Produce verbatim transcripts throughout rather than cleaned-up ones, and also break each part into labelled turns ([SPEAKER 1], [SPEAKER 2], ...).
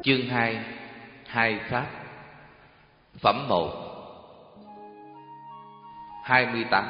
[SPEAKER 1] Chương hai. Hai pháp. Phẩm một. Hai mươi tám.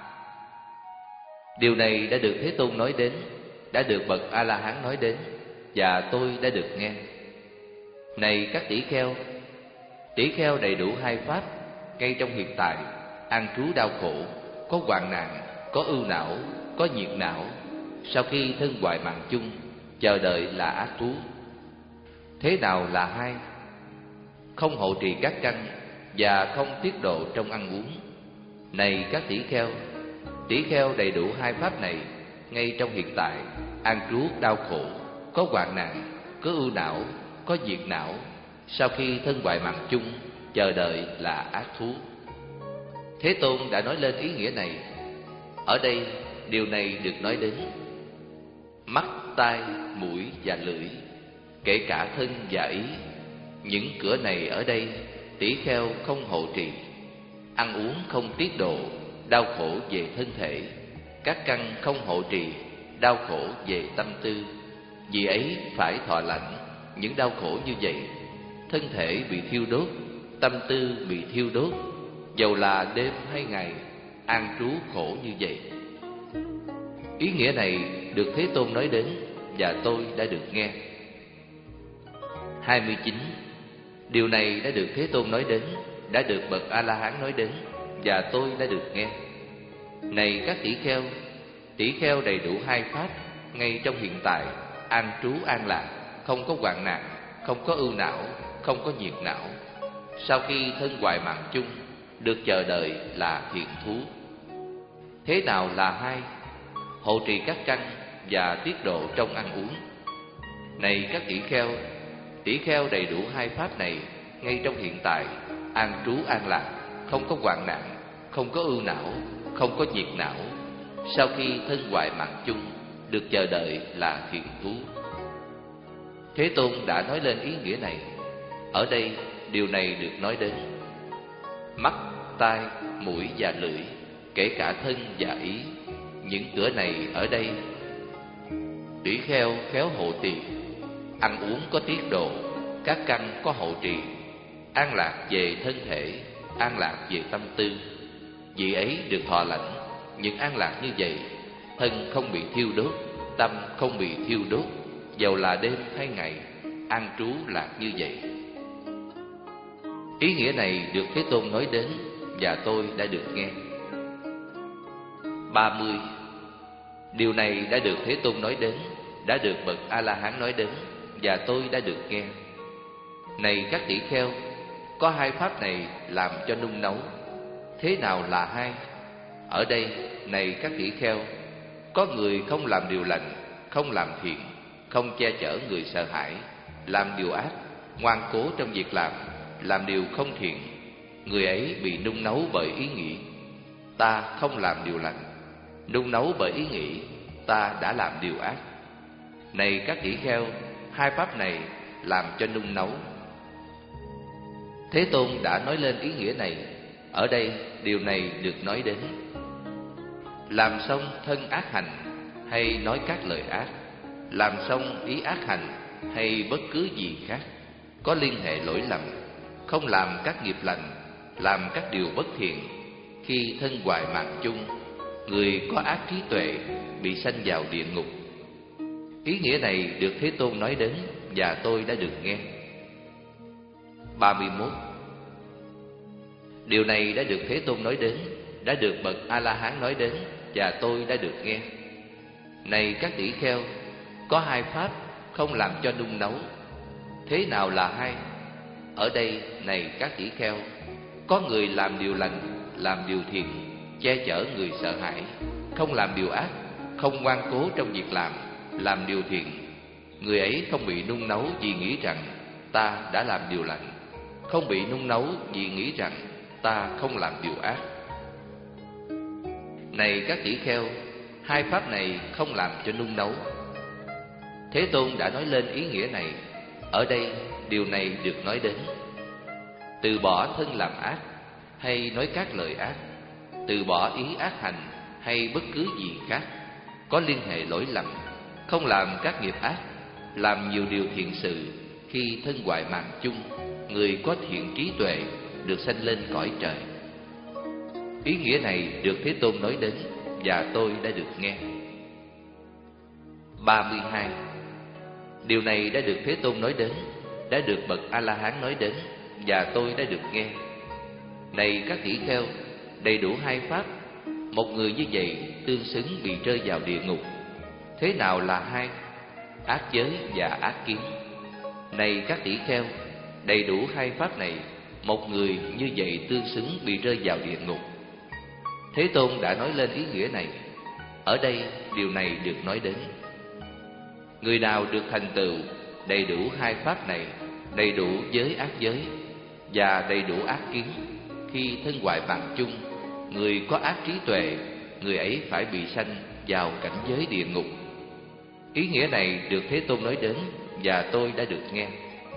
[SPEAKER 1] Điều này đã được Thế Tôn nói đến, đã được bậc A-la-hán nói đến, và tôi đã được nghe. Này các tỷ kheo, tỷ kheo đầy đủ hai pháp, ngay trong hiện tại, an trú đau khổ, có hoạn nạn, có ưu não, có nhiệt não, sau khi thân hoại mạng chung, chờ đợi là ác thú. Thế nào là hai? Không hộ trì các căn và không tiết độ trong ăn uống. Này các tỷ kheo, tỷ kheo đầy đủ hai pháp này, ngay trong hiện tại, an trú đau khổ, có hoạn nạn, có ưu não, có nhiệt não, sau khi thân hoại mạng chung, chờ đợi là ác thú. Thế Tôn đã nói lên ý nghĩa này. Ở đây, điều này được nói đến mắt, tai, mũi và lưỡi, kể cả thân và ý. Những cửa này ở đây, tỷ kheo không hộ trì. Ăn uống không tiết độ, đau khổ về thân thể. Các căn không hộ trì, đau khổ về tâm tư. Vì ấy phải thọ lãnh những đau khổ như vậy. Thân thể bị thiêu đốt, tâm tư bị thiêu đốt, dầu là đêm hay ngày, an trú khổ như vậy. Ý nghĩa này được Thế Tôn nói đến, và tôi đã được nghe. Hai mươi chín. Điều này đã được Thế Tôn nói đến, đã được bậc A-la-hán nói đến, và tôi đã được nghe. Này các tỷ kheo, tỷ kheo đầy đủ hai pháp, ngay trong hiện tại, an trú an lạc, không có hoạn nạn, không có ưu não, không có nhiệt não, sau khi thân hoại mạng chung, được chờ đợi là thiện thú. Thế nào là hai? Hộ trì các căn và tiết độ trong ăn uống. Này các tỷ kheo, tỷ kheo đầy đủ hai pháp này, ngay trong hiện tại, an trú an lạc, không có hoạn nạn, không có ưu não, không có nhiệt não, sau khi thân hoại mạng chung, được chờ đợi là thiện thú. Thế Tôn đã nói lên ý nghĩa này. Ở đây, điều này được nói đến mắt, tai, mũi và lưỡi, kể cả thân và ý. Những cửa này ở đây, tỷ kheo khéo hộ trì. Ăn uống có tiết độ, các căn có hộ trì, an lạc về thân thể, an lạc về tâm tư. Vì ấy được thọ lãnh những an lạc như vậy. Thân không bị thiêu đốt, tâm không bị thiêu đốt, dầu là đêm hay ngày, an trú lạc như vậy. Ý nghĩa này được Thế Tôn nói đến, và tôi đã được nghe. Ba mươi. Điều này đã được Thế Tôn nói đến, đã được bậc A-la-hán nói đến, và tôi đã được nghe. Này các tỷ kheo, có hai pháp này làm cho nung nấu. Thế nào là hai? Ở đây, này các tỷ kheo, có người không làm điều lành, không làm thiện, không che chở người sợ hãi, làm điều ác, ngoan cố trong việc làm, làm điều không thiện. Người ấy bị nung nấu bởi ý nghĩ ta không làm điều lành, nung nấu bởi ý nghĩ ta đã làm điều ác. Này các tỷ kheo, hai pháp này làm cho nung nấu. Thế Tôn đã nói lên ý nghĩa này. Ở đây, điều này được nói đến làm xong thân ác hành, hay nói các lời ác, làm xong ý ác hành, hay bất cứ gì khác, có liên hệ lỗi lầm, không làm các nghiệp lành, làm các điều bất thiện. Khi thân hoại mạng chung, người có ác trí tuệ bị sanh vào địa ngục. Ý nghĩa này được Thế Tôn nói đến, và tôi đã được nghe. Ba mươi mốt. Điều này đã được Thế Tôn nói đến, đã được bậc A-la-hán nói đến, và tôi đã được nghe. Này các tỷ kheo, có hai pháp không làm cho nung nấu. Thế nào là hai? Ở đây, này các tỷ kheo, có người làm điều lành, làm điều thiện, che chở người sợ hãi, không làm điều ác, không ngoan cố trong việc làm, làm điều thiện. Người ấy không bị nung nấu vì nghĩ rằng ta đã làm điều lành, không bị nung nấu vì nghĩ rằng ta không làm điều ác. Này các tỷ kheo, hai pháp này không làm cho nung nấu. Thế Tôn đã nói lên ý nghĩa này. Ở đây, điều này được nói đến từ bỏ thân làm ác, hay nói các lời ác, từ bỏ ý ác hành, hay bất cứ gì khác, có liên hệ lỗi lầm, không làm các nghiệp ác, làm nhiều điều thiện sự, khi thân hoại mạng chung, người có thiện trí tuệ được sanh lên cõi trời. Ý nghĩa này được Thế Tôn nói đến và tôi đã được nghe. ba mươi hai. Điều này đã được Thế Tôn nói đến, đã được bậc A-la-hán nói đến và tôi đã được nghe. Này các tỷ kheo, đầy đủ hai pháp, một người như vậy tương xứng bị rơi vào địa ngục. Thế nào là hai? Ác giới và ác kiến. Này các tỷ kheo, đầy đủ hai pháp này, một người như vậy tương xứng bị rơi vào địa ngục. Thế Tôn đã nói lên ý nghĩa này. Ở đây điều này được nói đến. Người nào được thành tựu đầy đủ hai pháp này, đầy đủ giới ác giới và đầy đủ ác kiến, khi thân hoại mạng chung, người có ác trí tuệ, người ấy phải bị sanh vào cảnh giới địa ngục. Ý nghĩa này được Thế Tôn nói đến và tôi đã được nghe.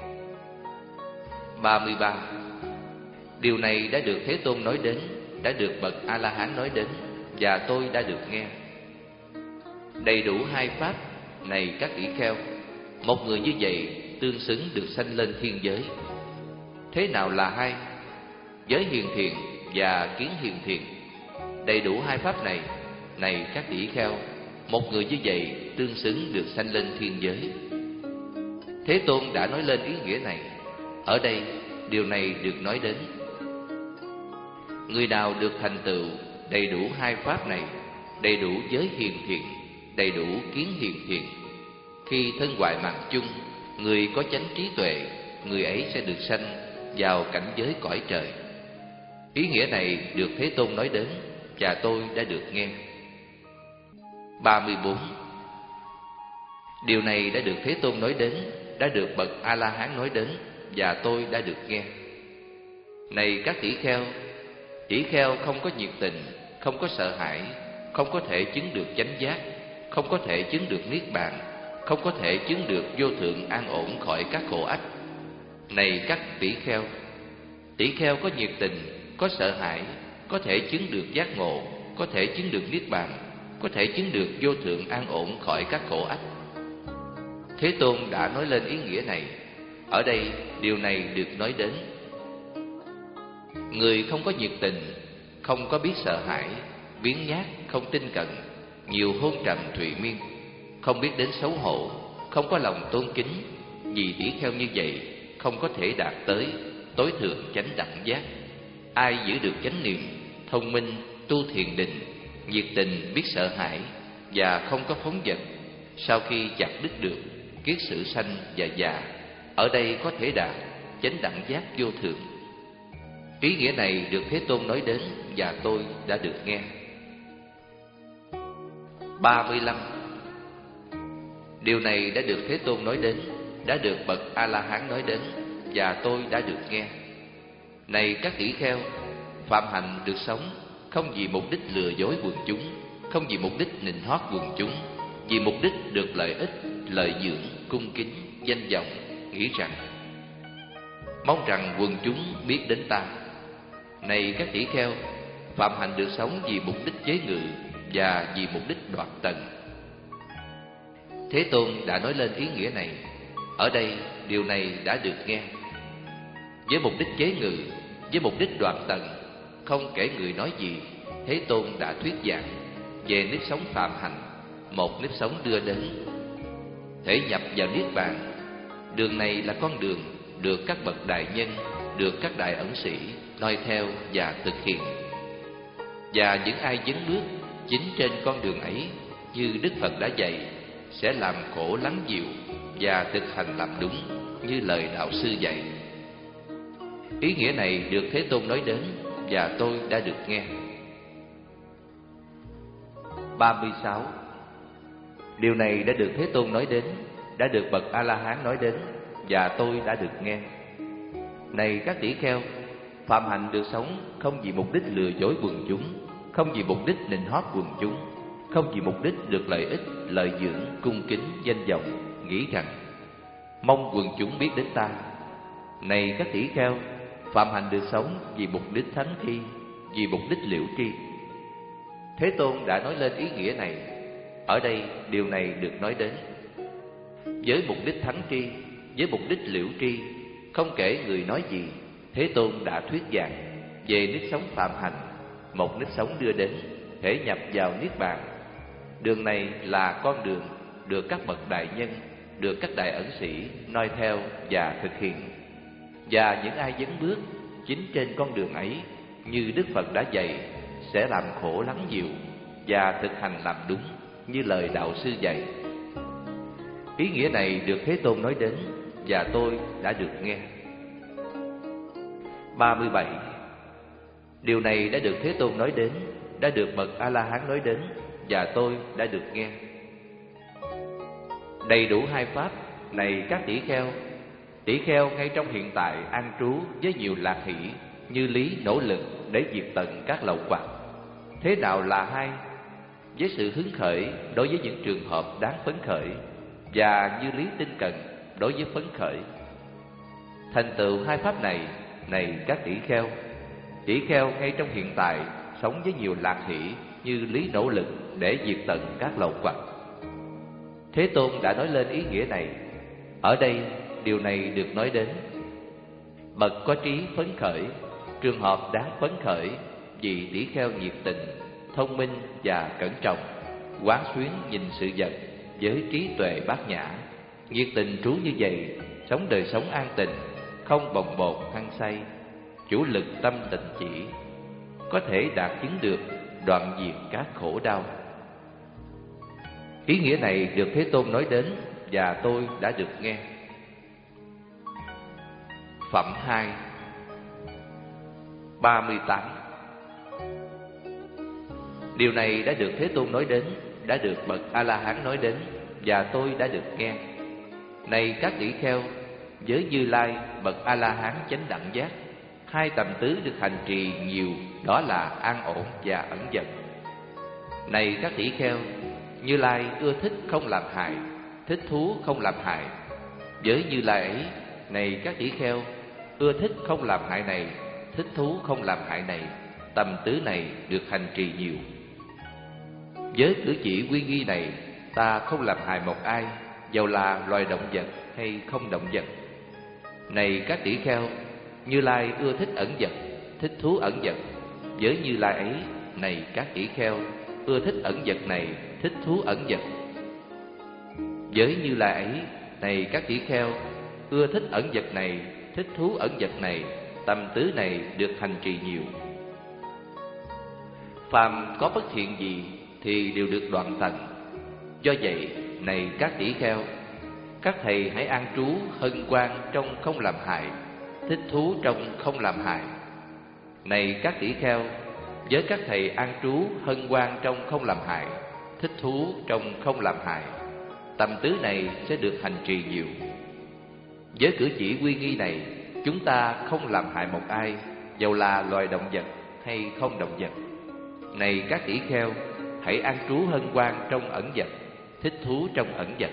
[SPEAKER 1] ba mươi ba. Điều này đã được Thế Tôn nói đến, đã được bậc A-la-hán nói đến và tôi đã được nghe. Đầy đủ hai pháp, này các tỷ kheo, một người như vậy tương xứng được sanh lên thiên giới. Thế nào là hai? Giới hiền thiện và kiến hiền thiện. Đầy đủ hai pháp này, này các tỷ kheo, một người như vậy tương xứng được sanh lên thiên giới. Thế Tôn đã nói lên ý nghĩa này. Ở đây điều này được nói đến. Người nào được thành tựu đầy đủ hai pháp này, đầy đủ giới hiền thiện, đầy đủ kiến hiền thiện, khi thân hoại mạng chung, người có chánh trí tuệ, người ấy sẽ được sanh vào cảnh giới cõi trời. Ý nghĩa này được Thế Tôn nói đến và tôi đã được nghe. ba mươi bốn. Điều này đã được Thế Tôn nói đến, đã được bậc A-la-hán nói đến và tôi đã được nghe. Này các tỷ kheo, tỷ kheo không có nhiệt tình, không có sợ hãi, không có thể chứng được chánh giác, không có thể chứng được niết bàn, không có thể chứng được vô thượng an ổn khỏi các khổ ách. Này các tỷ kheo, tỷ kheo có nhiệt tình, có sợ hãi, có thể chứng được giác ngộ, có thể chứng được niết bàn, có thể chứng được vô thượng an ổn khỏi các khổ ách. Thế Tôn đã nói lên ý nghĩa này. Ở đây điều này được nói đến. Người không có nhiệt tình, không có biết sợ hãi, biếng nhác, không tinh cận, nhiều hôn trầm thụy miên, không biết đến xấu hổ, không có lòng tôn kính, vì tỷ kheo như vậy không có thể đạt tới tối thượng chánh đẳng giác. Ai giữ được chánh niệm, thông minh, tu thiền định, nhiệt tình, biết sợ hãi và không có phóng dật, sau khi chặt đứt được kiết sử sanh và già, ở đây có thể đạt chánh đẳng giác vô thượng. Ý nghĩa này được Thế Tôn nói đến và tôi đã được nghe. ba mươi lăm. Điều này đã được Thế Tôn nói đến, đã được bậc A-la-hán nói đến và tôi đã được nghe. Này các tỷ kheo, phạm hạnh được sống không vì mục đích lừa dối quần chúng, không vì mục đích nịnh hót quần chúng, vì mục đích được lợi ích, lợi dưỡng, cung kính, danh vọng, nghĩ rằng mong rằng quần chúng biết đến ta. Này các tỷ kheo, phạm hạnh được sống vì mục đích chế ngự và vì mục đích đoạt tận. Thế Tôn đã nói lên ý nghĩa này. Ở đây điều này đã được nghe. Với mục đích chế ngự, với mục đích đoạt tận, không kể người nói gì, Thế Tôn đã thuyết giảng về nếp sống phạm hạnh, một nếp sống đưa đến thể nhập vào niết bàn. Đường này là con đường được các bậc đại nhân, được các đại ẩn sĩ noi theo và thực hiện. Và những ai dấn bước chính trên con đường ấy, như Đức Phật đã dạy, sẽ làm khổ lắng dịu và thực hành làm đúng như lời đạo sư dạy. Ý nghĩa này được Thế Tôn nói đến và tôi đã được nghe. ba mươi sáu. Điều này đã được Thế Tôn nói đến, đã được bậc A-la-hán nói đến và tôi đã được nghe. Này các tỷ kheo, phạm hạnh được sống không vì mục đích lừa dối quần chúng, không vì mục đích nịnh hót quần chúng, không vì mục đích được lợi ích, lợi dưỡng, cung kính, danh vọng, nghĩ rằng mong quần chúng biết đến ta. Này các tỷ kheo, phạm hạnh được sống vì mục đích thắng tri, vì mục đích liễu tri. Thế Tôn đã nói lên ý nghĩa này. Ở đây điều này được nói đến. Với mục đích thắng tri, với mục đích liễu tri, không kể người nói gì, Thế Tôn đã thuyết giảng về nếp sống phạm hạnh, một nếp sống đưa đến thể nhập vào niết bàn. Đường này là con đường được các bậc đại nhân, được các đại ẩn sĩ noi theo và thực hiện. Và những ai dấn bước chính trên con đường ấy, như Đức Phật đã dạy, sẽ làm khổ lắng dịu và thực hành làm đúng như lời đạo sư dạy. Ý nghĩa này được Thế Tôn nói đến và tôi đã được nghe. ba mươi bảy. Điều này đã được Thế Tôn nói đến, đã được bậc A-la-hán nói đến và tôi đã được nghe. Đầy đủ hai pháp này các tỷ kheo, tỷ kheo ngay trong hiện tại an trú với nhiều lạc hỷ, như lý nỗ lực để diệt tận các lậu hoặc. Thế nào là hai? Với sự hứng khởi đối với những trường hợp đáng phấn khởi, và như lý tinh cần đối với phấn khởi. Thành tựu hai pháp này, này các tỷ kheo, tỷ kheo ngay trong hiện tại sống với nhiều lạc hỷ, như lý nỗ lực để diệt tận các lậu hoặc. Thế Tôn đã nói lên ý nghĩa này. Ở đây điều này được nói đến. Bậc có trí phấn khởi, trường hợp đáng phấn khởi, vì tỷ kheo nhiệt tình, thông minh và cẩn trọng, quán xuyến nhìn sự vật với trí tuệ bát nhã, nhiệt tình trú như vậy, sống đời sống an tình, không bồng bột hăng say, chủ lực tâm tịnh chỉ, có thể đạt chứng được đoạn diệt các khổ đau. Ý nghĩa này được Thế Tôn nói đến và tôi đã được nghe. Phẩm hai. ba mươi tám. Điều này đã được Thế Tôn nói đến, đã được bậc A-la-hán nói đến và tôi đã được nghe. Này các tỷ kheo, với Như Lai bậc A-la-hán chánh đẳng giác, hai tầm tứ được hành trì nhiều, đó là an ổn và ẩn dật. Này các tỷ kheo, Như Lai ưa thích không làm hại, thích thú không làm hại. Với Như Lai ấy, này các tỷ kheo, ưa thích không làm hại này, thích thú không làm hại này, tầm tứ này được hành trì nhiều. Với cử chỉ uy nghi này, ta không làm hại một ai, dầu là loài động vật hay không động vật. Này các tỷ kheo, Như Lai ưa thích ẩn vật, thích thú ẩn vật. Với Như Lai ấy, này các tỷ kheo, ưa thích ẩn vật này, thích thú ẩn vật. Với Như Lai ấy, này các tỷ kheo, ưa thích ẩn vật này, thích thú ẩn vật này, tầm tứ này được hành trì nhiều. Phàm có bất thiện gì thì đều được đoạn tận. Do vậy, này các tỷ kheo, các thầy hãy an trú hân hoan trong không làm hại, thích thú trong không làm hại. Này các tỷ kheo, với các thầy an trú hân hoan trong không làm hại, thích thú trong không làm hại, tầm tứ này sẽ được hành trì nhiều. Với cử chỉ uy nghi này, chúng ta không làm hại một ai, dầu là loài động vật hay không động vật. Này các tỷ kheo, hãy an trú hân hoan trong ẩn vật, thích thú trong ẩn vật.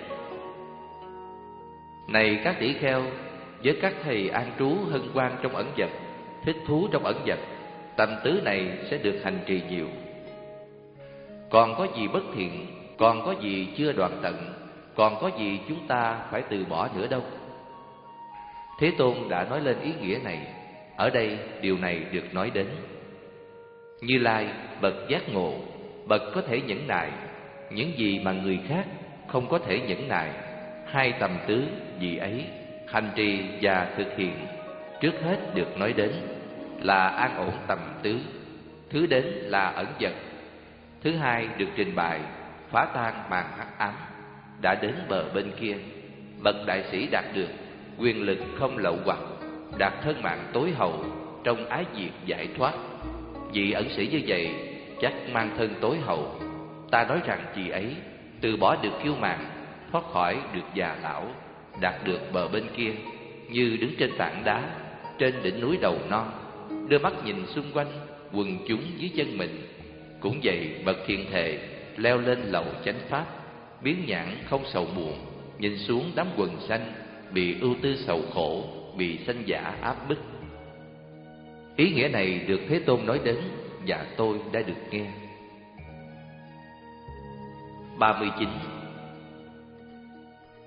[SPEAKER 1] Này các tỷ kheo, với các thầy an trú hân hoan trong ẩn vật, thích thú trong ẩn vật, tầm tứ này sẽ được hành trì nhiều. Còn có gì bất thiện, còn có gì chưa đoạn tận, còn có gì chúng ta phải từ bỏ nữa đâu. Thế Tôn đã nói lên ý nghĩa này. Ở đây điều này được nói đến. Như Lai bậc giác ngộ, bậc có thể nhẫn nại những gì mà người khác không có thể nhẫn nại. Hai tầm tứ vì ấy hành trì và thực hiện, trước hết được nói đến là an ổn tầm tứ, thứ đến là ẩn vật, thứ hai được trình bày phá tan màn hắc ám, đã đến bờ bên kia. Bậc đại sĩ đạt được quyền lực không lậu hoặc, đạt thân mạng tối hậu trong ái diệt giải thoát. Vị ẩn sĩ như vậy chắc mang thân tối hậu. Ta nói rằng chị ấy từ bỏ được kiêu mạn, thoát khỏi được già lão, đạt được bờ bên kia, như đứng trên tảng đá trên đỉnh núi đầu non, đưa mắt nhìn xung quanh quần chúng dưới chân mình. Cũng vậy, bậc thiện thệ leo lên lầu chánh pháp, biến nhãn không sầu buồn, nhìn xuống đám quần sanh bị ưu tư sầu khổ, bị sanh giả áp bức. Ý nghĩa này được Thế Tôn nói đến và tôi đã được nghe. ba mươi chín.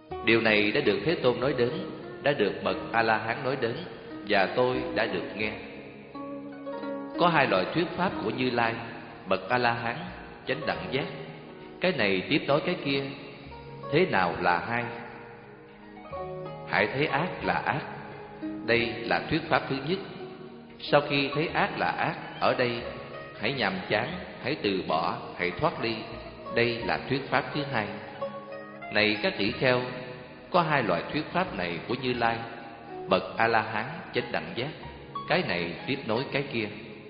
[SPEAKER 1] Điều này đã được Thế Tôn nói đến, đã được bậc A-la-hán nói đến, và tôi đã được nghe. Có hai loại thuyết pháp của Như Lai, bậc A-la-hán, chánh đẳng giác. Cái này tiếp nối cái kia. Thế nào là hai? Hãy thấy ác là ác. Đây là thuyết pháp thứ nhất. Sau khi thấy ác là ác, ở đây hãy nhàm chán, hãy từ bỏ, hãy thoát ly. Đây là thuyết pháp thứ hai. Này các tỷ kheo, có hai loại thuyết pháp này của Như Lai, bậc A-la-hán chánh đẳng giác. Cái này tiếp nối cái kia.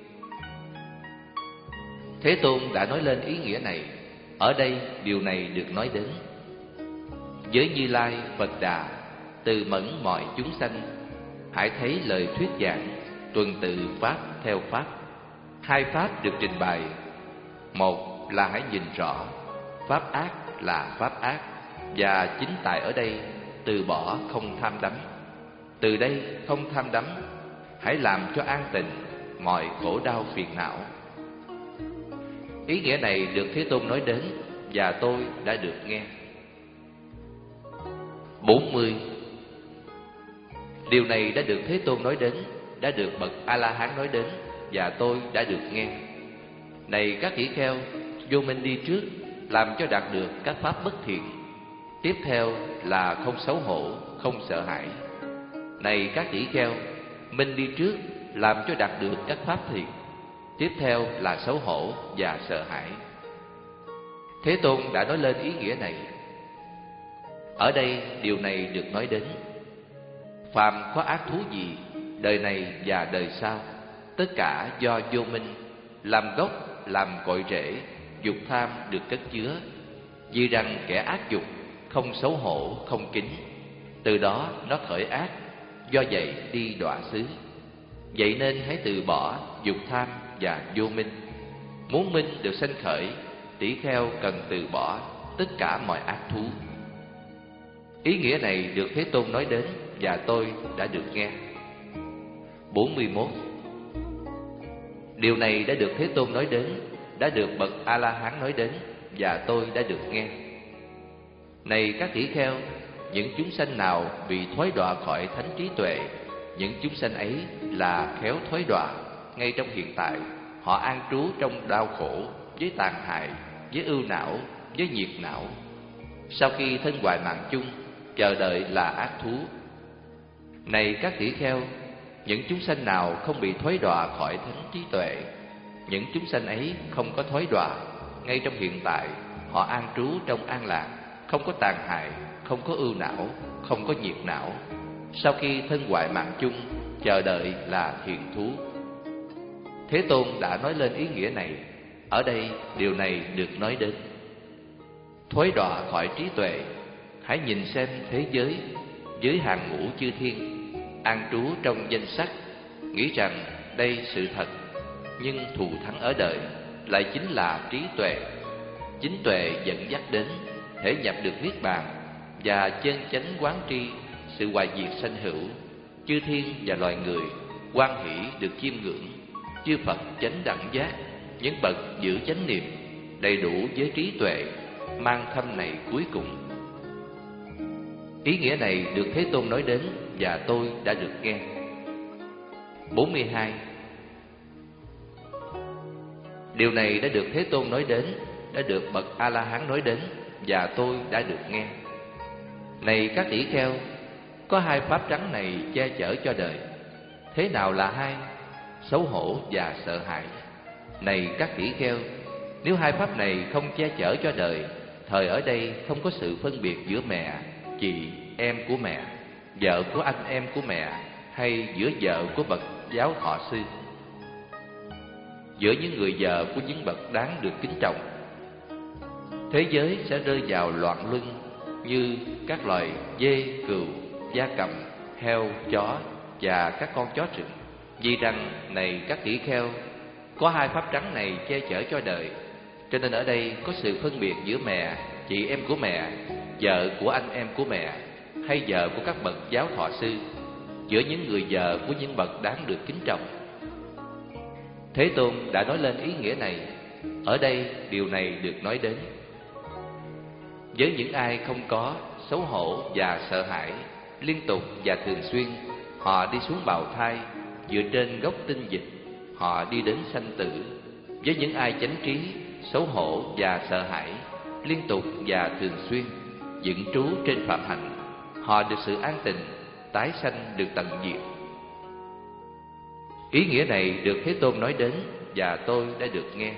[SPEAKER 1] Thế Tôn đã nói lên ý nghĩa này. Ở đây điều này được nói đến. Với Như Lai Phật Đà, từ mẫn mọi chúng sanh, hãy thấy lời thuyết giảng, tuần tự pháp theo pháp. Hai pháp được trình bày. Một là hãy nhìn rõ pháp ác là pháp ác, và chính tại ở đây từ bỏ không tham đắm. Từ đây không tham đắm, hãy làm cho an tịnh mọi khổ đau phiền não. Ý nghĩa này được Thế Tôn nói đến, và tôi đã được nghe. Bốn mươi. Điều này đã được Thế Tôn nói đến, đã được bậc A-la-hán nói đến, và tôi đã được nghe. Này các tỷ kheo, vô minh đi trước, làm cho đạt được các pháp bất thiện. Tiếp theo là không xấu hổ, không sợ hãi. Này các tỷ kheo, minh đi trước, làm cho đạt được các pháp thiện. Tiếp theo là xấu hổ và sợ hãi. Thế Tôn đã nói lên ý nghĩa này. Ở đây điều này được nói đến. Phàm có ác thú gì, đời này và đời sau, tất cả do vô minh, làm gốc, làm cội rễ, dục tham được cất chứa. Vì rằng kẻ ác dục, không xấu hổ, không kính, từ đó nó khởi ác, do vậy đi đọa xứ. Vậy nên hãy từ bỏ dục tham và vô minh. Muốn minh được sanh khởi, tỷ kheo cần từ bỏ tất cả mọi ác thú. Ý nghĩa này được Thế Tôn nói đến, và tôi đã được nghe. Bốn mươi mốt. Điều này đã được Thế Tôn nói đến, đã được bậc A-la-hán nói đến, và tôi đã được nghe. Này các tỷ kheo, những chúng sanh nào bị thoái đọa khỏi thánh trí tuệ, những chúng sanh ấy là khéo thoái đọa ngay trong hiện tại. Họ an trú trong đau khổ, với tàn hại, với ưu não, với nhiệt não. Sau khi thân hoại mạng chung, chờ đợi là ác thú. Này các tỷ kheo, những chúng sanh nào không bị thoái đọa khỏi thánh trí tuệ, những chúng sanh ấy không có thoái đọa ngay trong hiện tại. Họ an trú trong an lạc, không có tàn hại, không có ưu não, không có nhiệt não. Sau khi thân hoại mạng chung, chờ đợi là thiện thú. Thế Tôn đã nói lên ý nghĩa này. Ở đây điều này được nói đến. Thoái đọa khỏi trí tuệ, hãy nhìn xem thế giới, với hàng ngũ chư thiên, an trú trong danh sắc, nghĩ rằng đây sự thật, nhưng thù thắng ở đời lại chính là trí tuệ. Chính tuệ dẫn dắt đến thể nhập được niết bàn, và chân chánh quán tri sự hoại diệt sanh hữu. Chư thiên và loài người hoan hỷ được chiêm ngưỡng chư Phật chánh đẳng giác, những bậc giữ chánh niệm, đầy đủ với trí tuệ, mang thâm này cuối cùng. Ý nghĩa này được Thế Tôn nói đến, và tôi đã được nghe. Bốn mươi hai. Điều này đã được Thế Tôn nói đến, đã được bậc A-la-hán nói đến, và tôi đã được nghe. Này các tỷ kheo, có hai pháp trắng này che chở cho đời. Thế nào là hai? Xấu hổ và sợ hãi. Này các tỷ kheo, nếu hai pháp này không che chở cho đời, thời ở đây không có sự phân biệt giữa mẹ, chị, em của mẹ, vợ của anh em của mẹ, hay giữa vợ của bậc giáo thọ sư, giữa những người vợ của những bậc đáng được kính trọng. Thế giới sẽ rơi vào loạn luân như các loài dê, cừu, gia cầm, heo, chó và các con chó rừng. Vì rằng, này các tỷ kheo, có hai pháp trắng này che chở cho đời, cho nên ở đây có sự phân biệt giữa mẹ, chị em của mẹ, vợ của anh em của mẹ, hay vợ của các bậc giáo thọ sư, giữa những người vợ của những bậc đáng được kính trọng. Thế Tôn đã nói lên ý nghĩa này. Ở đây điều này được nói đến. Với những ai không có xấu hổ và sợ hãi, liên tục và thường xuyên, họ đi xuống bào thai, dựa trên gốc tinh dịch, họ đi đến sanh tử. Với những ai chánh trí, xấu hổ và sợ hãi, liên tục và thường xuyên, dựng trú trên phạm hạnh, họ được sự an tịnh, tái sanh được tận diệt. Ý nghĩa này được Thế Tôn nói đến và tôi đã được nghe.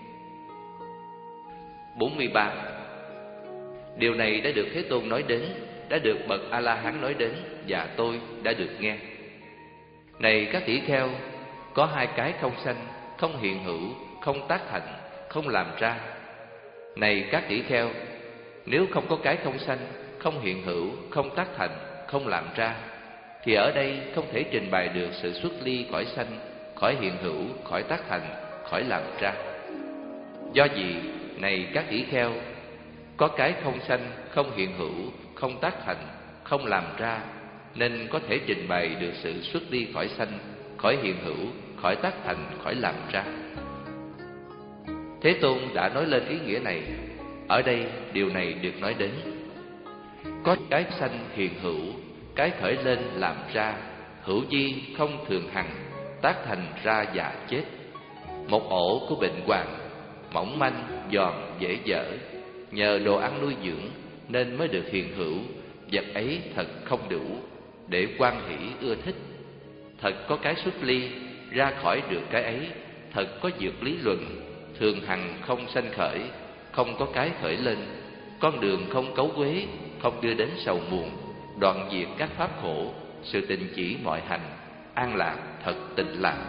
[SPEAKER 1] bốn mươi ba. Điều này đã được Thế Tôn nói đến, đã được bậc A-la-hán nói đến và tôi đã được nghe. Này các tỷ kheo, có hai cái không sanh, không hiện hữu, không tác thành, không làm ra. Này các tỷ kheo, nếu không có cái không sanh, không hiện hữu, không tác thành, không làm ra, thì ở đây không thể trình bày được sự xuất ly khỏi sanh, khỏi hiện hữu, khỏi tác thành, khỏi làm ra. Do gì, này các tỷ kheo, có cái không sanh, không hiện hữu, không tác thành, không làm ra, nên có thể trình bày được sự xuất ly khỏi sanh, khỏi hiện hữu, khỏi tác thành, khỏi làm ra. Thế Tôn đã nói lên ý nghĩa này. Ở đây điều này được nói đến. Có cái sanh hiện hữu, cái khởi lên làm ra, hữu di không thường hằng, tác thành ra và chết. Một ổ của bệnh hoạn, mỏng manh, giòn, dễ dở, nhờ đồ ăn nuôi dưỡng nên mới được hiện hữu. Vật ấy thật không đủ để hoan hỷ ưa thích. Thật có cái xuất ly, ra khỏi được cái ấy, thật có dược lý luận, thường hằng không sanh khởi, không có cái khởi lên. Con đường không cấu quế, không đưa đến sầu muộn, đoạn diệt các pháp khổ, sự tình chỉ mọi hành, an lạc thật tịnh lạc.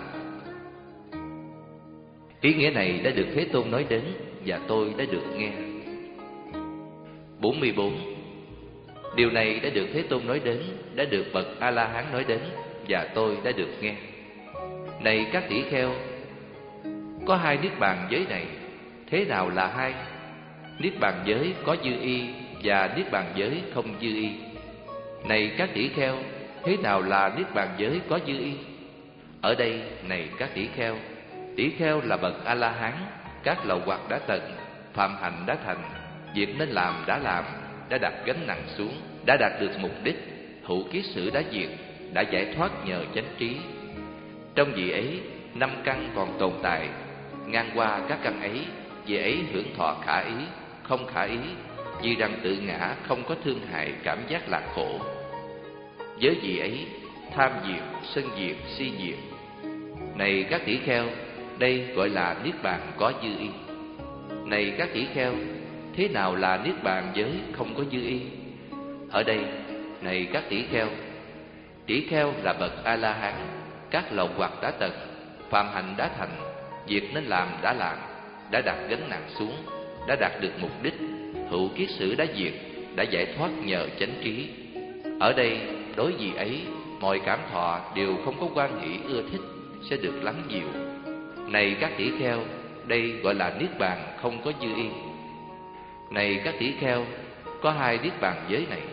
[SPEAKER 1] Ý nghĩa này đã được Thế Tôn nói đến và tôi đã được nghe. bốn mươi bốn. Điều này đã được Thế Tôn nói đến, đã được bậc A-la-hán nói đến và tôi đã được nghe. Này các tỷ kheo, có hai niết bàn giới này. Thế nào là hai? Niết bàn giới có dư y và niết bàn giới không dư y. Này các tỷ kheo, thế nào là niết bàn giới có dư y? Ở đây, này các tỷ kheo, tỷ kheo là bậc A-la-hán, các lậu hoặc đã tận, phạm hạnh đã thành, việc nên làm đã làm, đã đặt gánh nặng xuống, đã đạt được mục đích, hữu kiết sử đã diệt, đã giải thoát nhờ chánh trí. Trong vị ấy, năm căn còn tồn tại, ngang qua các căn ấy, vị ấy hưởng thọ khả ý, không khả ý, vì rằng tự ngã không có thương hại cảm giác lạc khổ. Với vị ấy, tham diệt, sân diệt, si diệt. Này các tỷ kheo, đây gọi là niết bàn có dư y. Này các tỷ kheo, thế nào là niết bàn giới không có dư y? Ở đây, này các tỷ kheo, tỷ kheo là bậc A-la-hán, các lậu hoặc đã tận, phạm hạnh đã thành, việc nên làm đã làm, đã đặt gánh nặng xuống, đã đạt được mục đích, hữu kiết sử đã diệt, đã giải thoát nhờ chánh trí. Ở đây, đối vị ấy, mọi cảm thọ đều không có quan hỷ ưa thích, sẽ được lắng dịu. Này các tỷ kheo, đây gọi là niết bàn không có dư y. Này các tỷ kheo, có hai niết bàn giới này.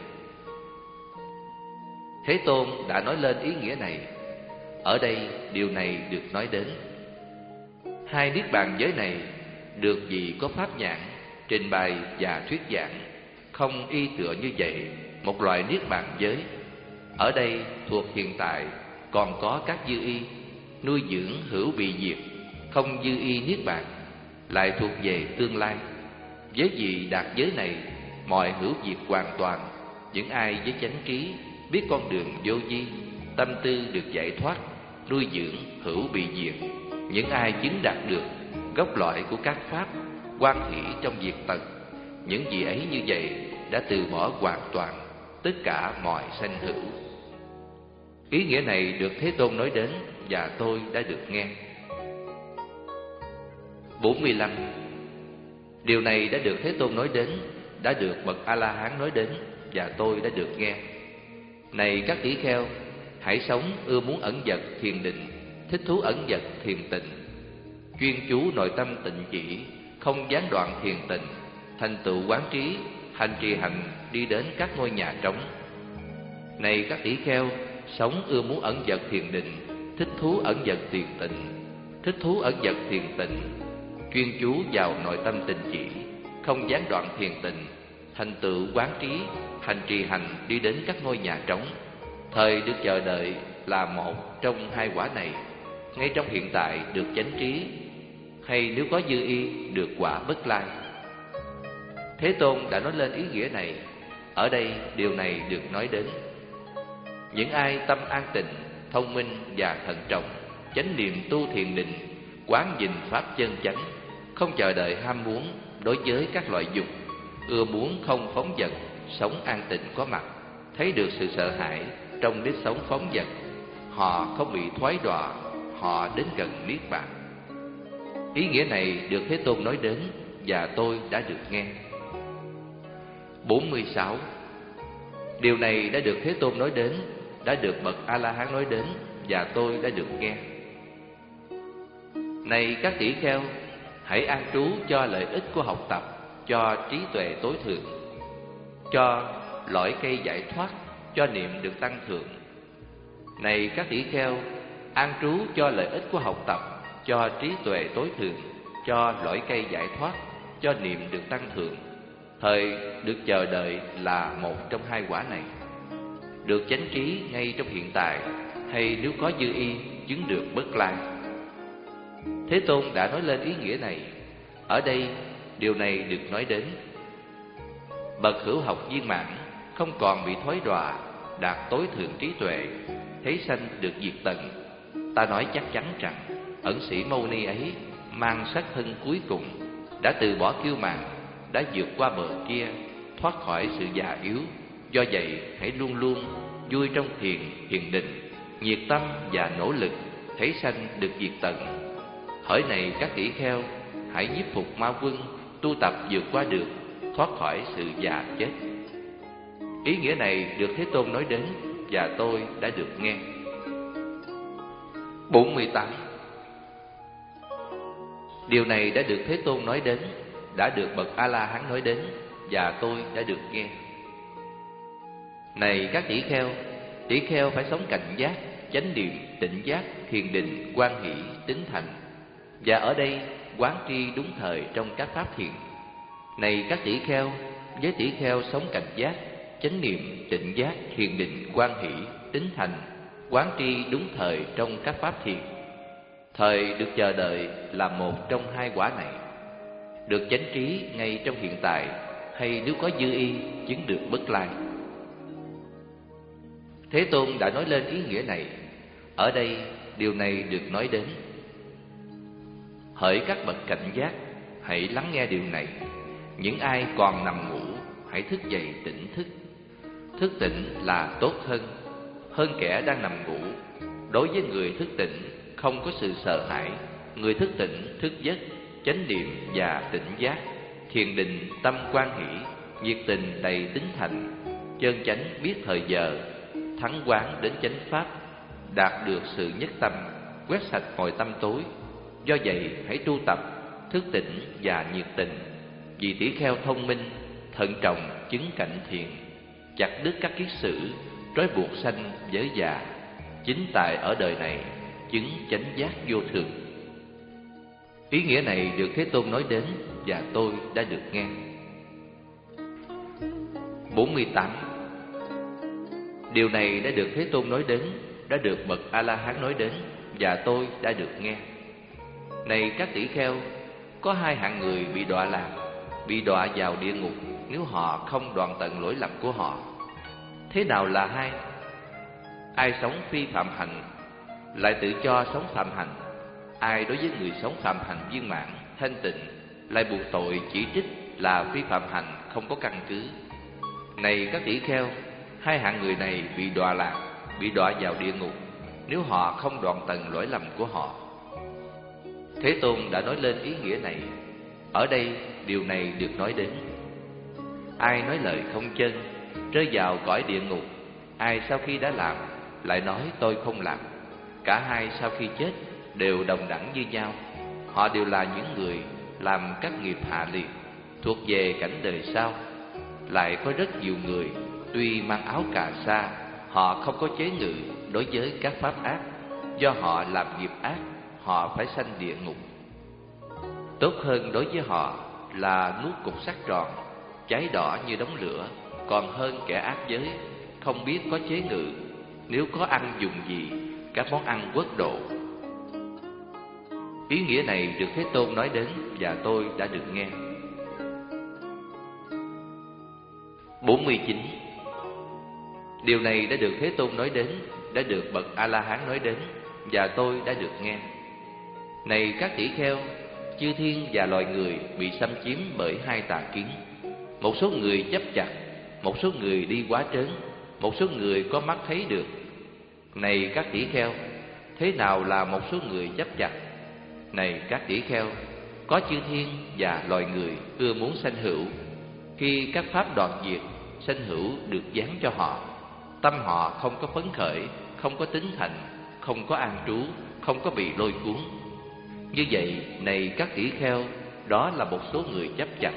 [SPEAKER 1] Thế Tôn đã nói lên ý nghĩa này. Ở đây điều này được nói đến. Hai niết bàn giới này được vì có pháp nhãn, trình bày và thuyết giảng, không y tựa như vậy một loại niết bàn giới. Ở đây thuộc hiện tại còn có các dư y, nuôi dưỡng hữu bị diệt, không dư y niết bàn, lại thuộc về tương lai. Với vị đạt giới này, mọi hữu diệt hoàn toàn. Những ai với chánh trí, biết con đường vô vi, tâm tư được giải thoát, nuôi dưỡng hữu bị diệt. Những ai chứng đạt được gốc loại của các pháp, quan hỷ trong việc tận, những vị ấy như vậy đã từ bỏ hoàn toàn tất cả mọi sanh hữu. Ý nghĩa này được Thế Tôn nói đến và tôi đã được nghe. bốn mươi lăm. Điều này đã được Thế Tôn nói đến, đã được bậc A-la-hán nói đến và tôi đã được nghe. Này các tỷ kheo, hãy sống ưa muốn ẩn dật thiền định, thích thú ẩn dật thiền tịnh, chuyên chú nội tâm tịnh chỉ, không gián đoạn thiền tịnh, thành tựu quán trí, hành trì hành đi đến các ngôi nhà trống. Này các tỷ kheo, sống ưa muốn ẩn dật thiền định, thích thú ẩn dật thiền tịnh, thích thú ẩn dật thiền tịnh, chuyên chú vào nội tâm tịnh chỉ, không gián đoạn thiền tịnh, thành tựu quán trí, hành trì hành đi đến các ngôi nhà trống. Thời được chờ đợi là một trong hai quả này, ngay trong hiện tại được chánh trí, hay nếu có dư y được quả bất lai. Thế Tôn đã nói lên ý nghĩa này, ở đây điều này được nói đến. Những ai tâm an tịnh, thông minh và thận trọng, chánh niệm tu thiền định, quán nhìn pháp chân chánh, không chờ đợi ham muốn đối với các loại dục, ưa muốn không phóng dật, sống an tịnh có mặt, thấy được sự sợ hãi trong nếp sống phóng dật, họ không bị thoái đọa, họ đến gần niết bàn. Ý nghĩa này được Thế Tôn nói đến và tôi đã được nghe. bốn mươi sáu. Điều này đã được Thế Tôn nói đến, đã được bậc A-la-hán nói đến và tôi đã được nghe. Này các tỷ kheo, hãy an trú cho lợi ích của học tập, cho trí tuệ tối thượng, cho lõi cây giải thoát, cho niệm được tăng thượng. Này các tỷ kheo, an trú cho lợi ích của học tập, cho trí tuệ tối thượng, cho lõi cây giải thoát, cho niệm được tăng thượng. Thời được chờ đợi là một trong hai quả này, được chánh trí ngay trong hiện tại, hay nếu có dư y chứng được bất lai. Thế Tôn đã nói lên ý nghĩa này, ở đây điều này được nói đến. Bậc hữu học viên mãn không còn bị thoái đọa, đạt tối thượng trí tuệ, thấy sanh được diệt tận. Ta nói chắc chắn rằng ẩn sĩ Mâu Ni ấy mang sắc thân cuối cùng, đã từ bỏ kiêu mạn, đã vượt qua bờ kia, thoát khỏi sự già yếu. Do vậy hãy luôn luôn vui trong thiền hiền định, nhiệt tâm và nỗ lực, thấy sanh được diệt tận. Hỡi này các tỷ kheo, hãy nhiếp phục ma quân, tu tập vượt qua được, thoát khỏi sự già chết. Ý nghĩa này được Thế Tôn nói đến và tôi đã được nghe. bốn mươi tám. Điều này đã được Thế Tôn nói đến, đã được bậc A-la-hán nói đến và tôi đã được nghe. Này các tỷ kheo, tỷ kheo phải sống cảnh giác, chánh niệm, tịnh giác, thiền định, quan hỷ, tín thành. Và ở đây quán tri đúng thời trong các pháp thiền. Này các tỷ kheo, với tỷ kheo sống cảnh giác, chánh niệm, tịnh giác, thiền định, quan hỷ, tín thành, quán tri đúng thời trong các pháp thiền. Thời được chờ đợi là một trong hai quả này, được chánh trí ngay trong hiện tại, hay nếu có dư y chứng được bất lai. Thế Tôn đã nói lên ý nghĩa này, ở đây điều này được nói đến. Hỡi các bậc cảnh giác, hãy lắng nghe điều này. Những ai còn nằm ngủ, hãy thức dậy tỉnh thức. Thức tỉnh là tốt hơn, hơn kẻ đang nằm ngủ. Đối với người thức tỉnh, không có sự sợ hãi. Người thức tỉnh, thức giấc, chánh niệm và tỉnh giác, thiền định, tâm quan hỷ, nhiệt tình đầy tín thành, chân chánh biết thời giờ, thắng quán đến chánh pháp, đạt được sự nhất tâm, quét sạch mọi tâm tối. Do vậy hãy tu tập, thức tỉnh và nhiệt tình. Vì tỷ kheo thông minh, thận trọng chứng cảnh thiền, chặt đứt các kiết sử, trói buộc sanh giới già, chính tại ở đời này chứng chánh giác vô thường. Ý nghĩa này được Thế Tôn nói đến và tôi đã được nghe. bốn mươi tám. Điều này đã được Thế Tôn nói đến, đã được bậc A-la-hán nói đến và tôi đã được nghe. Này các tỷ kheo, có hai hạng người bị đọa lạc, bị đọa vào địa ngục nếu họ không đoạn tận lỗi lầm của họ. Thế nào là hai? Ai sống phi phạm hạnh lại tự cho sống phạm hạnh. Ai đối với người sống phạm hạnh viên mãn, thanh tịnh lại buộc tội chỉ trích là phi phạm hạnh không có căn cứ. Này các tỷ kheo, hai hạng người này bị đọa lạc, bị đọa vào địa ngục nếu họ không đoạn tận lỗi lầm của họ. Thế Tôn đã nói lên ý nghĩa này, ở đây điều này được nói đến. Ai nói lời không chân, rơi vào cõi địa ngục. Ai sau khi đã làm lại nói tôi không làm. Cả hai sau khi chết đều đồng đẳng như nhau. Họ đều là những người làm các nghiệp hạ liệt, thuộc về cảnh đời sau. Lại có rất nhiều người tuy mang áo cà sa, họ không có chế ngự đối với các pháp ác. Do họ làm nghiệp ác, họ phải sanh địa ngục. Tốt hơn đối với họ là nuốt cục sắt tròn, cháy đỏ như đống lửa, còn hơn kẻ ác giới, không biết có chế ngự, nếu có ăn dùng gì, các món ăn quốc độ. Ý nghĩa này được Thế Tôn nói đến và tôi đã được nghe. bốn mươi chín. Điều này đã được Thế Tôn nói đến, đã được bậc A-la-hán nói đến, và tôi đã được nghe. Này các tỷ kheo, chư thiên và loài người bị xâm chiếm bởi hai tà kiến. Một số người chấp chặt, một số người đi quá trớn, một số người có mắt thấy được. Này các tỷ kheo, thế nào là một số người chấp chặt? Này các tỷ kheo, có chư thiên và loài người ưa muốn sanh hữu. Khi các pháp đoạn diệt, sanh hữu được giáng cho họ, tâm họ không có phấn khởi, không có tín thành, không có an trú, không có bị lôi cuốn. Như vậy, này các tỷ kheo, đó là một số người chấp chặt.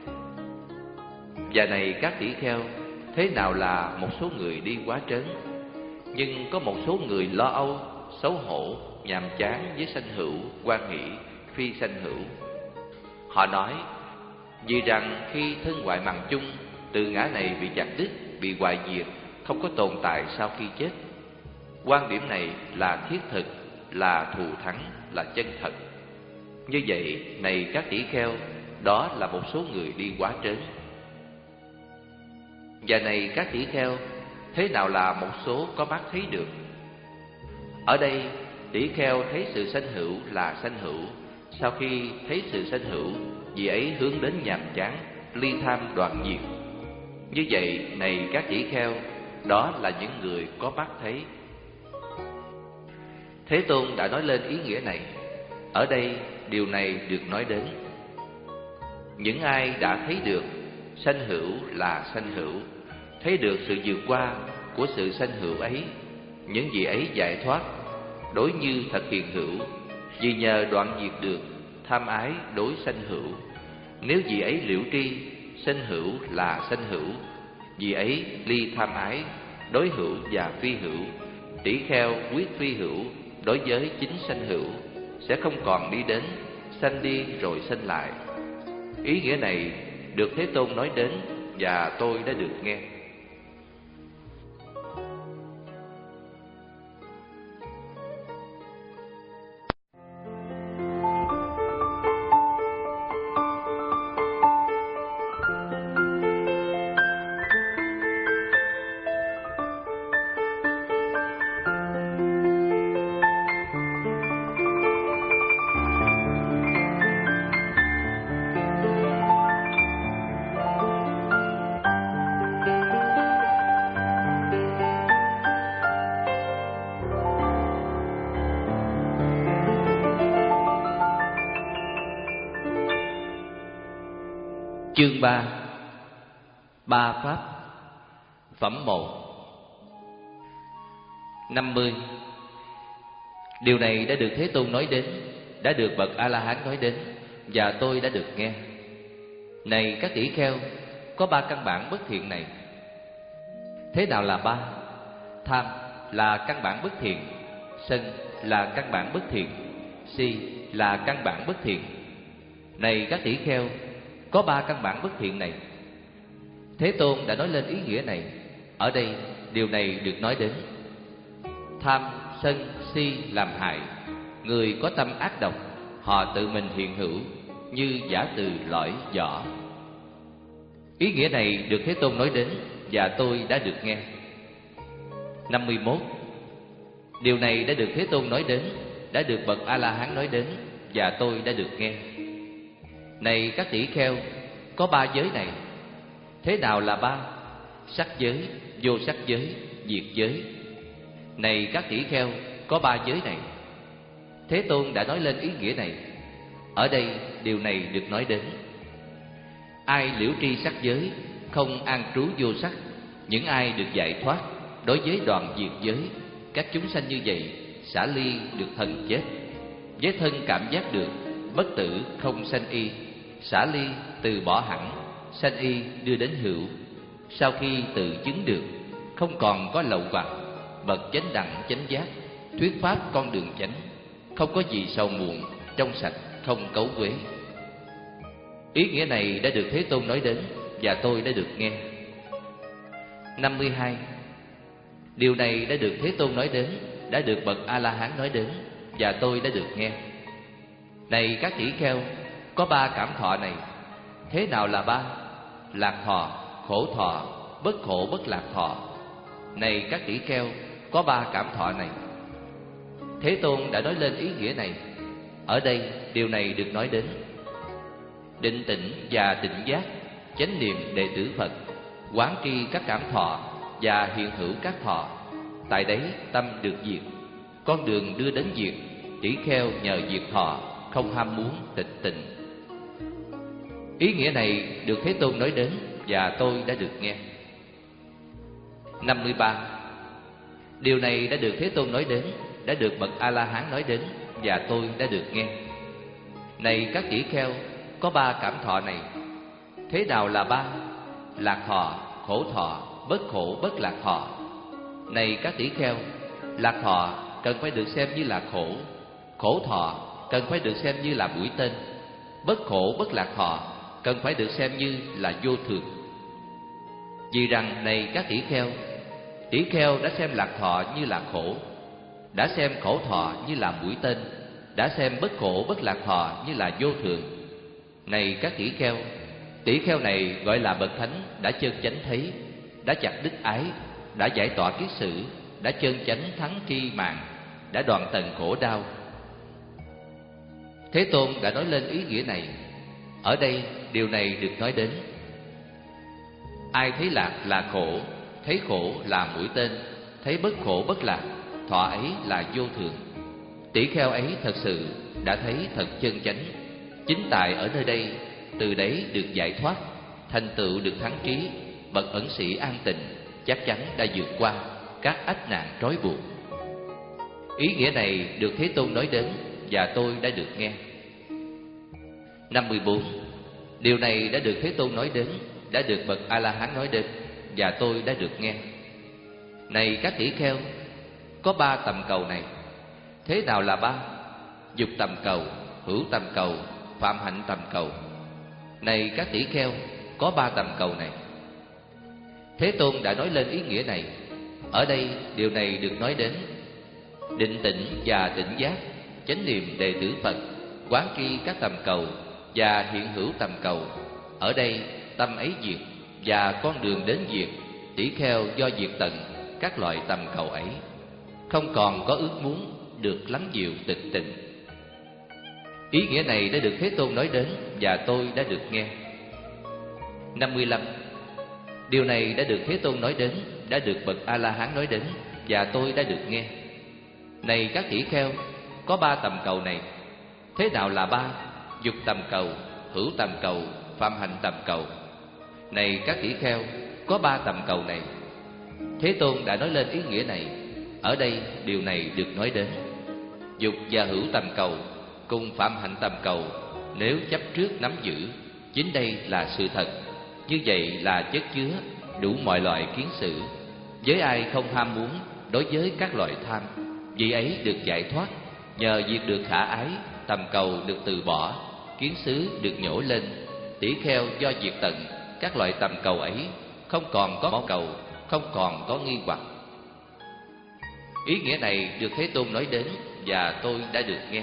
[SPEAKER 1] Và này các tỷ kheo, thế nào là một số người đi quá trớn? Nhưng có một số người lo âu, xấu hổ, nhàm chán với sanh hữu, quan hỷ, phi sanh hữu. Họ nói, vì rằng khi thân ngoại mằng chung, từ ngã này bị chặt đứt, bị hoại diệt, không có tồn tại sau khi chết. Quan điểm này là thiết thực, là thù thắng, là chân thật. Như vậy, này các tỷ kheo, đó là một số người đi quá trớn. Và này các tỷ kheo, thế nào là một số có mắt thấy được? Ở đây, tỷ kheo thấy sự sanh hữu là sanh hữu. Sau khi thấy sự sanh hữu, vì ấy hướng đến nhàm chán, ly tham đoạn diệt. Như vậy, này các tỷ kheo, đó là những người có mắt thấy. Thế Tôn đã nói lên ý nghĩa này. Ở đây, điều này được nói đến. Những ai đã thấy được sanh hữu là sanh hữu, thấy được sự vượt qua của sự sanh hữu ấy, những gì ấy giải thoát, đối như thật hiện hữu, vì nhờ đoạn diệt được tham ái đối sanh hữu. Nếu vì ấy liễu tri, sanh hữu là sanh hữu, vì ấy ly tham ái, đối hữu và phi hữu. Tỷ kheo quyết phi hữu đối với chính sanh hữu, sẽ không còn đi đến sanh đi rồi sanh lại. Ý nghĩa này được Thế Tôn nói đến và tôi đã được nghe. Chương ba. Ba Pháp. Phẩm một. năm mươi. Điều này đã được Thế Tôn nói đến, đã được bậc A-la-hán nói đến, và tôi đã được nghe. Này các tỷ kheo, có ba căn bản bất thiện này. Thế nào là ba? Tham là căn bản bất thiện, sân là căn bản bất thiện, si là căn bản bất thiện. Này các tỷ kheo, có ba căn bản bất thiện này. Thế Tôn đã nói lên ý nghĩa này. Ở đây, điều này được nói đến. Tham, sân, si làm hại. Người có tâm ác độc, họ tự mình hiện hữu, như giả từ lõi vỏ. Ý nghĩa này được Thế Tôn nói đến, và tôi đã được nghe. năm mươi mốt. Điều này đã được Thế Tôn nói đến, đã được bậc A-la-hán nói đến, và tôi đã được nghe. Này các tỷ kheo, có ba giới này. Thế nào là ba? Sắc giới, vô sắc giới, diệt giới. Này các tỷ kheo, có ba giới này. Thế Tôn đã nói lên ý nghĩa này. Ở đây, điều này được nói đến. Ai liễu tri sắc giới, không an trú vô sắc, những ai được giải thoát, đối với đoạn diệt giới, các chúng sanh như vậy, xả ly được thần chết. Với thân cảm giác được, bất tử không sanh y, xả ly từ bỏ hẳn, sanh y đưa đến hữu. Sau khi tự chứng được, không còn có lậu hoặc, bậc chánh đẳng chánh giác, thuyết pháp con đường chánh, không có gì sầu muộn, trong sạch, không cấu quế. Ý nghĩa này đã được Thế Tôn nói đến, và tôi đã được nghe. Năm mươi hai. Điều này đã được Thế Tôn nói đến, đã được bậc A-la-hán nói đến, và tôi đã được nghe. Này các tỷ kheo, có ba cảm thọ này. Thế nào là ba? Lạc thọ, khổ thọ, bất khổ bất lạc thọ. Này các tỷ kheo, có ba cảm thọ này. Thế Tôn đã nói lên ý nghĩa này. Ở đây điều này được nói đến. Định tĩnh và định giác, chánh niệm đệ tử Phật, quán tri các cảm thọ và hiện hữu các thọ. Tại đấy tâm được diệt. Con đường đưa đến diệt, tỷ kheo nhờ diệt thọ, không ham muốn tịch tịnh. Ý nghĩa này được Thế Tôn nói đến, và tôi đã được nghe. Năm mươi ba. Điều này đã được Thế Tôn nói đến, đã được bậc A-la-hán nói đến, và tôi đã được nghe. Này các tỷ kheo, có ba cảm thọ này. Thế nào là ba? Lạc thọ, khổ thọ, bất khổ bất lạc thọ. Này các tỷ kheo, lạc thọ cần phải được xem như là khổ, khổ thọ cần phải được xem như là mũi tên, bất khổ bất lạc thọ cần phải được xem như là vô thường. Vì rằng này các tỷ kheo, tỷ kheo đã xem lạc thọ như là khổ, đã xem khổ thọ như là mũi tên, đã xem bất khổ bất lạc thọ như là vô thường. Này các tỷ kheo, tỷ kheo này gọi là bậc thánh đã chân chánh thấy, đã chặt đích ái, đã giải tỏa kiết sử, đã chân chánh thắng tri mạng, đã đoạn tận khổ đau. Thế Tôn đã nói lên ý nghĩa này. Ở đây điều này được nói đến. Ai thấy lạc là khổ, thấy khổ là mũi tên, thấy bất khổ bất lạc, thọ ấy là vô thường. Tỷ kheo ấy thật sự đã thấy thật chân chánh. Chính tại ở nơi đây, từ đấy được giải thoát, thành tựu được thắng trí. Bậc ẩn sĩ an tịnh chắc chắn đã vượt qua các ách nạn trói buộc. Ý nghĩa này được Thế Tôn nói đến, và tôi đã được nghe. Năm mươi bốn. Điều này đã được Thế Tôn nói đến, đã được bậc A-la-hán nói đến, và tôi đã được nghe. Này các tỷ kheo, có ba tầm cầu này. Thế nào là ba? Dục tầm cầu, hữu tầm cầu, phạm hạnh tầm cầu. Này các tỷ kheo, có ba tầm cầu này. Thế Tôn đã nói lên ý nghĩa này. Ở đây điều này được nói đến. Định tĩnh và định giác, chánh niệm đệ tử Phật, quán tri các tầm cầu và hiện hữu tầm cầu. Ở đây tâm ấy diệt, và con đường đến diệt, tỷ kheo do diệt tận các loại tầm cầu ấy, không còn có ước muốn được lắng dịu tịch tịnh. Ý nghĩa này đã được Thế Tôn nói đến, và tôi đã được nghe. Năm mươi lăm. Điều này đã được Thế Tôn nói đến, đã được bậc A-la-hán nói đến, và tôi đã được nghe. Này các tỷ kheo, có ba tầm cầu này. Thế nào là ba? Dục tầm cầu, hữu tầm cầu, phạm hạnh tầm cầu. Này các tỷ kheo, có ba tầm cầu này. Thế Tôn đã nói lên ý nghĩa này. Ở đây điều này được nói đến. Dục và hữu tầm cầu cùng phạm hạnh tầm cầu, nếu chấp trước nắm giữ, chính đây là sự thật. Như vậy là chất chứa đủ mọi loại kiến xử. Với ai không ham muốn đối với các loại tham, vì ấy được giải thoát. Nhờ diệt được khả ái, tầm cầu được từ bỏ, kiến xứ được nhổ lên. Tỷ kheo do diệt tận các loại tầm cầu ấy, không còn có cầu, không còn có nghi hoặc. Ý nghĩa này được Thế Tôn nói đến, và tôi đã được nghe.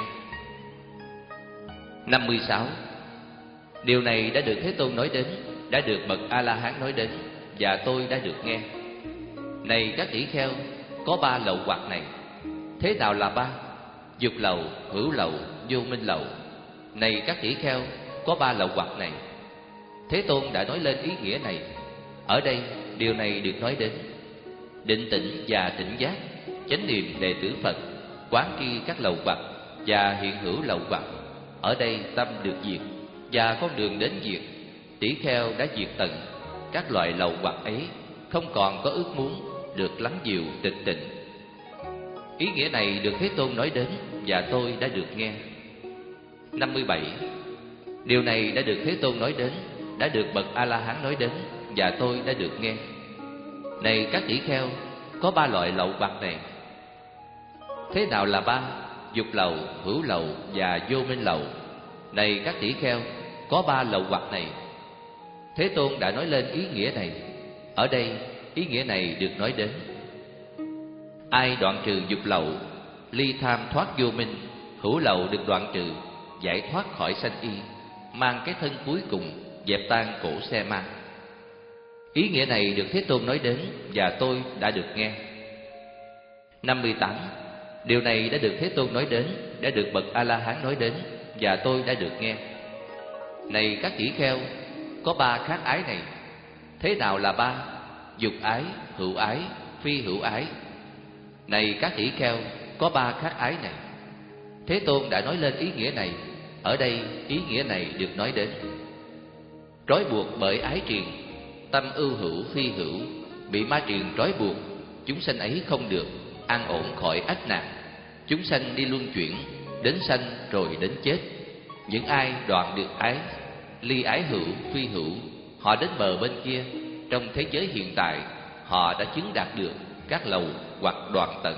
[SPEAKER 1] Năm mươi sáu. Điều này đã được Thế Tôn nói đến, đã được bậc A-la-hán nói đến, và tôi đã được nghe. Này các tỷ kheo, có ba lậu hoặc này. Thế nào là ba? Dục lậu, hữu lậu, vô minh lậu. Này các tỷ kheo, có ba lậu hoặc này. Thế Tôn đã nói lên ý nghĩa này. Ở đây điều này được nói đến. Định tĩnh và tỉnh giác, chánh niệm đệ tử Phật, quán tri các lậu hoặc và hiện hữu lậu hoặc. Ở đây tâm được diệt, và con đường đến diệt, tỷ kheo đã diệt tận các loại lậu hoặc ấy, không còn có ước muốn được lắng dịu tịch tịnh. Ý nghĩa này được Thế Tôn nói đến, và tôi đã được nghe. Năm mươi bảy. Điều này đã được Thế Tôn nói đến, đã được bậc A-la-hán nói đến, và tôi đã được nghe. Này các tỷ kheo, có ba loại lậu hoặc này. Thế nào là ba? Dục lậu, hữu lậu và vô minh lậu. Này các tỷ kheo, có ba lậu hoặc này. Thế Tôn đã nói lên ý nghĩa này. Ở đây, ý nghĩa này được nói đến. Ai đoạn trừ dục lậu, ly tham thoát vô minh, hữu lậu được đoạn trừ, giải thoát khỏi sanh y, mang cái thân cuối cùng, dẹp tan cổ xe ma. Ý nghĩa này được Thế Tôn nói đến và tôi đã được nghe. năm mươi tám. Điều này đã được Thế Tôn nói đến, đã được bậc A-la-hán nói đến và tôi đã được nghe. Này các tỷ kheo, có ba khác ái này. Thế nào là ba? Dục ái, hữu ái, phi hữu ái. Này các tỷ kheo, có ba khác ái này. Thế Tôn đã nói lên ý nghĩa này. Ở đây ý nghĩa này được nói đến. Trói buộc bởi ái triền, tâm ưu hữu phi hữu, bị ma triền trói buộc, chúng sanh ấy không được an ổn khỏi ách nạn. Chúng sanh đi luân chuyển, đến sanh rồi đến chết. Những ai đoạn được ái, ly ái hữu phi hữu, họ đến bờ bên kia. Trong thế giới hiện tại, họ đã chứng đạt được các lầu hoặc đoạn tận.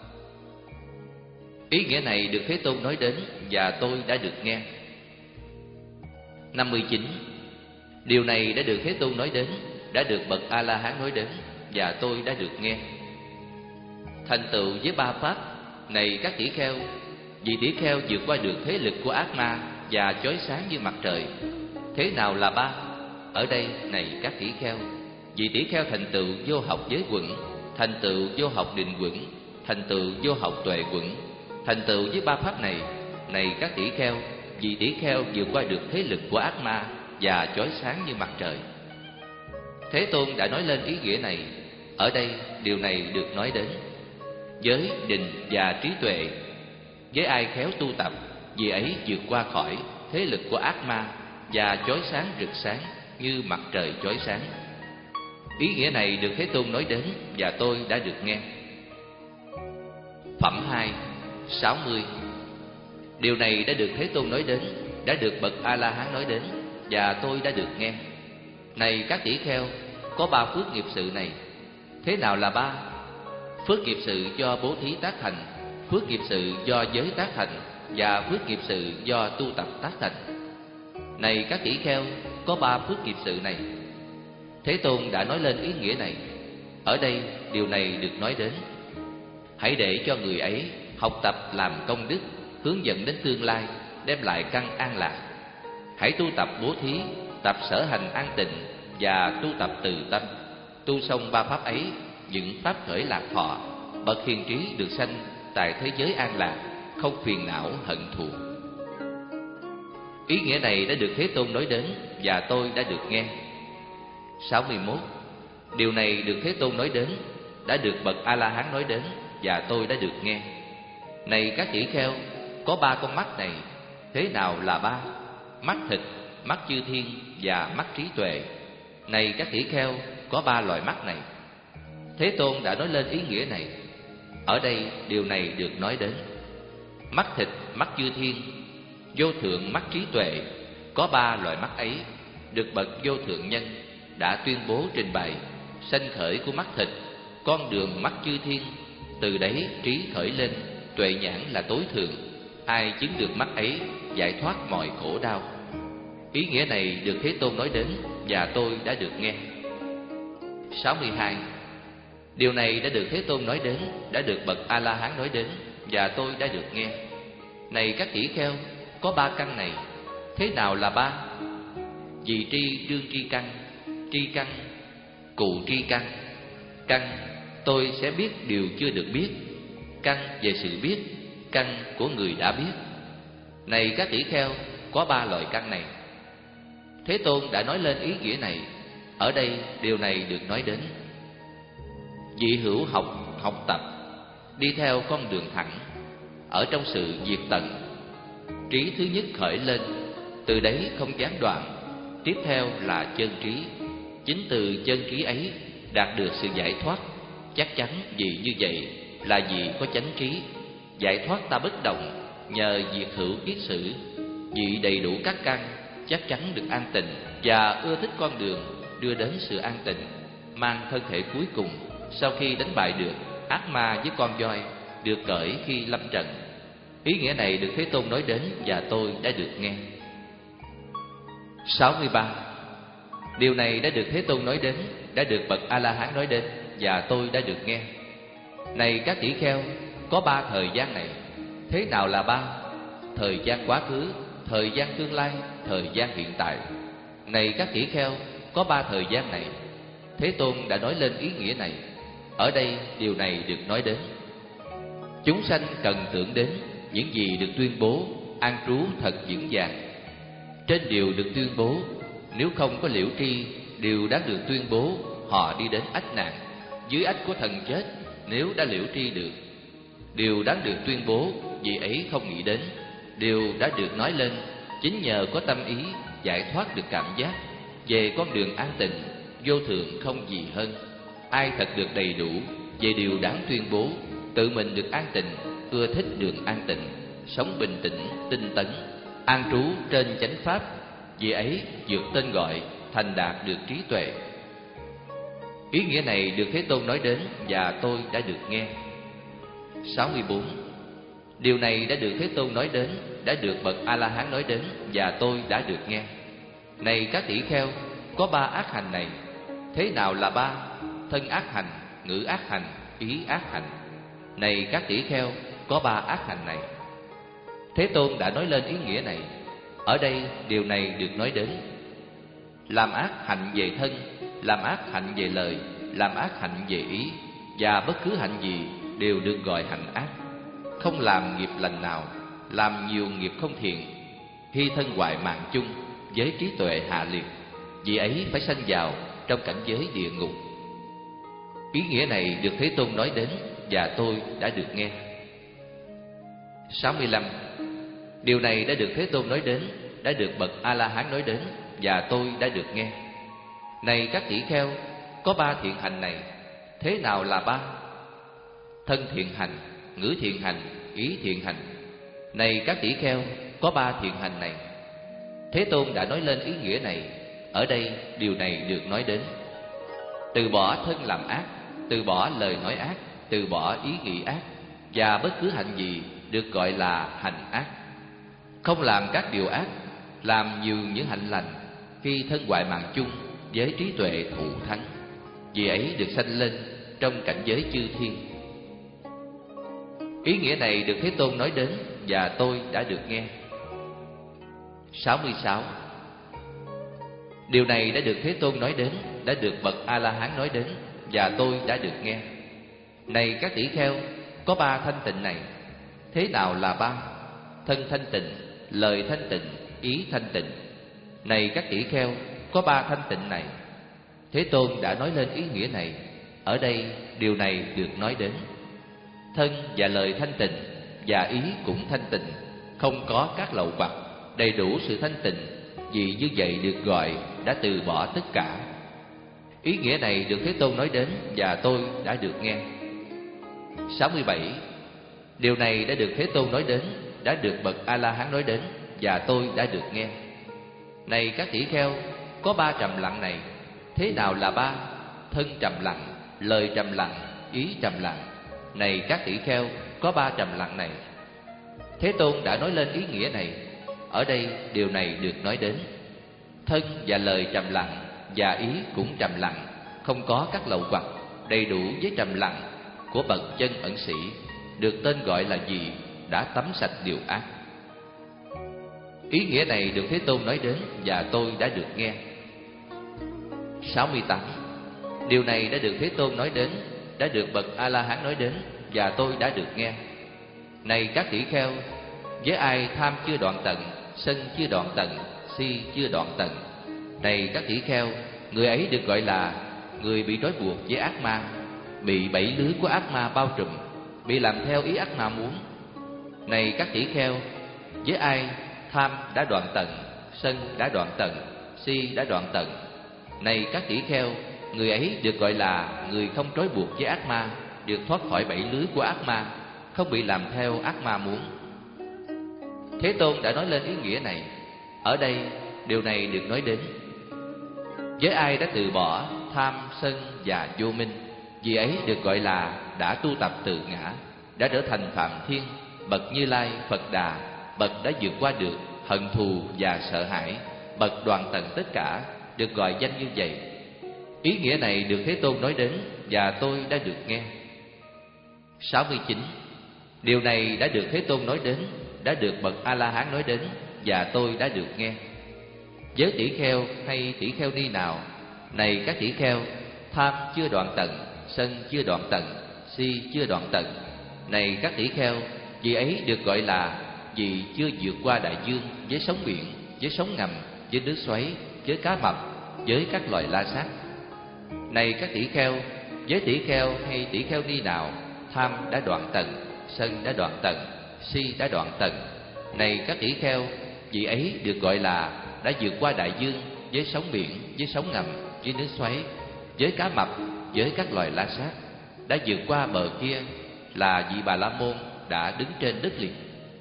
[SPEAKER 1] Ý nghĩa này được Thế Tôn nói đến và tôi đã được nghe. năm mươi chín. Điều này đã được Thế Tôn nói đến, đã được bậc A-la-hán nói đến và tôi đã được nghe. Thành tựu với ba pháp. Này các tỷ kheo, vị tỷ kheo vượt qua được thế lực của ác ma và chói sáng như mặt trời. Thế nào là ba? Ở đây, này các tỷ kheo, vị tỷ kheo thành tựu vô học giới quẩn, thành tựu vô học định quẩn, thành tựu vô học tuệ quẩn. Thành tựu với ba pháp này. Này các tỷ kheo, vị tỷ kheo vượt qua được thế lực của ác ma và chói sáng như mặt trời. Thế Tôn đã nói lên ý nghĩa này. Ở đây, điều này được nói đến. Giới, định và trí tuệ. Với ai khéo tu tập, vì ấy vượt qua khỏi thế lực của ác ma và chói sáng rực sáng như mặt trời chói sáng. Ý nghĩa này được Thế Tôn nói đến và tôi đã được nghe. Phẩm hai. sáu mươi. Điều này đã được Thế Tôn nói đến, đã được bậc A-la-hán nói đến và tôi đã được nghe. Này các tỷ kheo, có ba phước nghiệp sự này. Thế nào là ba? Phước nghiệp sự do bố thí tác thành, phước nghiệp sự do giới tác thành và phước nghiệp sự do tu tập tác thành. Này các tỷ kheo, có ba phước nghiệp sự này. Thế Tôn đã nói lên ý nghĩa này. Ở đây, điều này được nói đến. Hãy để cho người ấy học tập làm công đức, hướng dẫn đến tương lai, đem lại căn an lạc. Hãy tu tập bố thí, tập sở hành an tịnh và tu tập từ tâm. Tu xong ba pháp ấy, những pháp khởi lạc thọ, bậc hiền trí được sanh tại thế giới an lạc, không phiền não hận thù. Ý nghĩa này đã được Thế Tôn nói đến và tôi đã được nghe. sáu mươi mốt. Điều này được Thế Tôn nói đến, đã được bậc A-la-hán nói đến và tôi đã được nghe. Này các tỷ kheo, có ba con mắt này. Thế nào là ba? Mắt thịt, mắt chư thiên và mắt trí tuệ. Này các tỷ kheo, có ba loại mắt này. Thế Tôn đã nói lên ý nghĩa này. Ở đây, điều này được nói đến. Mắt thịt, mắt chư thiên, vô thượng mắt trí tuệ. Có ba loại mắt ấy, được bậc vô thượng nhân đã tuyên bố trình bày. Sanh khởi của mắt thịt, con đường mắt chư thiên, từ đấy trí khởi lên, tuệ nhãn là tối thượng. Ai chứng được mắt ấy, giải thoát mọi khổ đau. Ý nghĩa này được Thế Tôn nói đến và tôi đã được nghe. sáu mươi hai. Điều này đã được Thế Tôn nói đến, đã được bậc A-la-hán nói đến và tôi đã được nghe. Này các tỷ kheo, có ba căn này. Thế nào là ba? Vị tri đương tri căn, tri căn, cụ tri căn. Căn, tôi sẽ biết điều chưa được biết. Căn về sự biết, căn của người đã biết. Này các tỷ kheo, có ba loại căn này. Thế Tôn đã nói lên ý nghĩa này. Ở đây, điều này được nói đến. Vị hữu học, học tập, đi theo con đường thẳng, ở trong sự diệt tận. Trí thứ nhất khởi lên, từ đấy không gián đoạn. Tiếp theo là chân trí. Chính từ chân trí ấy đạt được sự giải thoát. Chắc chắn vì như vậy là vì có chánh trí. Giải thoát ta bất động, nhờ diệt hữu kiết sử. Vì đầy đủ các căn, chắc chắn được an tịnh và ưa thích con đường đưa đến sự an tịnh, mang thân thể cuối cùng sau khi đánh bại được ác ma với con voi, được cởi khi lâm trận. Ý nghĩa này được Thế Tôn nói đến và tôi đã được nghe. sáu mươi ba. Điều này đã được Thế Tôn nói đến, đã được bậc A-la-hán nói đến, và tôi đã được nghe. Này các tỷ kheo, có ba thời gian này. Thế nào là ba? Thời gian quá khứ, thời gian tương lai, thời gian hiện tại. Này các tỷ kheo, có ba thời gian này. Thế Tôn đã nói lên ý nghĩa này. Ở đây điều này được nói đến. Chúng sanh cần tưởng đến những gì được tuyên bố, an trú thật vững vàng. Trên điều được tuyên bố, nếu không có liễu tri, điều đáng được tuyên bố, họ đi đến ách nạn, dưới ách của thần chết, nếu đã liễu tri được. Điều đáng được tuyên bố, vì ấy không nghĩ đến. Điều đã được nói lên, chính nhờ có tâm ý, giải thoát được cảm giác, về con đường an tịnh, vô thượng không gì hơn. Ai thật được đầy đủ, về điều đáng tuyên bố, tự mình được an tịnh, ưa thích đường an tịnh, sống bình tĩnh, tinh tấn, an trú trên chánh pháp, vì ấy vượt tên gọi, thành đạt được trí tuệ. Ý nghĩa này được Thế Tôn nói đến, và tôi đã được nghe. sáu mươi bốn. Điều này đã được Thế Tôn nói đến, đã được bậc A-la-hán nói đến, và tôi đã được nghe. Này các tỷ kheo, có ba ác hành này. Thế nào là ba? Thân ác hành, ngữ ác hành, ý ác hành. Này các tỷ kheo, có ba ác hành này. Thế Tôn đã nói lên ý nghĩa này. Ở đây điều này được nói đến. Làm ác hạnh về thân, làm ác hạnh về lời, làm ác hạnh về ý, và bất cứ hạnh gì đều được gọi hạnh ác. Không làm nghiệp lành nào, làm nhiều nghiệp không thiện, hy thân hoại mạng chung, với trí tuệ hạ liệt, vì ấy phải sanh vào trong cảnh giới địa ngục. Ý nghĩa này được Thế Tôn nói đến, và tôi đã được nghe. sáu mươi lăm. Điều này đã được Thế Tôn nói đến, đã được bậc A-la-hán nói đến, và tôi đã được nghe. Này các tỷ kheo, có ba thiện hành này. Thế nào là ba? Thân thiện hành, ngữ thiện hành, ý thiện hành. Này các tỷ kheo, có ba thiện hành này. Thế Tôn đã nói lên ý nghĩa này. Ở đây điều này được nói đến. Từ bỏ thân làm ác, từ bỏ lời nói ác, từ bỏ ý nghĩ ác, và bất cứ hạnh gì được gọi là hành ác. Không làm các điều ác, làm nhiều những hạnh lành, khi thân hoại mạng chung, với trí tuệ thù thắng, vì ấy được sanh lên trong cảnh giới chư thiên. Ý nghĩa này được Thế Tôn nói đến, và tôi đã được nghe. sáu mươi sáu. Điều này đã được Thế Tôn nói đến, đã được bậc A-la-hán nói đến, và tôi đã được nghe. Này các tỷ kheo, có ba thanh tịnh này. Thế nào là ba? Thân thanh tịnh, lời thanh tịnh, ý thanh tịnh. Này các tỷ kheo, có ba thanh tịnh này. Thế Tôn đã nói lên ý nghĩa này. Ở đây điều này được nói đến. Thân và lời thanh tịnh, và ý cũng thanh tịnh, không có các lậu hoặc, đầy đủ sự thanh tịnh, vì như vậy được gọi đã từ bỏ tất cả. Ý nghĩa này được Thế Tôn nói đến, và tôi đã được nghe. sáu mươi bảy. Điều này đã được Thế Tôn nói đến, đã được bậc A-la-hán nói đến, và tôi đã được nghe. Này các tỷ kheo, có ba trầm lặng này. Thế nào là ba? Thân trầm lặng, lời trầm lặng, ý trầm lặng. Này các tỷ kheo, có ba trầm lặng này. Thế Tôn đã nói lên ý nghĩa này. Ở đây điều này được nói đến. Thân và lời trầm lặng, và ý cũng trầm lặng, không có các lậu hoặc, đầy đủ với trầm lặng của bậc chân ẩn sĩ, được tên gọi là gì? Đã tắm sạch điều ác. Ý nghĩa này được Thế Tôn nói đến, và tôi đã được nghe. sáu mươi tám. Điều này đã được Thế Tôn nói đến, đã được bậc A-la-hán nói đến, và tôi đã được nghe. Này các tỷ kheo, với ai tham chưa đoạn tận, sân chưa đoạn tận, si chưa đoạn tận. Này các tỷ kheo, người ấy được gọi là người bị trói buộc với ác ma, bị bẫy lưới của ác ma bao trùm, bị làm theo ý ác ma muốn. Này các tỷ kheo, với ai tham đã đoạn tận, sân đã đoạn tận, si đã đoạn tận. Này các tỷ kheo, người ấy được gọi là người không trói buộc với ác ma, được thoát khỏi bẫy lưới của ác ma, không bị làm theo ác ma muốn. Thế Tôn đã nói lên ý nghĩa này. Ở đây điều này được nói đến. Với ai đã từ bỏ tham, sân và vô minh, vì ấy được gọi là đã tu tập từ ngã, đã trở thành Phạm Thiên, bậc Như Lai, Phật Đà, bậc đã vượt qua được hận thù và sợ hãi, bậc đoạn tận tất cả, được gọi danh như vậy. Ý nghĩa này được Thế Tôn nói đến và tôi đã được nghe. Sáu mươi chín. Điều này đã được Thế Tôn nói đến, đã được bậc A-la-hán nói đến và tôi đã được nghe. Với tỷ kheo hay tỷ kheo ni nào, này các tỷ kheo, tham chưa đoạn tận, sân chưa đoạn tận, si chưa đoạn tận. Này các tỷ kheo, vì ấy được gọi là vì chưa vượt qua đại dương, với sóng biển, với sóng ngầm, với nước xoáy, với cá mập, với các loài la sát. Này các tỷ kheo, với tỷ kheo hay tỷ kheo ni nào, tham đã đoạn tận, sân đã đoạn tận, si đã đoạn tận. Này các tỷ kheo, vì ấy được gọi là đã vượt qua đại dương, với sóng biển, với sóng ngầm, với nước xoáy, với cá mập, với các loài la sát. Đã vượt qua bờ kia, là vị Bà La Môn đã đứng trên đất liền.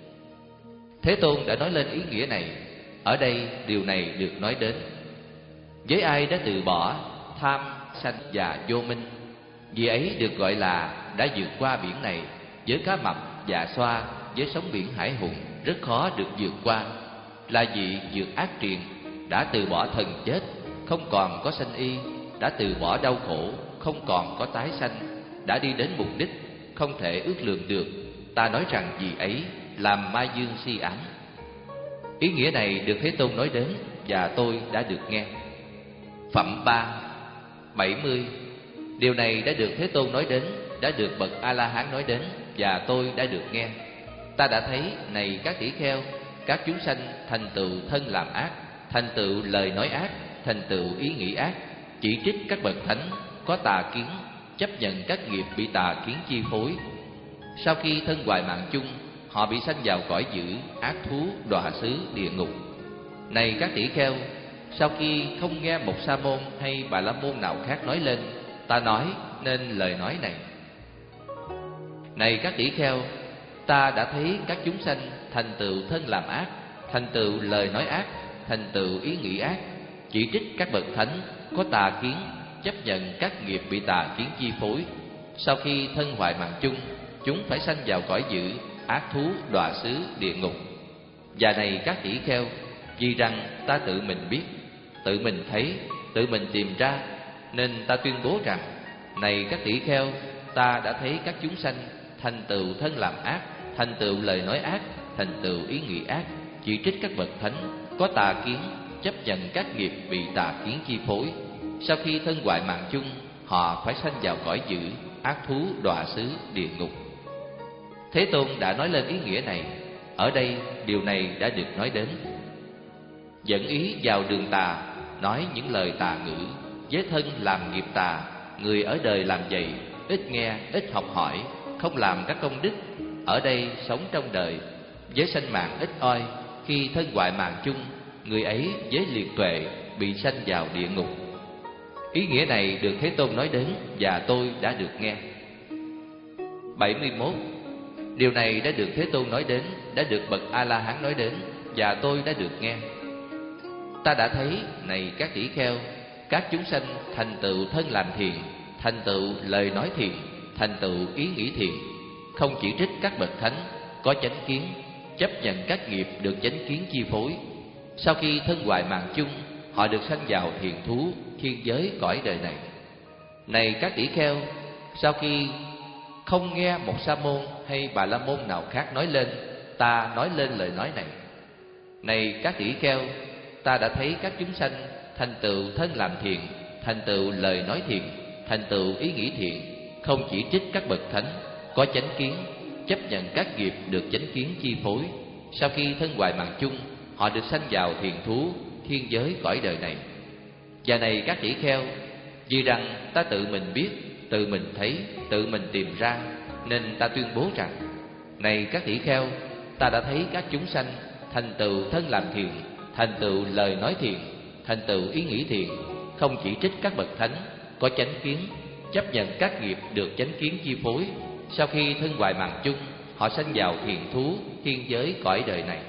[SPEAKER 1] Thế Tôn đã nói lên ý nghĩa này. Ở đây điều này được nói đến. Với ai đã từ bỏ tham, sân và vô minh, vì ấy được gọi là đã vượt qua biển này, với cá mập, dạ xoa, với sóng biển hải hùng rất khó được vượt qua. Là vị vượt ác triền, đã từ bỏ thần chết, không còn có sanh y, đã từ bỏ đau khổ, không còn có tái sanh, đã đi đến mục đích không thể ước lượng được. Ta nói rằng vì ấy làm ma dương si ám. Ý nghĩa này được Thế Tôn nói đến và tôi đã được nghe. Phẩm ba. Bảy mươi. Điều này đã được Thế Tôn nói đến, đã được bậc A-la-hán nói đến và tôi đã được nghe. Ta đã thấy, này các tỷ kheo, các chúng sanh thành tựu thân làm ác, thành tựu lời nói ác, thành tựu ý nghĩ ác, chỉ trích các bậc thánh, có tà kiến, chấp nhận các nghiệp bị tà kiến chi phối. Sau khi thân hoại mạng chung, họ bị sanh vào cõi dữ, ác thú, đọa xứ, địa ngục. Này các tỷ kheo, sau khi không nghe một sa môn hay Bà La Môn nào khác nói lên, ta nói nên lời nói này. Này các tỷ kheo, ta đã thấy các chúng sanh thành tựu thân làm ác, thành tựu lời nói ác, thành tựu ý nghĩ ác, chỉ trích các bậc thánh, có tà kiến, chấp nhận các nghiệp bị tà kiến chi phối. Sau khi thân hoại mạng chung, chúng phải sanh vào cõi dữ, ác thú, đọa xứ, địa ngục. Và này các tỷ kheo, vì rằng ta tự mình biết, tự mình thấy, tự mình tìm ra, nên ta tuyên bố rằng, này các tỷ kheo, ta đã thấy các chúng sanh thành tựu thân làm ác, thành tựu lời nói ác, thành tựu ý nghĩ ác, chỉ trích các bậc thánh, có tà kiến, chấp nhận các nghiệp bị tà kiến chi phối. Sau khi thân hoại mạng chung, họ phải sanh vào cõi dữ, ác thú, đọa xứ, địa ngục. Thế Tôn đã nói lên ý nghĩa này. Ở đây điều này đã được nói đến. Dẫn ý vào đường tà, nói những lời tà ngữ, với thân làm nghiệp tà. Người ở đời làm vậy, ít nghe, ít học hỏi, không làm các công đức. Ở đây sống trong đời, với sanh mạng ít oi. Khi thân hoại mạng chung, người ấy với liệt tuệ bị sanh vào địa ngục. Ý nghĩa này được Thế Tôn nói đến và tôi đã được nghe. Bảy mươi mốt. Điều này đã được Thế Tôn nói đến, đã được bậc A-la-hán nói đến và tôi đã được nghe. Ta đã thấy, này các tỷ kheo, các chúng sanh thành tựu thân làm thiện, thành tựu lời nói thiện, thành tựu ý nghĩ thiện, không chỉ trích các bậc thánh, có chánh kiến, chấp nhận các nghiệp được chánh kiến chi phối. Sau khi thân hoại mạng chung, họ được sanh vào thiền thú, thiên giới cõi đời này. Này các tỷ kheo, sau khi không nghe một sa môn hay Bà La Môn nào khác nói lên, ta nói lên lời nói này. Này các tỷ kheo, ta đã thấy các chúng sanh thành tựu thân làm thiện, thành tựu lời nói thiện, thành tựu ý nghĩ thiện, không chỉ trích các bậc thánh, có chánh kiến, chấp nhận các nghiệp được chánh kiến chi phối. Sau khi thân hoại mạng chung, họ được sanh vào thiền thú, thiên giới cõi đời này. Và này các tỷ kheo, vì rằng ta tự mình biết, tự mình thấy, tự mình tìm ra, nên ta tuyên bố rằng, này các tỷ kheo, ta đã thấy các chúng sanh thành tựu thân làm thiện, thành tựu lời nói thiện, thành tựu ý nghĩ thiện, không chỉ trích các bậc thánh, có chánh kiến, chấp nhận các nghiệp được chánh kiến chi phối. Sau khi thân hoại mạng chung, họ sanh vào thiền thú, thiên giới cõi đời này.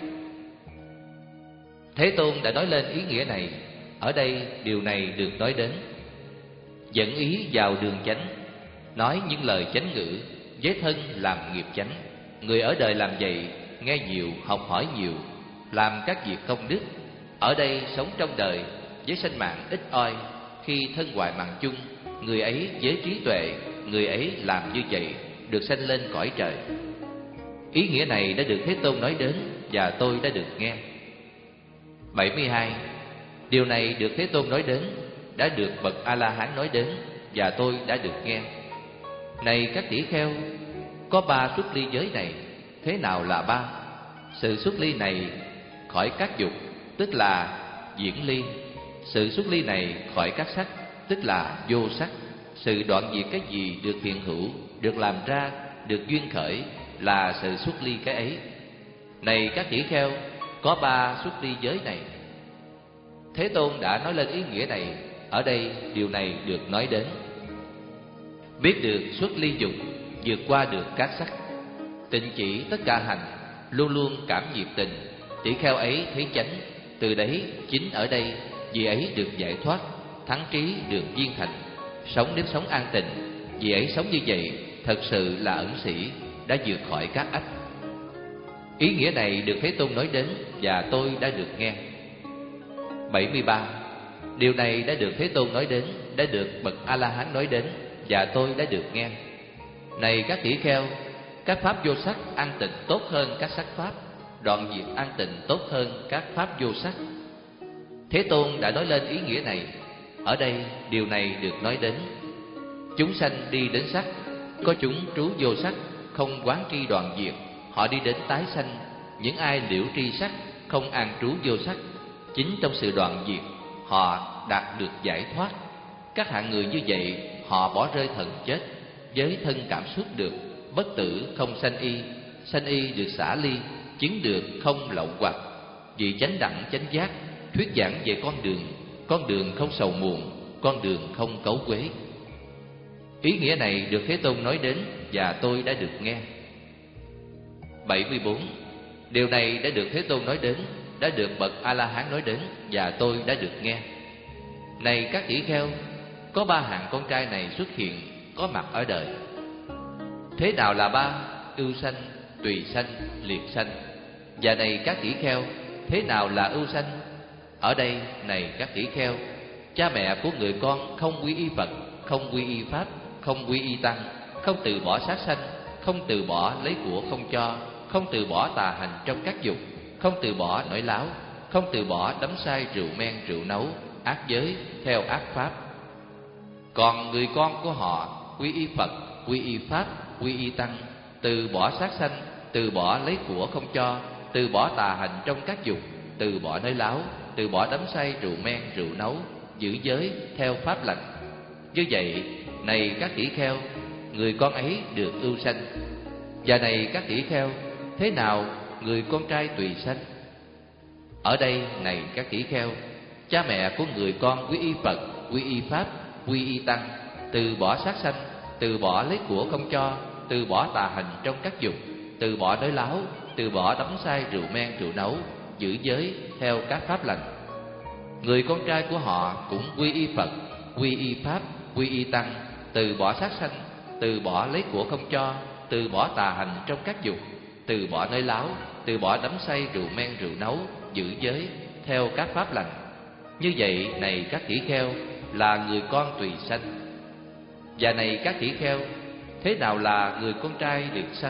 [SPEAKER 1] Thế Tôn đã nói lên ý nghĩa này. Ở đây điều này được nói đến. Dẫn ý vào đường chánh, nói những lời chánh ngữ, với thân làm nghiệp chánh. Người ở đời làm vậy, nghe nhiều, học hỏi nhiều, làm các việc công đức. Ở đây sống trong đời, với sanh mạng ít oi, khi thân hoại mạng chung, người ấy với trí tuệ, người ấy làm như vậy, được sanh lên cõi trời. Ý nghĩa này đã được Thế Tôn nói đến và tôi đã được nghe. bảy mươi hai. Điều này được Thế Tôn nói đến, đã được bậc A-la-hán nói đến và tôi đã được nghe. Này các tỷ kheo, có ba xuất ly giới này. Thế nào là ba? Sự xuất ly này khỏi các dục, tức là diễn ly. Sự xuất ly này khỏi các sắc, tức là vô sắc. Sự đoạn diệt cái gì được hiện hữu, được làm ra, được duyên khởi, là sự xuất ly cái ấy. Này các tỷ kheo, có ba xuất ly giới này. Thế Tôn đã nói lên ý nghĩa này. Ở đây điều này được nói đến. Biết được xuất ly dục, vượt qua được các sắc, tịnh chỉ tất cả hành, luôn luôn cảm nhiệt tình. Tỷ kheo ấy thấy chánh, từ đấy chính ở đây, vì ấy được giải thoát, thắng trí được viên thành, sống nếp sống an tịnh. Vì ấy sống như vậy, thật sự là ẩn sĩ, đã vượt khỏi các ách. Ý nghĩa này được Thế Tôn nói đến và tôi đã được nghe. bảy mươi ba. Điều này đã được Thế Tôn nói đến, đã được bậc A-la-hán nói đến và tôi đã được nghe. Này các tỷ kheo, các pháp vô sắc an tịnh tốt hơn các sắc pháp, đoạn diệt an tịnh tốt hơn các pháp vô sắc. Thế Tôn đã nói lên ý nghĩa này. Ở đây điều này được nói đến. Chúng sanh đi đến sắc, có chúng trú vô sắc, không quán tri đoạn diệt, họ đi đến tái sanh. Những ai liễu tri sắc, không an trú vô sắc, chính trong sự đoạn diệt, họ đạt được giải thoát. Các hạng người như vậy, họ bỏ rơi thần chết, với thân cảm xúc được, bất tử không sanh y, sanh y được xả ly, chứng được không lậu hoặc. Vì chánh đẳng chánh giác, thuyết giảng về con đường, con đường không sầu muộn, con đường không cấu quế. Ý nghĩa này được Thế Tôn nói đến và tôi đã được nghe. bảy mươi bốn. Điều này đã được Thế Tôn nói đến, đã được bậc A-la-hán nói đến và tôi đã được nghe. Này các tỷ kheo, có ba hạng con trai này xuất hiện, có mặt ở đời. Thế nào là ba? Ưu sanh, tùy sanh, liệt sanh. Và này các tỷ kheo, thế nào là ưu sanh? Ở đây, này các tỷ kheo, cha mẹ của người con không quy y Phật, không quy y Pháp, không quy y Tăng, không từ bỏ sát sanh, không từ bỏ lấy của không cho, không từ bỏ tà hành trong các dục, không từ bỏ nổi láo, không từ bỏ đắm say rượu men rượu nấu, ác giới theo ác pháp. Còn người con của họ quy y Phật, quy y Pháp, quy y Tăng, từ bỏ sát sanh, từ bỏ lấy của không cho, từ bỏ tà hành trong các dục, từ bỏ nói láo, từ bỏ đắm say rượu men rượu nấu, giữ giới theo pháp lành. Như vậy, này các tỷ kheo, người con ấy được ưu sanh. Và này các tỷ kheo, thế nào người con trai tùy sanh? Ở đây, này các tỷ kheo, cha mẹ của người con quy y Phật, quy y Pháp, quy y Tăng, từ bỏ sát sanh, từ bỏ lấy của không cho, từ bỏ tà hành trong các dục, từ bỏ nói láo, từ bỏ đắm say rượu men rượu nấu, giữ giới theo các pháp lành. Người con trai của họ cũng quy y Phật, quy y Pháp, quy y Tăng, từ bỏ sát sanh, từ bỏ lấy của không cho, từ bỏ tà hành trong các dục, từ bỏ nói láo, từ bỏ đắm say rượu men rượu nấu, giữ giới theo các pháp lành. Như vậy, này các tỷ kheo, là người con tùy sanh. Và này các tỷ kheo, thế nào là người con trai liệt sanh?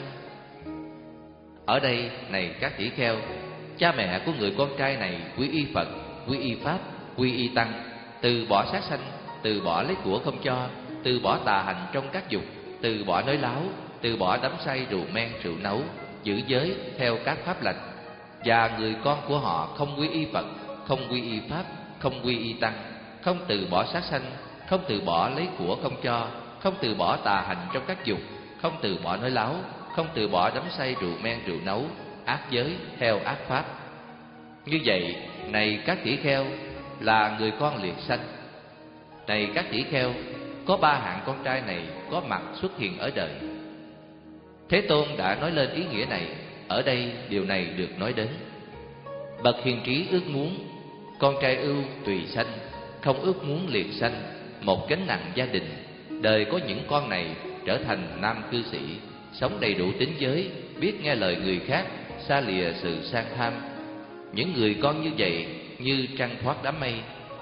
[SPEAKER 1] Ở đây, này các tỷ kheo, cha mẹ của người con trai này quy y Phật, quy y Pháp, quy y Tăng, từ bỏ sát sanh, từ bỏ lấy của không cho, từ bỏ tà hành trong các dục, từ bỏ nói láo, từ bỏ đắm say rượu men rượu nấu, giữ giới theo các pháp lành. Và người con của họ không quy y Phật, không quy y Pháp, không quy y Tăng, không từ bỏ sát sanh, không từ bỏ lấy của không cho, không từ bỏ tà hành trong các dục, không từ bỏ nói láo, không từ bỏ đắm say rượu men rượu nấu, ác giới theo ác pháp. Như vậy, này các tỷ kheo, là người con liệt sanh. Này các tỷ kheo, có ba hạng con trai này có mặt xuất hiện ở đời. Thế Tôn đã nói lên ý nghĩa này. Ở đây điều này được nói đến. Bậc hiền trí ước muốn con trai ưu tùy sanh, không ước muốn liệt sanh, một gánh nặng gia đình. Đời có những con này trở thành nam cư sĩ, sống đầy đủ tín giới, biết nghe lời người khác, xa lìa sự sang tham. Những người con như vậy như trăng thoát đám mây,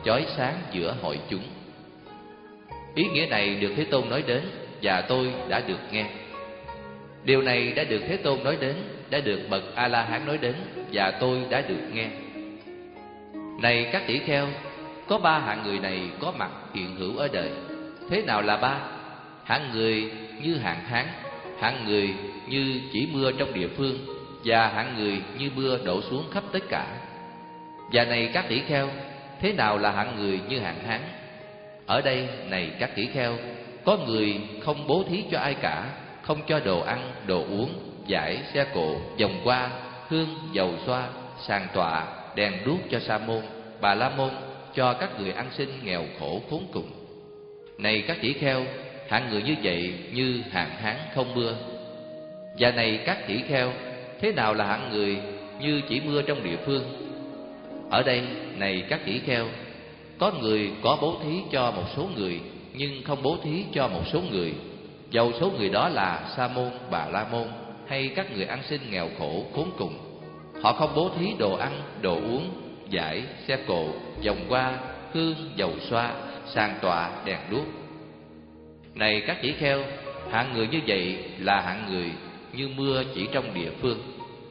[SPEAKER 1] chói sáng giữa hội chúng. Ý nghĩa này được Thế Tôn nói đến và tôi đã được nghe. Điều này đã được Thế Tôn nói đến, đã được bậc A-la-hán nói đến và tôi đã được nghe. Này các tỷ kheo, có ba hạng người này có mặt hiện hữu ở đời. Thế nào là ba? Hạng người như hạn hán, hạng người như chỉ mưa trong địa phương, và hạng người như mưa đổ xuống khắp tất cả. Và này các tỷ kheo, thế nào là hạng người như hạn hán? Ở đây, này các tỷ kheo, có người không bố thí cho ai cả, không cho đồ ăn, đồ uống, vải, xe cộ, vòng qua, hương, dầu xoa, sàn tọa, đèn đuốc cho sa môn, bà la môn, cho các người ăn xin nghèo khổ khốn cùng. Này các tỷ kheo, hạng người như vậy như hạn hán không mưa. Và này các tỷ kheo, thế nào là hạng người như chỉ mưa trong địa phương? Ở đây, này các tỷ kheo, có người có bố thí cho một số người, nhưng không bố thí cho một số người, dầu số người đó là sa môn, bà la môn, hay các người ăn xin nghèo khổ khốn cùng. Họ không bố thí đồ ăn, đồ uống, vải, xe cộ, vòng qua, hương, dầu xoa, sàn tọa, đèn đuốc. Này các tỷ kheo, hạng người như vậy là hạng người như mưa chỉ trong địa phương.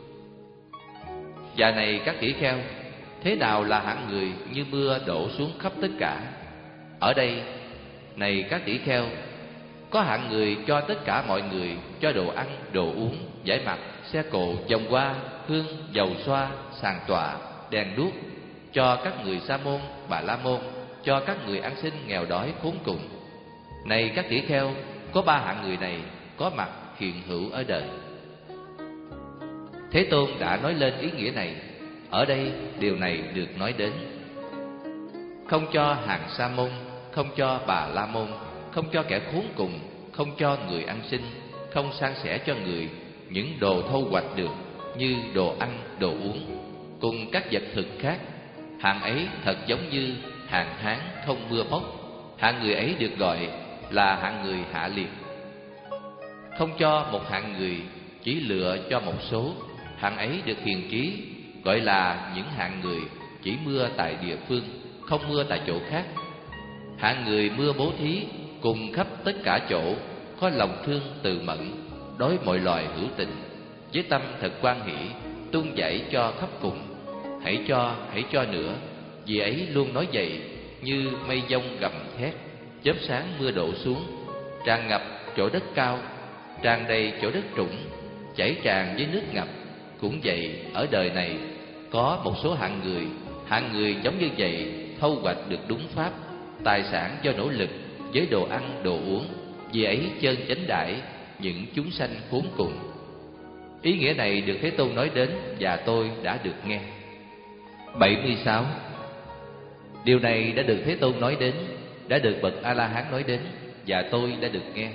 [SPEAKER 1] Và này các tỷ kheo, thế nào là hạng người như mưa đổ xuống khắp tất cả? Ở đây, này các tỷ kheo, có hạng người cho tất cả mọi người, cho đồ ăn, đồ uống, vải mặc, xe cộ, vòng qua, hương, dầu xoa, sàn tọa, đèn đuốc, cho các người sa môn, bà la môn, cho các người ăn xin nghèo đói khốn cùng. Này các tỷ kheo, có ba hạng người này có mặt hiện hữu ở đời. Thế Tôn đã nói lên ý nghĩa này. Ở đây điều này được nói đến. Không cho hàng sa môn, không cho bà la môn, không cho kẻ khốn cùng, không cho người ăn xin, không san sẻ cho người những đồ thâu hoạch được như đồ ăn, đồ uống, cùng các vật thực khác. Hạng ấy thật giống như hạn hán không mưa móc. Hạng người ấy được gọi là hạng người hạ liệt. Không cho một hạng người, chỉ lựa cho một số. Hạng ấy được hiền trí, gọi là những hạng người chỉ mưa tại địa phương, không mưa tại chỗ khác. Hạng người mưa bố thí cùng khắp tất cả chỗ, có lòng thương từ mẫn đối mọi loài hữu tình, với tâm thật quan hỷ, tuôn chảy cho khắp cùng. Hãy cho, hãy cho nữa, vì ấy luôn nói vậy, như mây giông gầm thét, chớp sáng mưa đổ xuống, tràn ngập chỗ đất cao, tràn đầy chỗ đất trũng, chảy tràn với nước ngập. Cũng vậy, ở đời này có một số hạng người, hạng người giống như vậy, thâu hoạch được đúng pháp, tài sản do nỗ lực, với đồ ăn, đồ uống, vì ấy chơn chánh đãi những chúng sanh khốn cùng. Ý nghĩa này được Thế Tôn nói đến và tôi đã được nghe. bảy mươi sáu. Điều này đã được Thế Tôn nói đến, đã được bậc A-la-hán nói đến và tôi đã được nghe.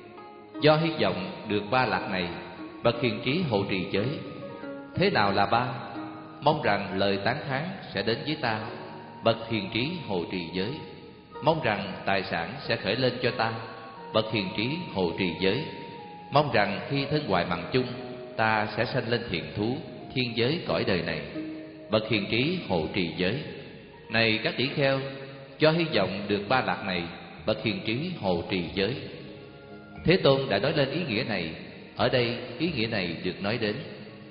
[SPEAKER 1] Do hy vọng được ba lạc này, bậc hiền trí hộ trì giới. Thế nào là ba? Mong rằng lời tán thán sẽ đến với ta, bậc hiền trí hộ trì giới. Mong rằng tài sản sẽ khởi lên cho ta, bậc hiền trí hộ trì giới. Mong rằng khi thân hoại bằng chung, ta sẽ sanh lên thiện thú, thiên giới cõi đời này, bậc hiền trí hộ trì giới. Này các tỷ kheo, do hy vọng được ba lạc này, bậc hiền trí hộ trì giới. Thế Tôn đã nói lên ý nghĩa này. Ở đây ý nghĩa này được nói đến.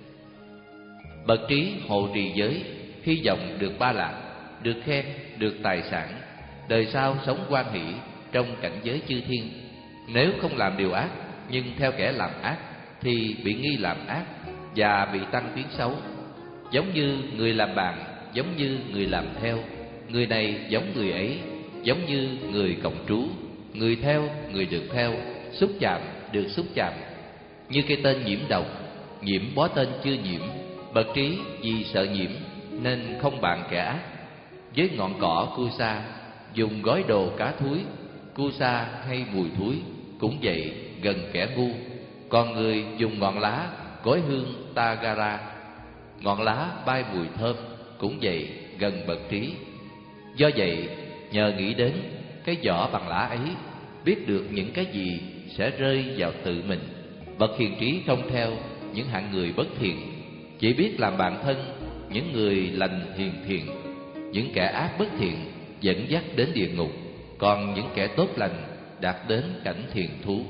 [SPEAKER 1] Bậc trí hộ trì giới, hy vọng được ba lạc, được khen, được tài sản, đời sau sống hoan hỷ trong cảnh giới chư thiên. Nếu không làm điều ác, nhưng theo kẻ làm ác, thì bị nghi làm ác và bị tăng tiếng xấu. Giống như người làm bạn, giống như người làm theo. Người này giống người ấy, giống như người cộng trú. Người theo, người được theo, xúc chạm, được xúc chạm. Như cây tên nhiễm độc, nhiễm bó tên chưa nhiễm. Bậc trí vì sợ nhiễm nên không bàn kẻ ác. Với ngọn cỏ Kusa, dùng gói đồ cá thúi. Kusa hay mùi thúi, cũng vậy, gần kẻ ngu. Còn người dùng ngọn lá, gói hương Tagara, ngọn lá bay mùi thơm, cũng vậy, gần bậc trí. Do vậy, nhờ nghĩ đến cái vỏ bằng lá ấy, biết được những cái gì sẽ rơi vào tự mình. Bậc hiền trí không theo những hạng người bất thiện, chỉ biết làm bạn thân những người lành hiền thiện. Những kẻ ác bất thiện dẫn dắt đến địa ngục, còn những kẻ tốt lành đạt đến cảnh thiền thú.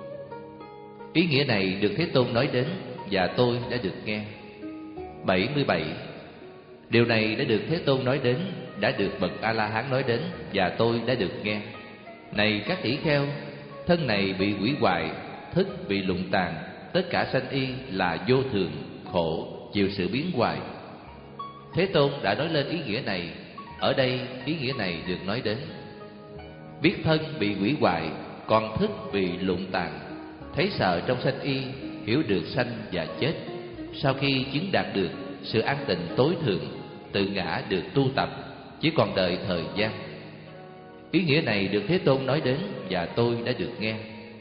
[SPEAKER 1] Ý nghĩa này được Thế Tôn nói đến và tôi đã được nghe. bảy mươi bảy. Điều này đã được Thế Tôn nói đến, đã được bậc A-la-hán nói đến và tôi đã được nghe. Này các tỷ kheo, thân này bị hủy hoại, thức bị lụng tàn, tất cả sanh y là vô thường, khổ, chịu sự biến hoại. Thế Tôn đã nói lên ý nghĩa này. Ở đây ý nghĩa này được nói đến. Biết thân bị hủy hoại, còn thức bị lụng tàn, thấy sợ trong sanh y, hiểu được sanh và chết. Sau khi chứng đạt được sự an tịnh tối thượng, tự ngã được tu tập, chỉ còn đợi thời gian. Ý nghĩa này được Thế Tôn nói đến và tôi đã được nghe.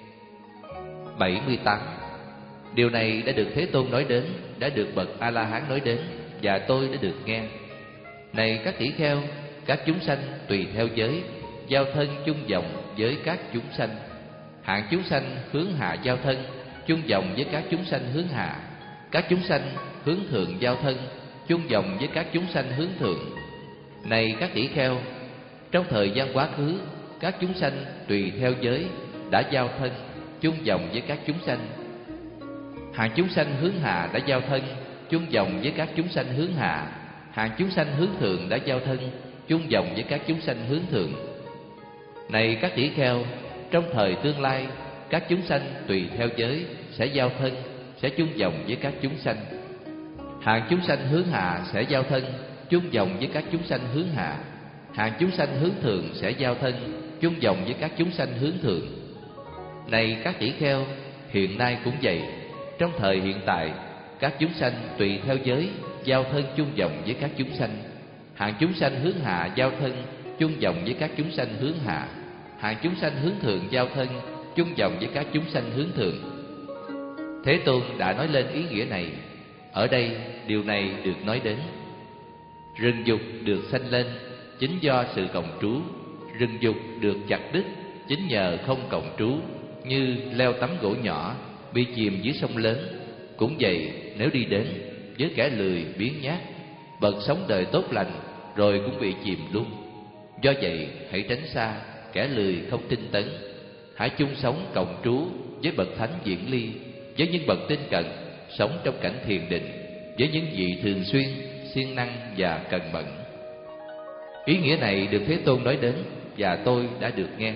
[SPEAKER 1] bảy mươi tám. Điều này đã được Thế Tôn nói đến, đã được bậc A-la-hán nói đến và tôi đã được nghe. Này các tỷ kheo, các chúng sanh tùy theo giới, giao thân chung vọng với các chúng sanh. Hạng chúng sanh hướng hạ giao thân, chung vọng với các chúng sanh hướng hạ. Các chúng sanh hướng thượng giao thân, chung vọng với các chúng sanh hướng thượng. Này các tỷ kheo, trong thời gian quá khứ, các chúng sanh tùy theo giới đã giao thân, chung vọng với các chúng sanh. Hàng chúng sanh hướng hạ đã giao thân, chung vọng với các chúng sanh hướng hạ. Hàng chúng sanh hướng thượng đã giao thân, chung vọng với các chúng sanh hướng thượng. Này các tỷ kheo, trong thời tương lai, các chúng sanh tùy theo giới sẽ giao thân, sẽ chung vọng với các chúng sanh. Hàng chúng sanh hướng hạ sẽ giao thân, chung vọng với các chúng sanh hướng hạ. Hàng chúng sanh hướng thượng sẽ giao thân, chung vọng với các chúng sanh hướng thượng. Này các tỷ kheo, hiện nay cũng vậy. Trong thời hiện tại, các chúng sanh tùy theo giới giao thân chung vọng với các chúng sanh. Hàng chúng sanh hướng hạ giao thân, chung vọng với các chúng sanh hướng hạ. Hàng chúng sanh hướng thượng giao thân, chung vọng với các chúng sanh hướng thượng. Thế Tôn đã nói lên ý nghĩa này. Ở đây điều này được nói đến. Rừng dục được sanh lên chính do sự cộng trú. Rừng dục được chặt đứt chính nhờ không cộng trú. Như leo tấm gỗ nhỏ bị chìm dưới sông lớn. Cũng vậy, nếu đi đến với kẻ lười biếng nhác, bậc sống đời tốt lành rồi cũng bị chìm luôn. Do vậy hãy tránh xa kẻ lười không tinh tấn. Hãy chung sống cộng trú với bậc thánh viễn ly, với những bậc tinh cận sống trong cảnh thiền định, với những vị thường xuyên siêng năng và cần mẫn. Ý nghĩa này được Thế Tôn nói đến và tôi đã được nghe.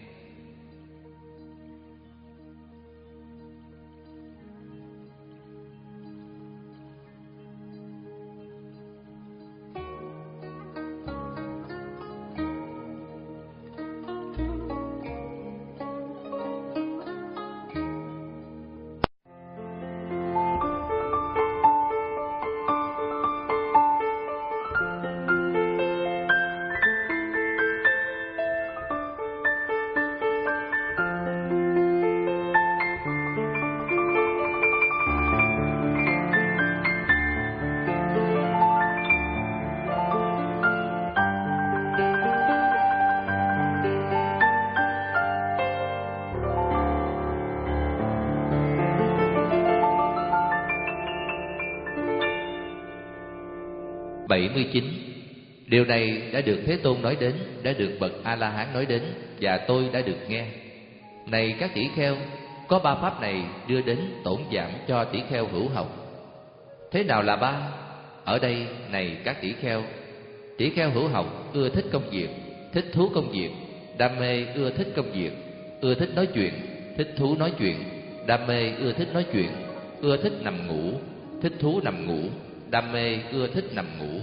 [SPEAKER 1] bảy mươi chín. Điều này đã được Thế Tôn nói đến, đã được bậc A-la-hán nói đến và tôi đã được nghe. Này các tỷ kheo, có ba pháp này đưa đến tổn giảm cho tỷ kheo hữu học. Thế nào là ba? Ở đây, này các tỷ kheo, tỷ kheo hữu học ưa thích công việc, thích thú công việc, đam mê ưa thích công việc, ưa thích nói chuyện, thích thú nói chuyện, đam mê ưa thích nói chuyện, ưa thích nằm ngủ, thích thú nằm ngủ, đam mê ưa thích nằm ngủ.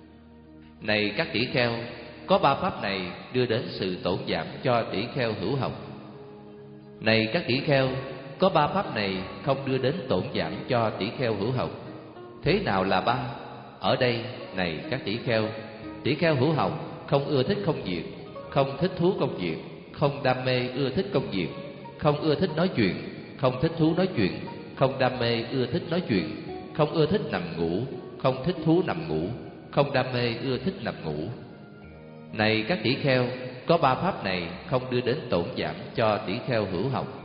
[SPEAKER 1] Này các tỷ kheo, có ba pháp này đưa đến sự tổn giảm cho tỷ kheo hữu học. Này các tỷ kheo, có ba pháp này không đưa đến tổn giảm cho tỷ kheo hữu học. Thế nào là ba? Ở đây, này các tỷ kheo, tỷ kheo hữu học không ưa thích công việc, không thích thú công việc, không đam mê ưa thích công việc, không ưa thích nói chuyện, không thích thú nói chuyện, không đam mê ưa thích nói chuyện, không ưa thích nằm ngủ, không thích thú nằm ngủ, không đam mê ưa thích nằm ngủ. Này các tỷ kheo, có ba pháp này không đưa đến tổn giảm cho tỷ kheo hữu học.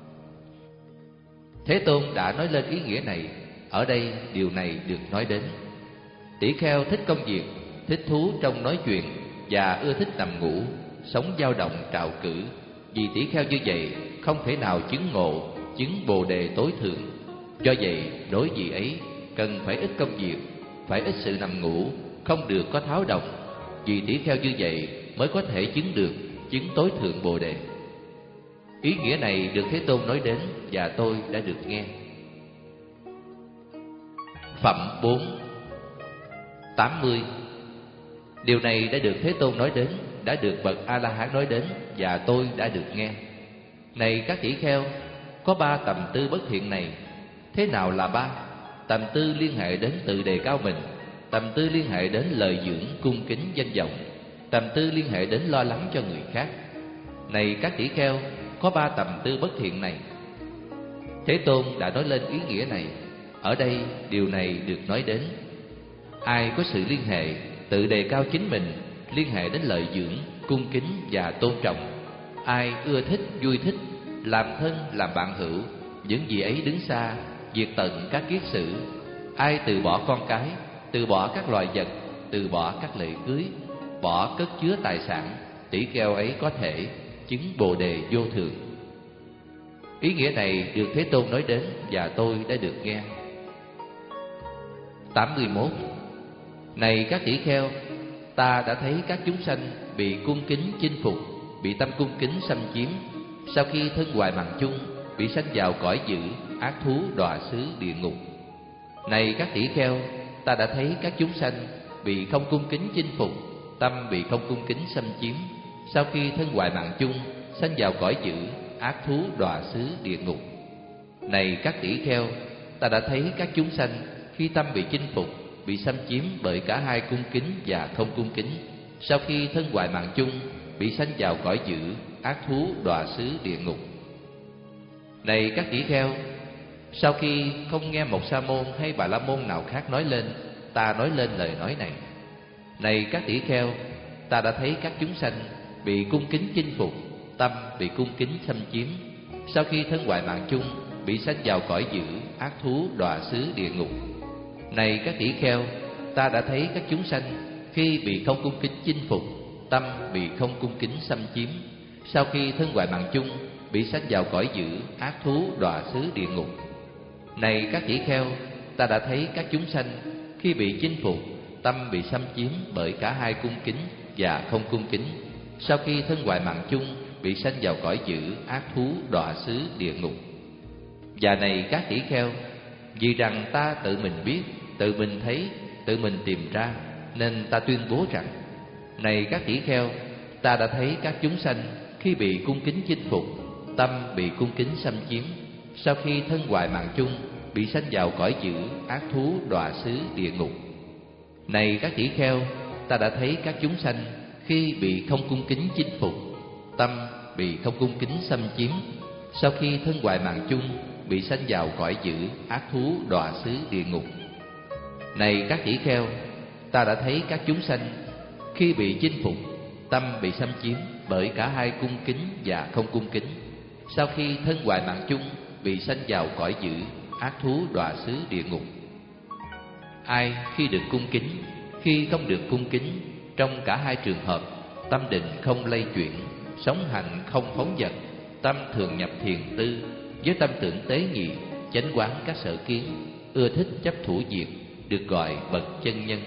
[SPEAKER 1] Thế Tôn đã nói lên ý nghĩa này. Ở đây điều này được nói đến. Tỷ kheo thích công việc, thích thú trong nói chuyện, và ưa thích nằm ngủ, sống dao động trạo cử. Vì tỷ kheo như vậy không thể nào chứng ngộ, chứng Bồ đề tối thượng. Do vậy, đối vị ấy cần phải ít công việc, phải ít sự nằm ngủ, không được có tháo động. Vì tỷ kheo như vậy mới có thể chứng được chứng tối thượng Bồ đề. Ý nghĩa này được Thế Tôn nói đến và tôi đã được nghe. Phẩm bốn tám mươi. Điều này đã được Thế Tôn nói đến, đã được bậc A-la-hán nói đến và tôi đã được nghe. Này các tỷ kheo, có ba tầm tư bất thiện này. Thế nào là ba? Tầm tư liên hệ đến tự đề cao mình, tầm tư liên hệ đến lời dưỡng cung kính danh vọng, tầm tư liên hệ đến lo lắng cho người khác. Này các tỷ kheo, có ba tầm tư bất thiện này. Thế Tôn đã nói lên ý nghĩa này. Ở đây điều này được nói đến: ai có sự liên hệ tự đề cao chính mình, liên hệ đến lợi dưỡng, cung kính và tôn trọng, ai ưa thích, vui thích, làm thân, làm bạn hữu, những gì ấy đứng xa, diệt tận các kiết sử, ai từ bỏ con cái, từ bỏ các loài vật, từ bỏ các lễ cưới, bỏ cất chứa tài sản, tỷ kheo ấy có thể chứng Bồ đề vô thượng. Ý nghĩa này được Thế Tôn nói đến và tôi đã được nghe. tám mươi mốt. Này các tỷ kheo, ta đã thấy các chúng sanh bị cung kính chinh phục, bị tâm cung kính xâm chiếm, sau khi thân hoài mạng chung, bị sanh vào cõi dữ, ác thú, đọa xứ, địa ngục. Này các tỷ kheo, ta đã thấy các chúng sanh bị không cung kính chinh phục, tâm bị không cung kính xâm chiếm, sau khi thân hoài mạng chung, sanh vào cõi dữ, ác thú, đọa xứ, địa ngục. Này các tỷ kheo, ta đã thấy các chúng sanh khi tâm bị chinh phục, bị xâm chiếm bởi cả hai cung kính và không cung kính, sau khi thân hoài mạng chung, bị sanh vào cõi dữ, ác thú, đọa xứ, địa ngục. Này các tỷ kheo, sau khi không nghe một sa môn hay bà la môn nào khác nói lên, ta nói lên lời nói này. Này các tỷ kheo, ta đã thấy các chúng sanh bị cung kính chinh phục, tâm bị cung kính xâm chiếm, sau khi thân hoại mạng chung, bị sanh vào cõi dữ, ác thú, đọa xứ, địa ngục. Này các tỷ kheo, ta đã thấy các chúng sanh khi bị không cung kính chinh phục, tâm bị không cung kính xâm chiếm, sau khi thân hoại mạng chung, bị sanh vào cõi dữ, ác thú, đọa xứ, địa ngục. Này các tỷ kheo, ta đã thấy các chúng sanh khi bị chinh phục, tâm bị xâm chiếm bởi cả hai cung kính và không cung kính, sau khi thân hoại mạng chung, bị sanh vào cõi dữ, ác thú, đọa xứ, địa ngục. Và này các tỷ kheo, vì rằng ta tự mình biết, tự mình thấy, tự mình tìm ra, nên ta tuyên bố rằng: này các tỷ kheo, ta đã thấy các chúng sanh khi bị cung kính chinh phục, tâm bị cung kính xâm chiếm, sau khi thân hoại mạng chung, bị sanh vào cõi dữ, ác thú, đọa xứ, địa ngục. Này các tỷ kheo, ta đã thấy các chúng sanh khi bị không cung kính chinh phục, tâm bị không cung kính xâm chiếm, sau khi thân hoại mạng chung, bị sanh vào cõi dữ, ác thú, đọa xứ, địa ngục. Này các tỷ kheo, ta đã thấy các chúng sanh khi bị chinh phục, tâm bị xâm chiếm bởi cả hai cung kính và không cung kính, sau khi thân hoại mạng chung, bị sanh vào cõi dữ, ác thú, đọa xứ, địa ngục. Ai khi được cung kính, khi không được cung kính, trong cả hai trường hợp, tâm định không lay chuyển, sống hạnh không phóng dật, tâm thường nhập thiền tư, với tâm tưởng tế nhị, chánh quán các sở kiến, ưa thích chấp thủ diệt, được gọi bậc chân nhân.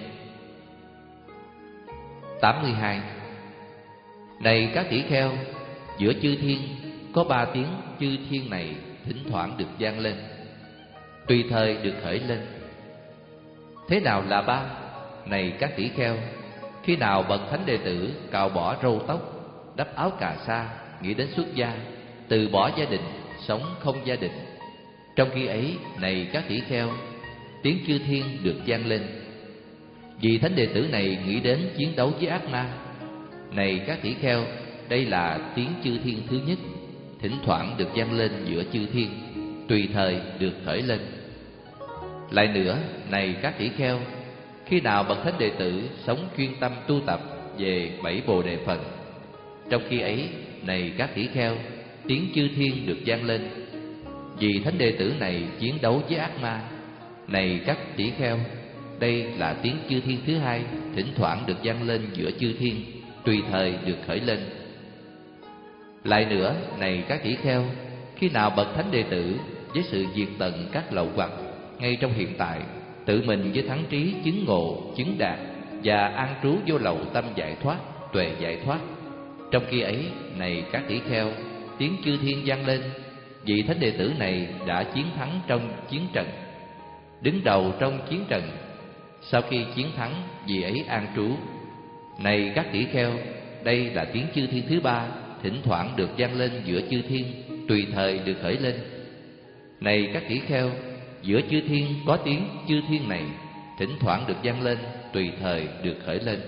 [SPEAKER 1] tám mươi hai. Này các tỷ kheo, giữa chư thiên có ba tiếng chư thiên này thỉnh thoảng được vang lên, tùy thời được khởi lên. Thế nào là ba? Này các tỷ kheo, khi nào bậc thánh đệ tử cạo bỏ râu tóc, đắp áo cà sa, nghĩ đến xuất gia, từ bỏ gia đình, sống không gia đình. Trong khi ấy, này các tỷ kheo, tiếng chư thiên được vang lên. Vì thánh đệ tử này nghĩ đến chiến đấu với ác ma. Này các tỷ kheo, đây là tiếng chư thiên thứ nhất, thỉnh thoảng được vang lên giữa chư thiên, tùy thời được khởi lên. Lại nữa, này các tỷ kheo, khi nào bậc thánh đệ tử sống chuyên tâm tu tập về bảy bồ đề phần. Trong khi ấy, này các tỷ kheo, tiếng chư thiên được vang lên. Vì thánh đệ tử này chiến đấu với ác ma. Này các tỷ kheo, đây là tiếng chư thiên thứ hai, thỉnh thoảng được vang lên giữa chư thiên, tùy thời được khởi lên. Lại nữa, này các tỷ kheo, khi nào bậc thánh đệ tử với sự diệt tận các lậu hoặc ngay trong hiện tại, tự mình với thắng trí chứng ngộ, chứng đạt và an trú vô lậu tâm giải thoát, tuệ giải thoát, trong khi ấy, này các tỷ kheo, tiếng chư thiên vang lên, vị thánh đệ tử này đã chiến thắng trong chiến trận, đứng đầu trong chiến trận. Sau khi chiến thắng, vị ấy an trú. Này các tỷ kheo, đây là tiếng chư thiên thứ ba, thỉnh thoảng được vang lên giữa chư thiên, tùy thời được khởi lên. Này các tỷ kheo, giữa chư thiên có tiếng chư thiên này, thỉnh thoảng được vang lên, tùy thời được khởi lên.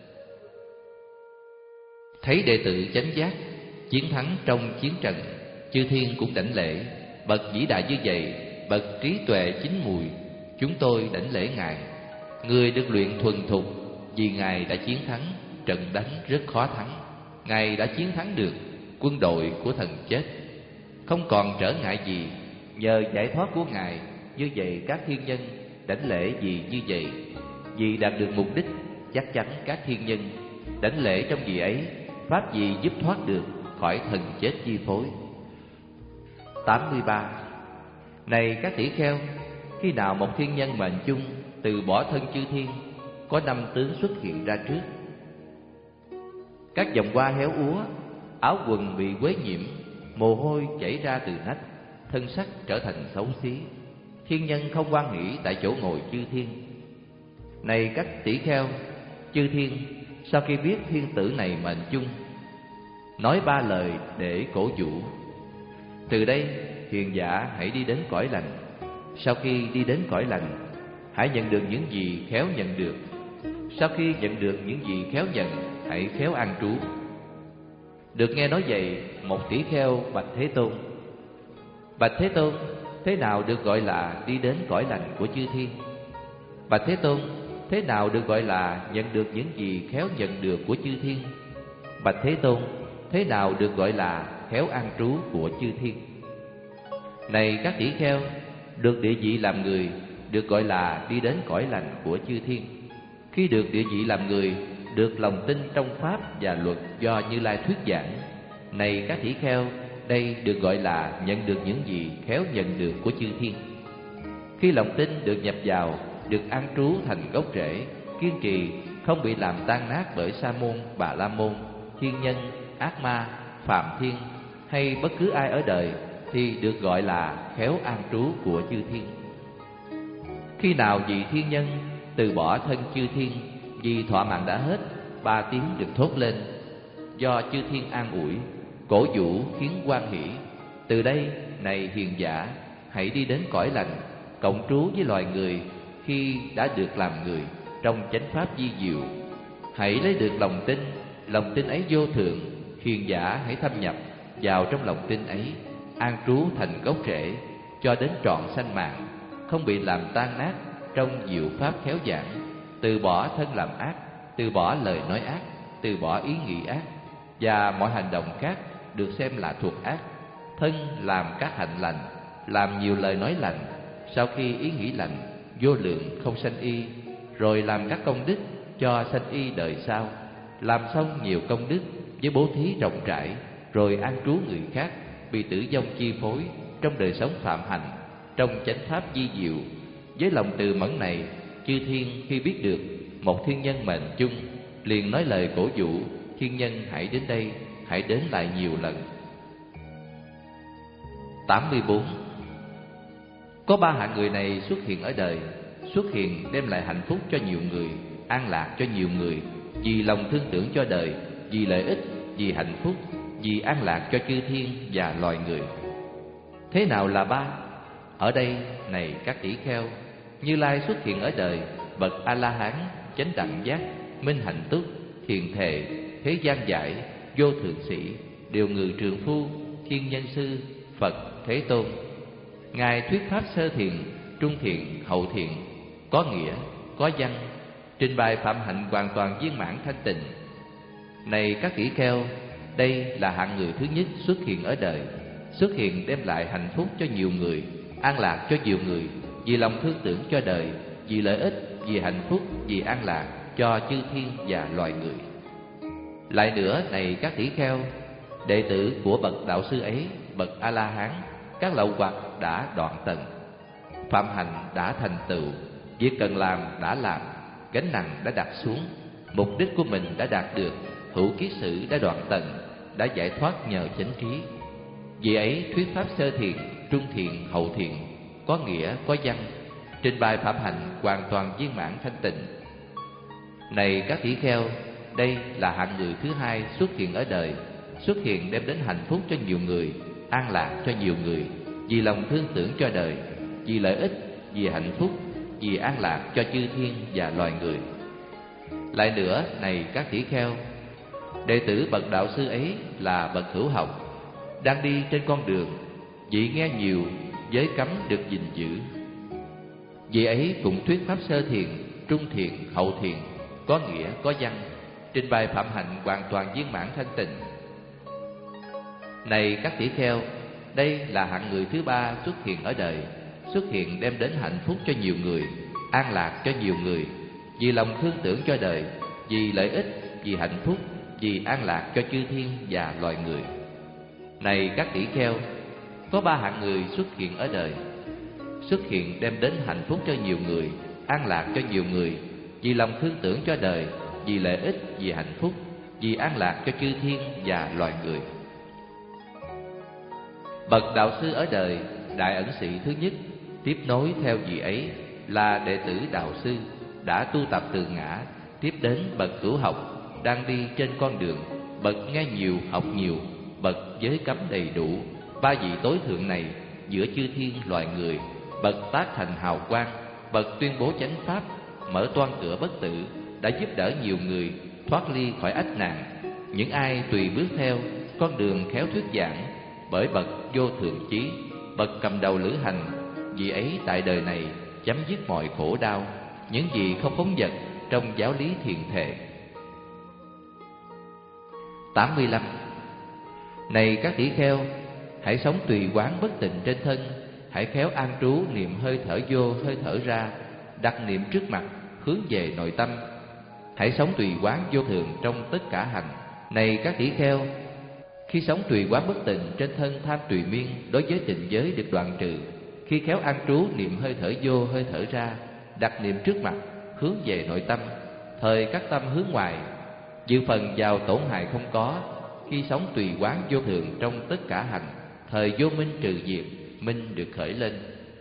[SPEAKER 1] Thấy đệ tử chánh giác chiến thắng trong chiến trận, chư thiên cũng đảnh lễ. Bậc vĩ đại như vậy, bậc trí tuệ chín mùi, chúng tôi đảnh lễ ngài. Người được luyện thuần thục, vì ngài đã chiến thắng, trận đánh rất khó thắng. Ngài đã chiến thắng được quân đội của thần chết, không còn trở ngại gì. Nhờ giải thoát của ngài, như vậy các thiên nhân đảnh lễ vì như vậy. Vì đạt được mục đích, chắc chắn các thiên nhân đảnh lễ trong vị ấy. Pháp gì giúp thoát được khỏi thần chết chi phối. tám mươi ba. Này các tỷ kheo, khi nào một thiên nhân mệnh chung từ bỏ thân chư thiên, có năm tướng xuất hiện ra trước. Các vòng hoa héo úa, áo quần bị quế nhiễm, mồ hôi chảy ra từ nách, thân sắc trở thành xấu xí. Thiên nhân không hoan hỷ tại chỗ ngồi chư thiên. Này các tỷ kheo, chư thiên sau khi biết thiên tử này mệnh chung, nói ba lời để cổ vũ. Từ đây hiền giả hãy đi đến cõi lành. Sau khi đi đến cõi lành, hãy nhận được những gì khéo nhận được. Sau khi nhận được những gì khéo nhận, hãy khéo an trú. Được nghe nói vậy, một tỷ kheo bạch Thế Tôn: Bạch Thế Tôn, thế nào được gọi là đi đến cõi lành của chư thiên? Bạch Thế Tôn, thế nào được gọi là nhận được những gì khéo nhận được của chư thiên? Bạch Thế Tôn, thế nào được gọi là khéo an trú của chư thiên? Này các tỷ kheo, được địa vị làm người được gọi là đi đến cõi lành của chư thiên. Khi được địa vị làm người, được lòng tin trong pháp và luật do Như Lai thuyết giảng. Này các tỷ kheo, đây được gọi là nhận được những gì khéo nhận được của chư thiên. Khi lòng tin được nhập vào, được an trú thành gốc rễ, kiên trì, không bị làm tan nát bởi Sa môn, Bà La môn, thiên nhân, ác ma, phạm thiên hay bất cứ ai ở đời, thì được gọi là khéo an trú của chư thiên. Khi nào vị thiên nhân từ bỏ thân chư thiên, vì thọ mạng đã hết, ba tiếng được thốt lên, do chư thiên an ủi, cổ vũ khiến hoan hỷ. Từ đây, này hiền giả, hãy đi đến cõi lành, cộng trú với loài người khi đã được làm người trong chánh pháp vi diệu. Hãy lấy được lòng tin, lòng tin ấy vô thượng. Hiền giả hãy thâm nhập vào trong lòng tin ấy, an trú thành gốc rễ cho đến trọn sanh mạng, không bị làm tan nát trong diệu pháp khéo giảng. Từ bỏ thân làm ác, từ bỏ lời nói ác, từ bỏ ý nghĩ ác và mọi hành động khác được xem là thuộc ác. Thân làm các hạnh lành, làm nhiều lời nói lành, sau khi ý nghĩ lành, vô lượng không sanh y, rồi làm các công đức cho sanh y đời sau. Làm xong nhiều công đức với bố thí rộng rãi, rồi an trú người khác, bị tử vong chi phối trong đời sống phạm hạnh, trong chánh pháp vi diệu. Với lòng từ mẫn này, chư thiên khi biết được một thiên nhân mệnh chung, liền nói lời cổ vũ: thiên nhân hãy đến đây, hãy đến lại nhiều lần. tám mươi bốn. Có ba hạng người này xuất hiện ở đời, xuất hiện đem lại hạnh phúc cho nhiều người, an lạc cho nhiều người, vì lòng thương tưởng cho đời, vì lợi ích, vì hạnh phúc, vì an lạc cho chư thiên và loài người. Thế nào là ba? Ở đây, này các tỷ kheo, Như Lai xuất hiện ở đời, bậc A-la-hán, chánh đẳng giác, minh hạnh túc, thiền thệ, thế gian giải, vô thượng sĩ, điều ngự trường phu, thiên nhân sư, Phật, Thế Tôn. Ngài thuyết pháp sơ thiền, trung thiền, hậu thiền, có nghĩa, có văn, trình bày phạm hạnh hoàn toàn viên mãn thanh tịnh. Này các tỷ kheo, đây là hạng người thứ nhất xuất hiện ở đời, xuất hiện đem lại hạnh phúc cho nhiều người, an lạc cho nhiều người, vì lòng thương tưởng cho đời, vì lợi ích, vì hạnh phúc, vì an lạc cho chư thiên và loài người. Lại nữa này các tỷ kheo, đệ tử của bậc đạo sư ấy, bậc A La Hán, các lậu hoặc đã đoạn tận, phạm hạnh đã thành tựu, việc cần làm đã làm, gánh nặng đã đặt xuống, mục đích của mình đã đạt được, hữu kiết sử đã đoạn tận, đã giải thoát nhờ chánh trí. Vì ấy thuyết pháp sơ thiền, trung thiền, hậu thiền, có nghĩa có văn, trình bày phạm hạnh hoàn toàn viên mãn thanh tịnh. Này các tỷ kheo, đây là hạng người thứ hai xuất hiện ở đời, xuất hiện đem đến hạnh phúc cho nhiều người, an lạc cho nhiều người, vì lòng thương tưởng cho đời, vì lợi ích, vì hạnh phúc, vì an lạc cho chư thiên và loài người. Lại nữa này các tỷ kheo, đệ tử bậc đạo sư ấy là bậc hữu học, đang đi trên con đường, vị nghe nhiều, giới cấm được gìn giữ. Vị ấy cũng thuyết pháp sơ thiền, trung thiền, hậu thiền, có nghĩa có văn, trình bày phạm hạnh hoàn toàn viên mãn thanh tịnh. Này các tỷ kheo, đây là hạng người thứ ba xuất hiện ở đời, xuất hiện đem đến hạnh phúc cho nhiều người, an lạc cho nhiều người, vì lòng thương tưởng cho đời, vì lợi ích, vì hạnh phúc, vì an lạc cho chư thiên và loài người. Này các tỷ kheo, có ba hạng người xuất hiện ở đời, xuất hiện đem đến hạnh phúc cho nhiều người, an lạc cho nhiều người, vì lòng thương tưởng cho đời, vì lợi ích, vì hạnh phúc, vì an lạc cho chư thiên và loài người. Bậc đạo sư ở đời, đại ẩn sĩ thứ nhất, tiếp nối theo vị ấy là đệ tử đạo sư, đã tu tập từ ngã, tiếp đến bậc hữu học, đang đi trên con đường, bậc nghe nhiều, học nhiều, bậc giới cấm đầy đủ. Ba vị tối thượng này giữa chư thiên loài người, bậc tác thành hào quang, bậc tuyên bố chánh pháp, mở toan cửa bất tử, đã giúp đỡ nhiều người thoát ly khỏi ách nạn. Những ai tùy bước theo con đường khéo thuyết giảng bởi bậc vô thượng chí, bậc cầm đầu lữ hành, vị ấy tại đời này chấm dứt mọi khổ đau, những gì không phóng dật trong giáo lý thiền thệ. tám mươi lăm. Này các tỷ kheo, hãy sống tùy quán bất tịnh trên thân, hãy khéo an trú niệm hơi thở vô, hơi thở ra, đặt niệm trước mặt, hướng về nội tâm. Hãy sống tùy quán vô thường trong tất cả hành. Này các tỷ kheo, khi sống tùy quán bất tịnh trên thân tham tùy miên, đối với tịnh giới được đoạn trừ. Khi khéo an trú niệm hơi thở vô, hơi thở ra, đặt niệm trước mặt, hướng về nội tâm, thời các tâm hướng ngoài, dự phần vào tổn hại không có. Khi sống tùy quán vô thường trong tất cả hành, thời vô minh trừ diệt, minh được khởi lên.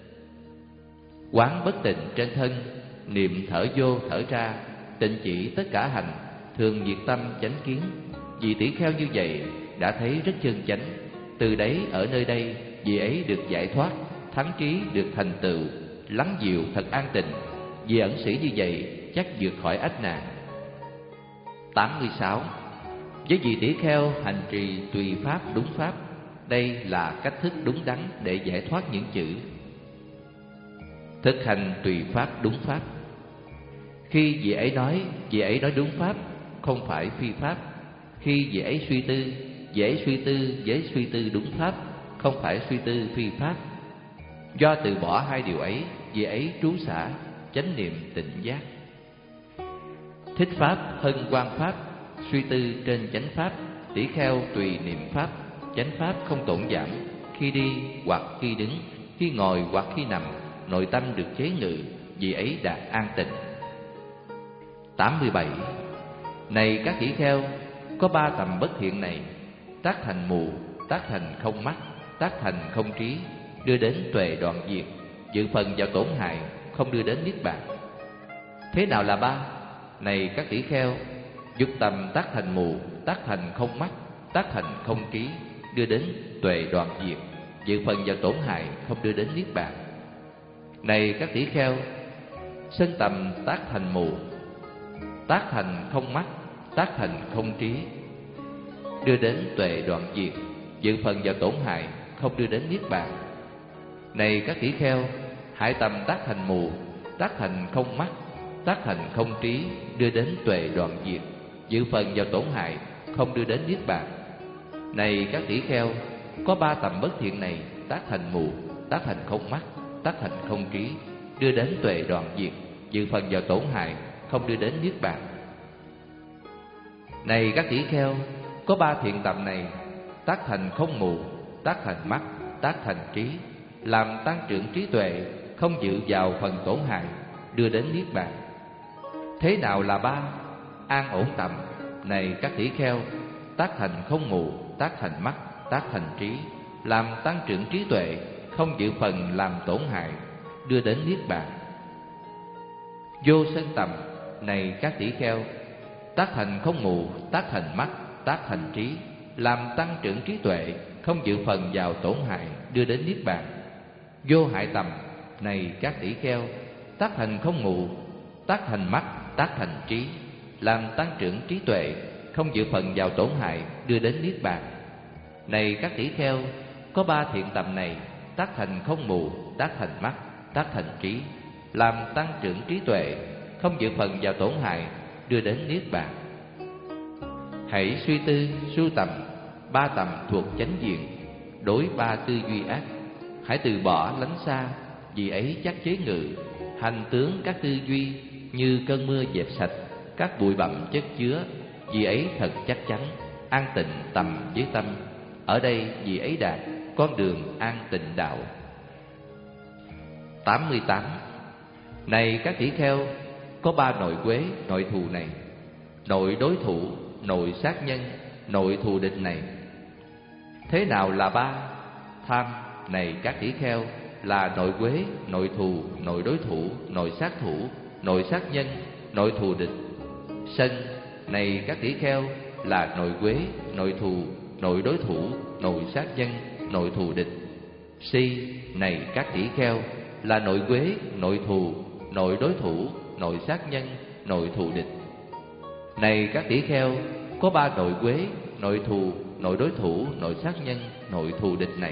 [SPEAKER 1] Quán bất tịnh trên thân, niệm thở vô thở ra, tịnh chỉ tất cả hành, thường diệt tâm chánh kiến. Vì tỷ kheo như vậy đã thấy rất chân chánh, từ đấy ở nơi đây vị ấy được giải thoát, thắng trí được thành tựu, lắng dịu thật an tịnh. Vì ẩn sĩ như vậy chắc vượt khỏi ách nạn. tám mươi sáu. Với vị tỷ kheo hành trì tùy pháp đúng pháp, đây là cách thức đúng đắn để giải thoát những chữ. Thực hành tùy pháp đúng pháp. Khi vị ấy nói, vị ấy nói đúng pháp, không phải phi pháp. Khi vị ấy suy tư, vị ấy suy tư với suy tư đúng pháp, không phải suy tư phi pháp. Do từ bỏ hai điều ấy, vị ấy trú xả, chánh niệm tịnh giác. Thích pháp hân quan pháp, suy tư trên chánh pháp, tỷ kheo tùy niệm pháp, chánh pháp không tổn giảm. Khi đi hoặc khi đứng, khi ngồi hoặc khi nằm, nội tâm được chế ngự, vì ấy đạt an tịnh. tám mươi bảy. Này các tỷ kheo, có ba tầm bất thiện này: tác thành mù, tác thành không mắt, tác thành không trí, đưa đến tuệ đoạn diệt, dự phần vào tổn hại, không đưa đến niết bàn. Thế nào là ba? Này các tỷ kheo, dục tầm tác thành mù, tác thành không mắt, tác thành không trí, đưa đến tuệ đoạn diệt, dự phần vào tổn hại, không đưa đến niết bàn. Này các tỷ kheo, sân tầm tác thành mù, tác thành không mắt, tác thành không trí, đưa đến tuệ đoạn diệt, dự phần vào tổn hại, không đưa đến niết bàn. Này các tỷ kheo, hại tầm tác thành mù, tác thành không mắt, tác thành không trí, đưa đến tuệ đoạn diệt, dự phần vào tổn hại, không đưa đến niết bàn. Này các tỷ kheo, có ba tầm bất thiện này: tác thành mù, tác thành không mắt, tác thành không trí, đưa đến tuệ đoạn diệt, dự phần vào tổn hại, không đưa đến niết bàn. Này các tỷ kheo, có ba thiện tầm này: tác thành không mù, tác thành mắt, tác thành trí, làm tăng trưởng trí tuệ, không dự vào phần tổn hại, đưa đến niết bàn. Thế nào là ba? An ổn tầm. Này các tỷ kheo, tác thành không mù, tác thành mắt, tác thành trí, làm tăng trưởng trí tuệ, không dự phần làm tổn hại, đưa đến niết bàn. Vô sân tầm. Này các tỷ kheo, tác thành không mù, tác thành mắt, tác thành trí, làm tăng trưởng trí tuệ, không dự phần vào tổn hại, đưa đến niết bàn. Vô hại tầm. Này các tỷ kheo, tác thành không mù, tác thành mắt, tác thành trí, làm tăng trưởng trí tuệ, không dự phần vào tổn hại, đưa đến niết bàn. Này các tỷ kheo, có ba thiện tầm này: tác thành không mù, tác thành mắt, tác thành trí, làm tăng trưởng trí tuệ, không dự phần vào tổn hại, đưa đến niết bàn. Hãy suy tư, sưu tầm ba tầm thuộc chánh diện, đối ba tư duy ác. Hãy từ bỏ lánh xa, vì ấy chắc chế ngự. Hành tướng các tư duy như cơn mưa dẹp sạch các bụi bặm chất chứa, vì ấy thật chắc chắn. An tịnh tầm với tâm, ở đây vì ấy đạt con đường an tịnh đạo. tám mươi tám. Này các tỷ kheo, có ba nội quế, nội thù này: nội đối thủ, nội sát nhân, nội thù địch này. Thế nào là ba? Tham. Này các tỷ kheo, là nội quế, nội thù, nội đối thủ, nội sát thủ, nội sát nhân, nội thù địch. Sân. Này các tỷ kheo, là nội quế, nội thù, nội đối thủ, nội sát nhân, nội thù địch. Si. Này các tỷ kheo, là nội quế, nội thù, nội đối thủ, nội sát nhân, nội thù địch. Này các tỷ kheo, có ba nội quế, nội thù, nội đối thủ, nội sát nhân, nội thù địch này.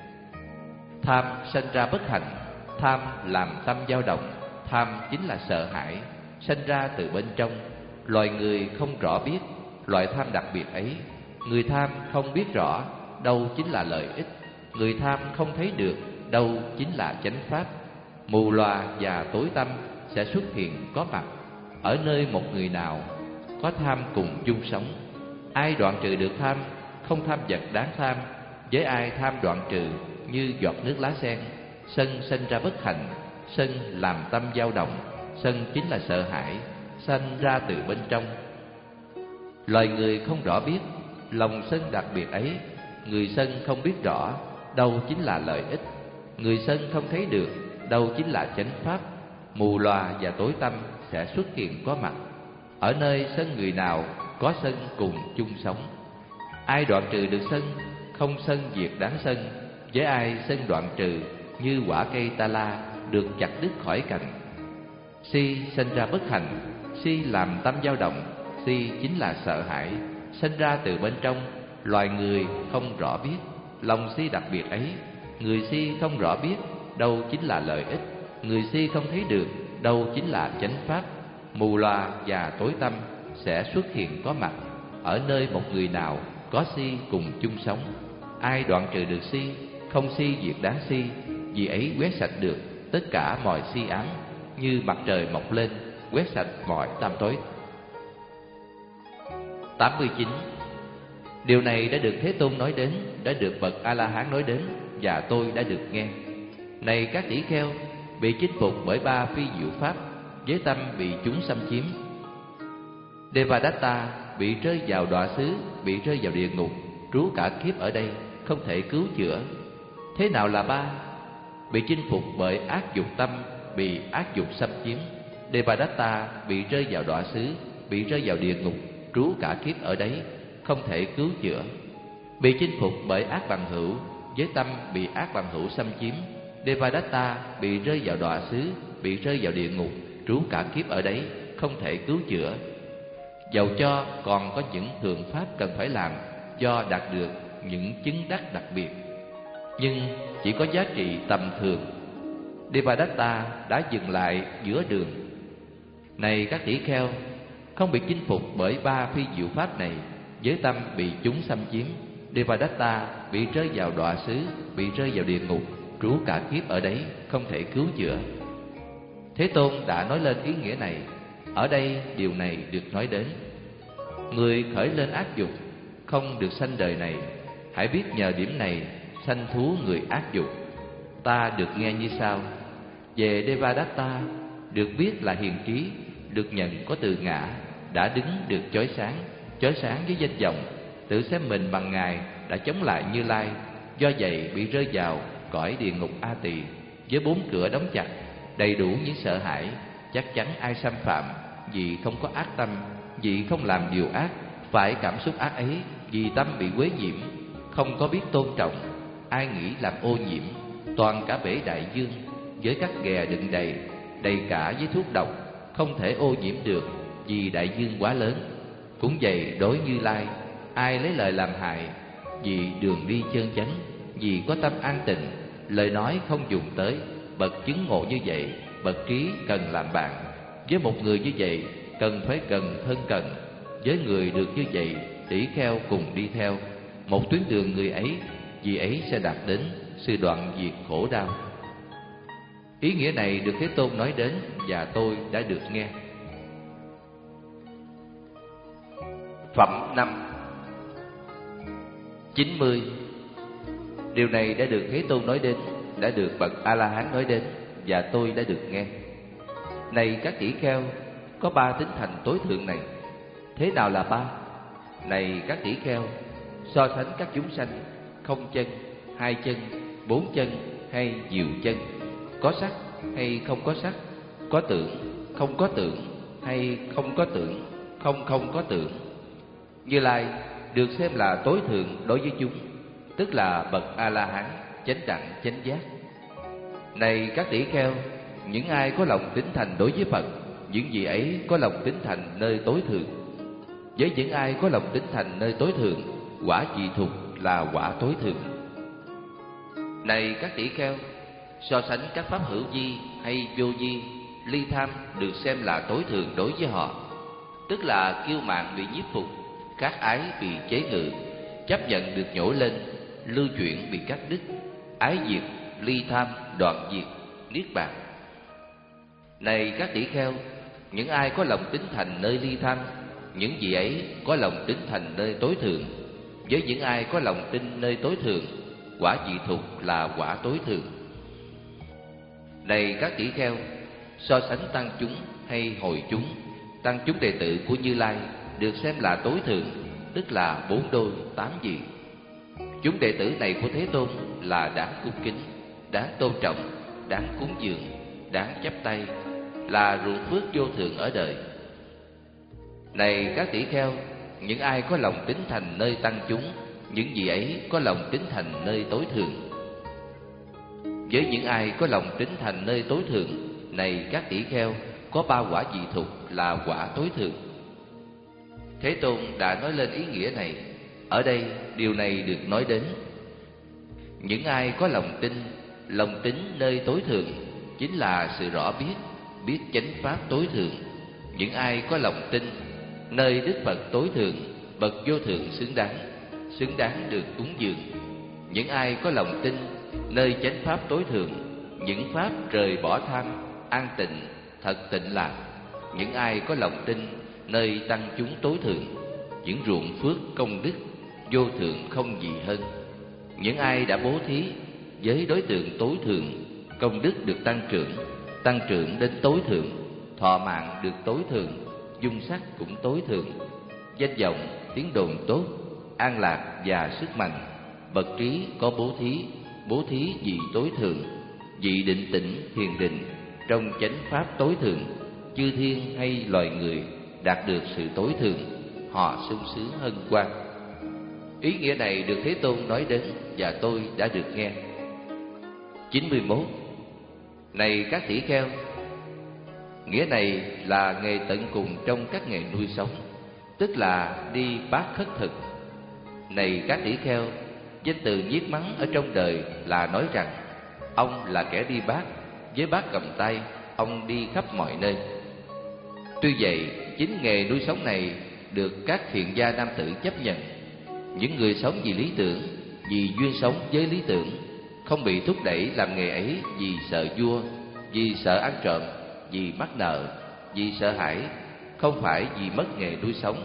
[SPEAKER 1] Tham sanh ra bất hạnh. Tham làm tâm dao động. Tham chính là sợ hãi, sanh ra từ bên trong. Loài người không rõ biết loại tham đặc biệt ấy. Người tham không biết rõ đâu chính là lợi ích. Người tham không thấy được đâu chính là chánh pháp. Mù lòa và tối tâm sẽ xuất hiện có mặt ở nơi một người nào có tham cùng chung sống. Ai đoạn trừ được tham, không tham vật đáng tham. Với ai tham đoạn trừ như giọt nước lá sen. Sân sanh ra bất hạnh. Sân làm tâm dao động. Sân chính là sợ hãi, sanh ra từ bên trong. Loài người không rõ biết lòng sân đặc biệt ấy. Người sân không biết rõ đâu chính là lợi ích. Người sân không thấy được đâu chính là chánh pháp. Mù lòa và tối tâm sẽ xuất hiện có mặt ở nơi sân người nào có sân cùng chung sống. Ai đoạn trừ được sân, không sân việc đáng sân. Với ai sân đoạn trừ như quả cây ta la được chặt đứt khỏi cành. Si sanh ra bất hạnh. Si làm tâm dao động. Si chính là sợ hãi, sanh ra từ bên trong. Loài người không rõ biết lòng si đặc biệt ấy. Người si không rõ biết đâu chính là lợi ích. Người si không thấy được đâu chính là chánh pháp. Mù loà và tối tâm sẽ xuất hiện có mặt ở nơi một người nào có si cùng chung sống. Ai đoạn trừ được si, không si việc đáng si, vì ấy quét sạch được tất cả mọi si ám, như mặt trời mọc lên quét sạch mọi tăm tối. tám mươi chín. Điều này đã được Thế Tôn nói đến, đã được bậc A-la-hán nói đến, và tôi đã được nghe. Này các tỷ kheo, bị chinh phục bởi ba phi diệu pháp, với tâm bị chúng xâm chiếm. Devadatta bị rơi vào đọa xứ, bị rơi vào địa ngục, trú cả kiếp ở đây, không thể cứu chữa. Thế nào là ba? Bị chinh phục bởi ác dục tâm, bị ác dục xâm chiếm. Devadatta bị rơi vào đọa xứ, bị rơi vào địa ngục, trú cả kiếp ở đấy, không thể cứu chữa. Bị chinh phục bởi ác bằng hữu, với tâm bị ác bằng hữu xâm chiếm. Devadatta bị rơi vào đọa xứ, bị rơi vào địa ngục, trú cả kiếp ở đấy, không thể cứu chữa. Dầu cho còn có những thượng pháp cần phải làm do đạt được những chứng đắc đặc biệt, nhưng chỉ có giá trị tầm thường. Devadatta đã dừng lại giữa đường. Này các tỷ kheo, không bị chinh phục bởi ba phi diệu pháp này, với tâm bị chúng xâm chiếm. Devadatta bị rơi vào đọa xứ, bị rơi vào địa ngục, trú cả kiếp ở đấy, không thể cứu chữa. Thế Tôn đã nói lên ý nghĩa này. Ở đây điều này được nói đến. Người khởi lên ác dục không được sanh đời này, hãy biết nhờ điểm này sanh thú người ác dục. Ta được nghe như sau: về Devadatta được biết là hiền trí, được nhận có từ ngã, đã đứng được chói sáng, chói sáng với danh vọng, tự xem mình bằng Ngài đã chống lại Như Lai, do vậy bị rơi vào cõi địa ngục A Tỳ với bốn cửa đóng chặt, đầy đủ những sợ hãi. Chắc chắn ai xâm phạm vì không có ác tâm, vì không làm điều ác, phải cảm xúc ác ấy vì tâm bị quế nhiễm, không có biết tôn trọng. Ai nghĩ làm ô nhiễm toàn cả bể đại dương với các ghè đựng đầy, đầy cả với thuốc độc, không thể ô nhiễm được vì đại dương quá lớn. Cũng vậy đối Như Lai, ai lấy lời làm hại vì đường đi chân chánh, vì có tâm an tịnh, lời nói không dùng tới, bậc chứng ngộ như vậy, bậc trí cần làm bạn. Với một người như vậy cần phải cần thân cận, với người được như vậy tỷ kheo cùng đi theo một tuyến đường người ấy, vì ấy sẽ đạt đến sự đoạn diệt khổ đau. Ý nghĩa này được Thế Tôn nói đến và tôi đã được nghe. Phẩm năm chín mươi. Điều này đã được Thế Tôn nói đến, đã được bậc A-la-hán nói đến và tôi đã được nghe. Này các tỷ kheo, có ba tính thành tối thượng này. Thế nào là ba? Này các tỷ kheo, so sánh các chúng sanh không chân, hai chân, bốn chân hay nhiều chân, có sắc hay không có sắc, có tưởng, không có tưởng hay không có tưởng, không không có tưởng. Như Lai được xem là tối thượng đối với chúng, tức là bậc A-la-hán chánh đẳng chánh giác. Này các tỷ kheo, những ai có lòng tín thành đối với Phật, những vị ấy có lòng tín thành nơi tối thượng. Với những ai có lòng tín thành nơi tối thượng, quả vị thục là quả tối thượng. Này các tỷ kheo, so sánh các pháp hữu vi hay vô vi, ly tham được xem là tối thượng đối với họ, tức là kiêu mạn bị nhiếp phục, khát ái bị chế ngự, chấp nhận được nhổ lên, lưu chuyển bị cắt đứt, ái diệt, ly tham, đoạn diệt, niết bàn. Này các tỷ kheo, những ai có lòng tín thành nơi ly tham, những vị ấy có lòng tín thành nơi tối thượng. Với những ai có lòng tin nơi tối thượng, quả vị thục là quả tối thượng. Này các tỷ kheo, so sánh tăng chúng hay hồi chúng, tăng chúng đệ tử của Như Lai được xem là tối thượng, tức là bốn đôi tám vị. Chúng đệ tử này của Thế Tôn là đáng cung kính, đáng tôn trọng, đáng cúng dường, đáng chắp tay, là ruộng phước vô thượng ở đời. Này các tỷ kheo, những ai có lòng tín thành nơi tăng chúng, những vị ấy có lòng tín thành nơi tối thượng. Với những ai có lòng tín thành nơi tối thượng, này các tỷ kheo, có ba quả vị thục là quả tối thượng. Thế Tôn đã nói lên ý nghĩa này. Ở đây điều này được nói đến. Những ai có lòng tin, lòng tín nơi tối thượng chính là sự rõ biết, biết chánh pháp tối thượng. Những ai có lòng tin nơi Đức Phật tối thượng, bậc vô thượng xứng đáng, xứng đáng được cúng dường. Những ai có lòng tin nơi chánh pháp tối thượng, những pháp rời bỏ tham, an tịnh, thật tịnh lạc. Những ai có lòng tin nơi tăng chúng tối thượng, những ruộng phước công đức vô thượng không gì hơn. Những ai đã bố thí với đối tượng tối thượng, công đức được tăng trưởng, tăng trưởng đến tối thượng, thọ mạng được tối thượng, dung sắc cũng tối thượng, danh vọng tiếng đồn tốt, an lạc và sức mạnh. Bậc trí có bố thí, bố thí vì tối thượng, vị định tĩnh thiền định trong chánh pháp tối thượng. Chư thiên hay loài người đạt được sự tối thượng, họ sung sướng hân hoan. Ý nghĩa này được Thế Tôn nói đến và tôi đã được nghe. chín mươi mốt. Này các tỷ kheo, nghĩa này là nghề tận cùng trong các nghề nuôi sống, tức là đi bát khất thực. Này các tỷ kheo, danh từ nhiếc mắng ở trong đời là nói rằng ông là kẻ đi bát, với bát cầm tay, ông đi khắp mọi nơi. Tuy vậy, chính nghề nuôi sống này được các thiện gia nam tử chấp nhận. Những người sống vì lý tưởng, vì duyên sống với lý tưởng, không bị thúc đẩy làm nghề ấy vì sợ vua, vì sợ ăn trộm, vì mắc nợ, vì sợ hãi, không phải vì mất nghề nuôi sống.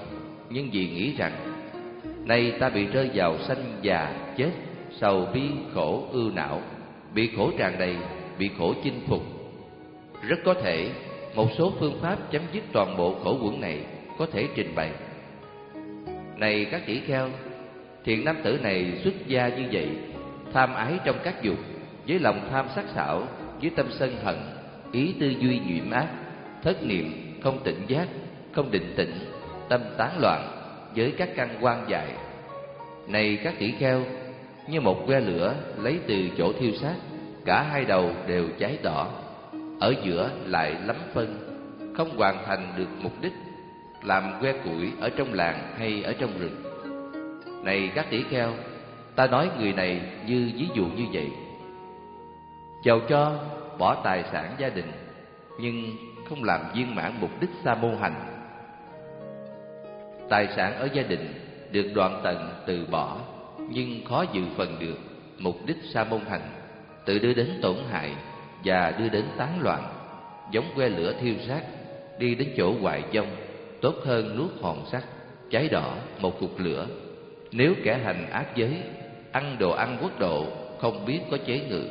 [SPEAKER 1] nhưng vì nghĩ rằng nay ta bị rơi vào sanh già chết, sầu bi khổ ưu não, bị khổ tràn đầy, bị khổ chinh phục. Rất có thể một số phương pháp chấm dứt toàn bộ khổ uẩn này có thể trình bày. Này các tỷ kheo, thiện nam tử này xuất gia như vậy, tham ái trong các dục, với lòng tham sắc sảo, với tâm sân hận, ý tư duy nhiễm ác, thất niệm, không tỉnh giác, không định tĩnh, tâm tán loạn, với các căn quan dại. Này các tỷ kheo, như một que lửa lấy từ chỗ thiêu xác, cả hai đầu đều cháy đỏ, ở giữa lại lắm phân, không hoàn thành được mục đích, làm que củi ở trong làng hay ở trong rừng. Này các tỷ kheo, ta nói người này như ví dụ như vậy. Dầu cho bỏ tài sản gia đình, nhưng không làm viên mãn mục đích sa môn hành. Tài sản ở gia đình được đoạn tận từ bỏ, nhưng khó dự phần được mục đích sa môn hành, tự đưa đến tổn hại và đưa đến tán loạn, giống que lửa thiêu xác, đi đến chỗ hoại vong, tốt hơn nuốt hòn sắt, cháy đỏ một cục lửa. Nếu kẻ hành ác giới, ăn đồ ăn quốc độ, không biết có chế ngự.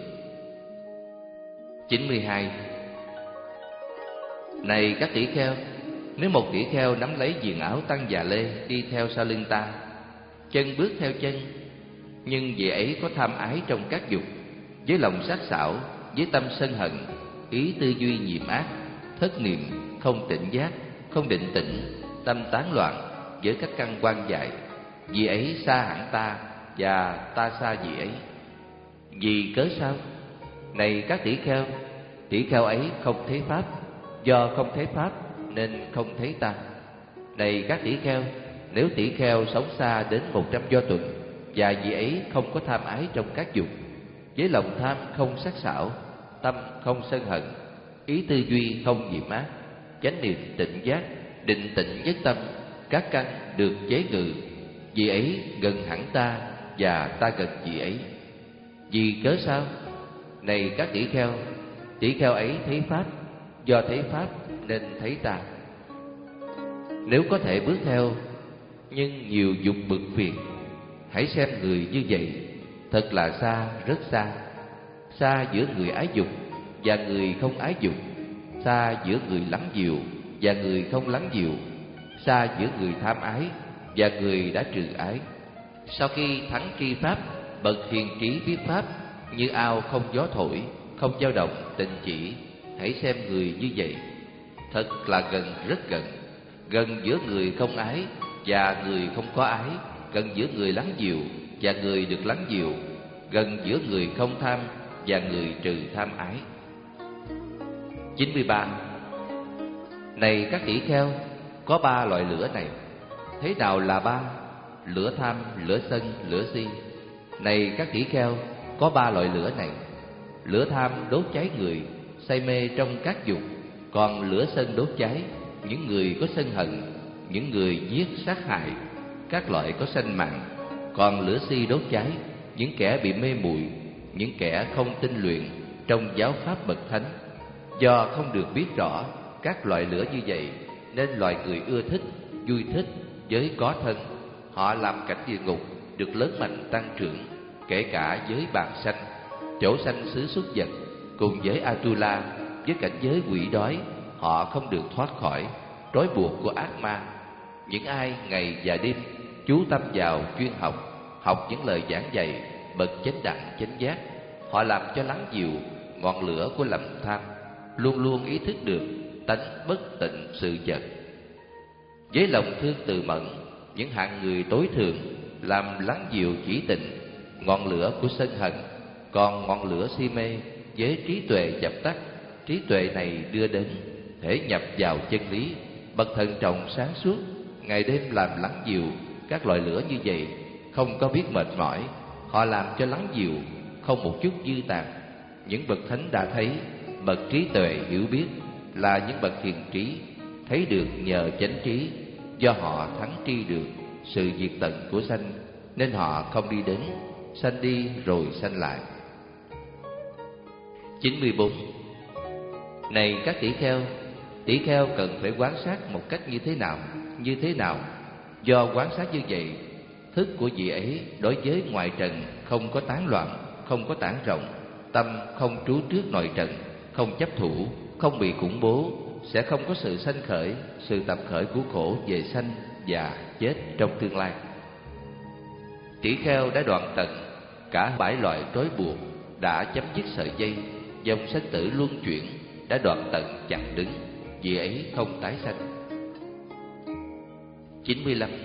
[SPEAKER 1] chín mươi hai. Này các tỷ kheo, nếu một tỷ kheo nắm lấy viền áo tăng già lê đi theo sau lưng ta, chân bước theo chân, nhưng vị ấy có tham ái trong các dục, với lòng sát sảo, với tâm sân hận, ý tư duy nhiễm ác, thất niệm, không tỉnh giác, không định tĩnh, tâm tán loạn, với các căn quan dại, vị ấy xa hẳn ta và ta xa vị ấy. Vì cớ sao? Này các tỷ kheo, tỷ kheo ấy không thấy pháp, do không thấy pháp nên không thấy ta. Này các tỷ kheo, nếu tỷ kheo sống xa đến một trăm do tuần, và vị ấy không có tham ái trong các dục, với lòng tham không sắc sảo, tâm không sân hận, ý tư duy không nhiễm ác, chánh niệm tỉnh giác, định tĩnh nhất tâm, các căn được chế ngự, vị ấy gần hẳn ta và ta gần vị ấy. Vì cớ sao? Này các tỷ kheo, tỷ kheo ấy thấy pháp, do thấy pháp nên thấy ta. Nếu có thể bước theo, nhưng nhiều dục bực phiền, hãy xem người như vậy thật là xa, rất xa. Xa giữa người ái dục và người không ái dục, xa giữa người lắng dịu và người không lắng dịu, xa giữa người tham ái và người đã trừ ái. Sau khi thắng tri pháp, bậc hiền trí biết pháp, như ao không gió thổi, không dao động tình chỉ. Hãy xem người như vậy thật là gần, rất gần, gần giữa người không ái và người không có ái, gần giữa người lắng dịu và người được lắng dịu, gần giữa người không tham và người trừ tham ái. chín mươi ba. Này các tỷ kheo, có ba loại lửa này. Thế nào là ba? Lửa tham, lửa sân, lửa si. Này các tỷ kheo, có ba loại lửa này. Lửa tham đốt cháy người, say mê trong các dục. Còn lửa sân đốt cháy những người có sân hận, những người giết sát hại, các loại có sanh mạng. Còn lửa si đốt cháy những kẻ bị mê muội, những kẻ không tinh luyện trong giáo pháp bậc thánh. Do không được biết rõ các loại lửa như vậy, nên loài người ưa thích, vui thích với có thân. Họ làm cảnh địa ngục được lớn mạnh tăng trưởng, kể cả với bàn sanh, chỗ sanh xứ xuất vật, cùng với Atula, với cảnh giới quỷ đói. Họ không được thoát khỏi trói buộc của ác ma. Những ai ngày và đêm chú tâm vào chuyên học, học những lời giảng dạy bậc chánh đẳng chánh giác, họ làm cho lắng dịu ngọn lửa của lòng tham, luôn luôn ý thức được tánh bất tịnh sự vật. Với lòng thương từ mẫn, những hạng người tối thượng làm lắng dịu chỉ tịnh ngọn lửa của sân hận. Còn ngọn lửa si mê với trí tuệ dập tắt, trí tuệ này đưa đến thể nhập vào chân lý. Bậc thận trọng sáng suốt ngày đêm làm lắng dịu các loại lửa như vậy, không có biết mệt mỏi. Họ làm cho lắng dịu, không một chút dư tàn. Những bậc thánh đã thấy, bậc trí tuệ hiểu biết là những bậc hiền trí, thấy được nhờ chánh trí. Do họ thắng tri được sự diệt tận của sanh, nên họ không đi đến, sanh đi rồi sanh lại. chín mươi bốn. Này các tỷ kheo, tỷ kheo cần phải quan sát một cách như thế nào? Như thế nào? Do quan sát như vậy, thức của vị ấy đối với ngoại trần không có tán loạn, không có tản rộng, tâm không trú trước nội trần, không chấp thủ, không bị khủng bố, sẽ không có sự sanh khởi, sự tập khởi của khổ về sanh và chết trong tương lai. Tỷ kheo đã đoạn tận cả bảy loại trói buộc, đã chấm dứt sợi dây, dòng sinh tử luân chuyển đã đoạn tận chặt đứng, vì ấy không tái sanh. chín mươi lăm.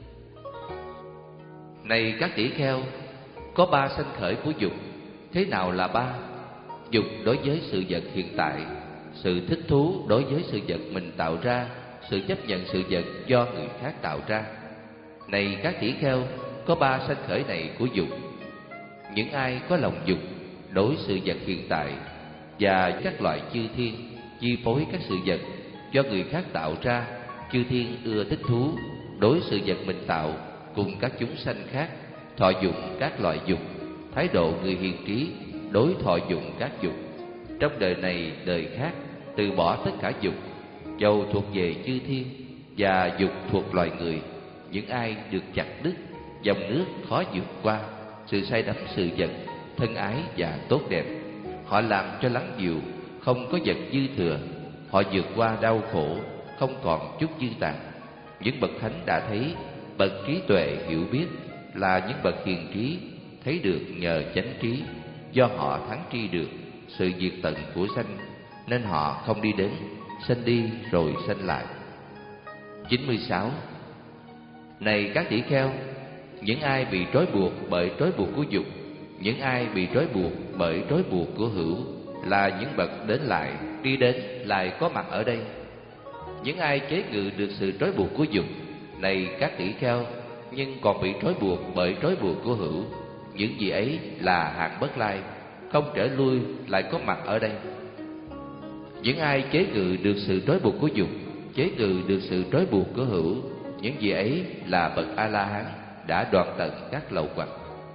[SPEAKER 1] Này các tỷ kheo, có ba sanh khởi của dục. Thế nào là ba? Dục đối với sự vật hiện tại, sự thích thú đối với sự vật mình tạo ra, sự chấp nhận sự vật do người khác tạo ra. Này các tỷ kheo, có ba sanh khởi này của dục. Những ai có lòng dục đối sự vật hiện tại và các loại chư thiên chi phối các sự vật do người khác tạo ra, chư thiên ưa thích thú đối sự vật mình tạo cùng các chúng sanh khác, thọ dụng các loại dục, thái độ người hiền trí đối thọ dụng các dục. Trong đời này đời khác, từ bỏ tất cả dục, dầu thuộc về chư thiên và dục thuộc loài người. Những ai được chặt đứt dòng nước khó vượt qua, sự say đắm sự vật, thân ái và tốt đẹp, họ làm cho lắng dịu, không có vật dư thừa, họ vượt qua đau khổ, không còn chút dư tàn. Những bậc thánh đã thấy, bậc trí tuệ hiểu biết là những bậc hiền trí, thấy được nhờ chánh trí, do họ thắng tri được sự diệt tận của sanh, nên họ không đi đến sanh đi rồi sanh lại. chín mươi sáu. Này các tỷ kheo, những ai bị trói buộc bởi trói buộc của dục, những ai bị trói buộc bởi trói buộc của hữu là những bậc đến lại, đi đến lại có mặt ở đây. Những ai chế ngự được sự trói buộc của dục, này các tỷ kheo, nhưng còn bị trói buộc bởi trói buộc của hữu, những gì ấy là hạng bất lai, không trở lui lại có mặt ở đây. Những ai chế ngự được sự trói buộc của dục, chế ngự được sự trói buộc của hữu, những gì ấy là bậc A-la-hán đã đoạn tận các lậu hoặc.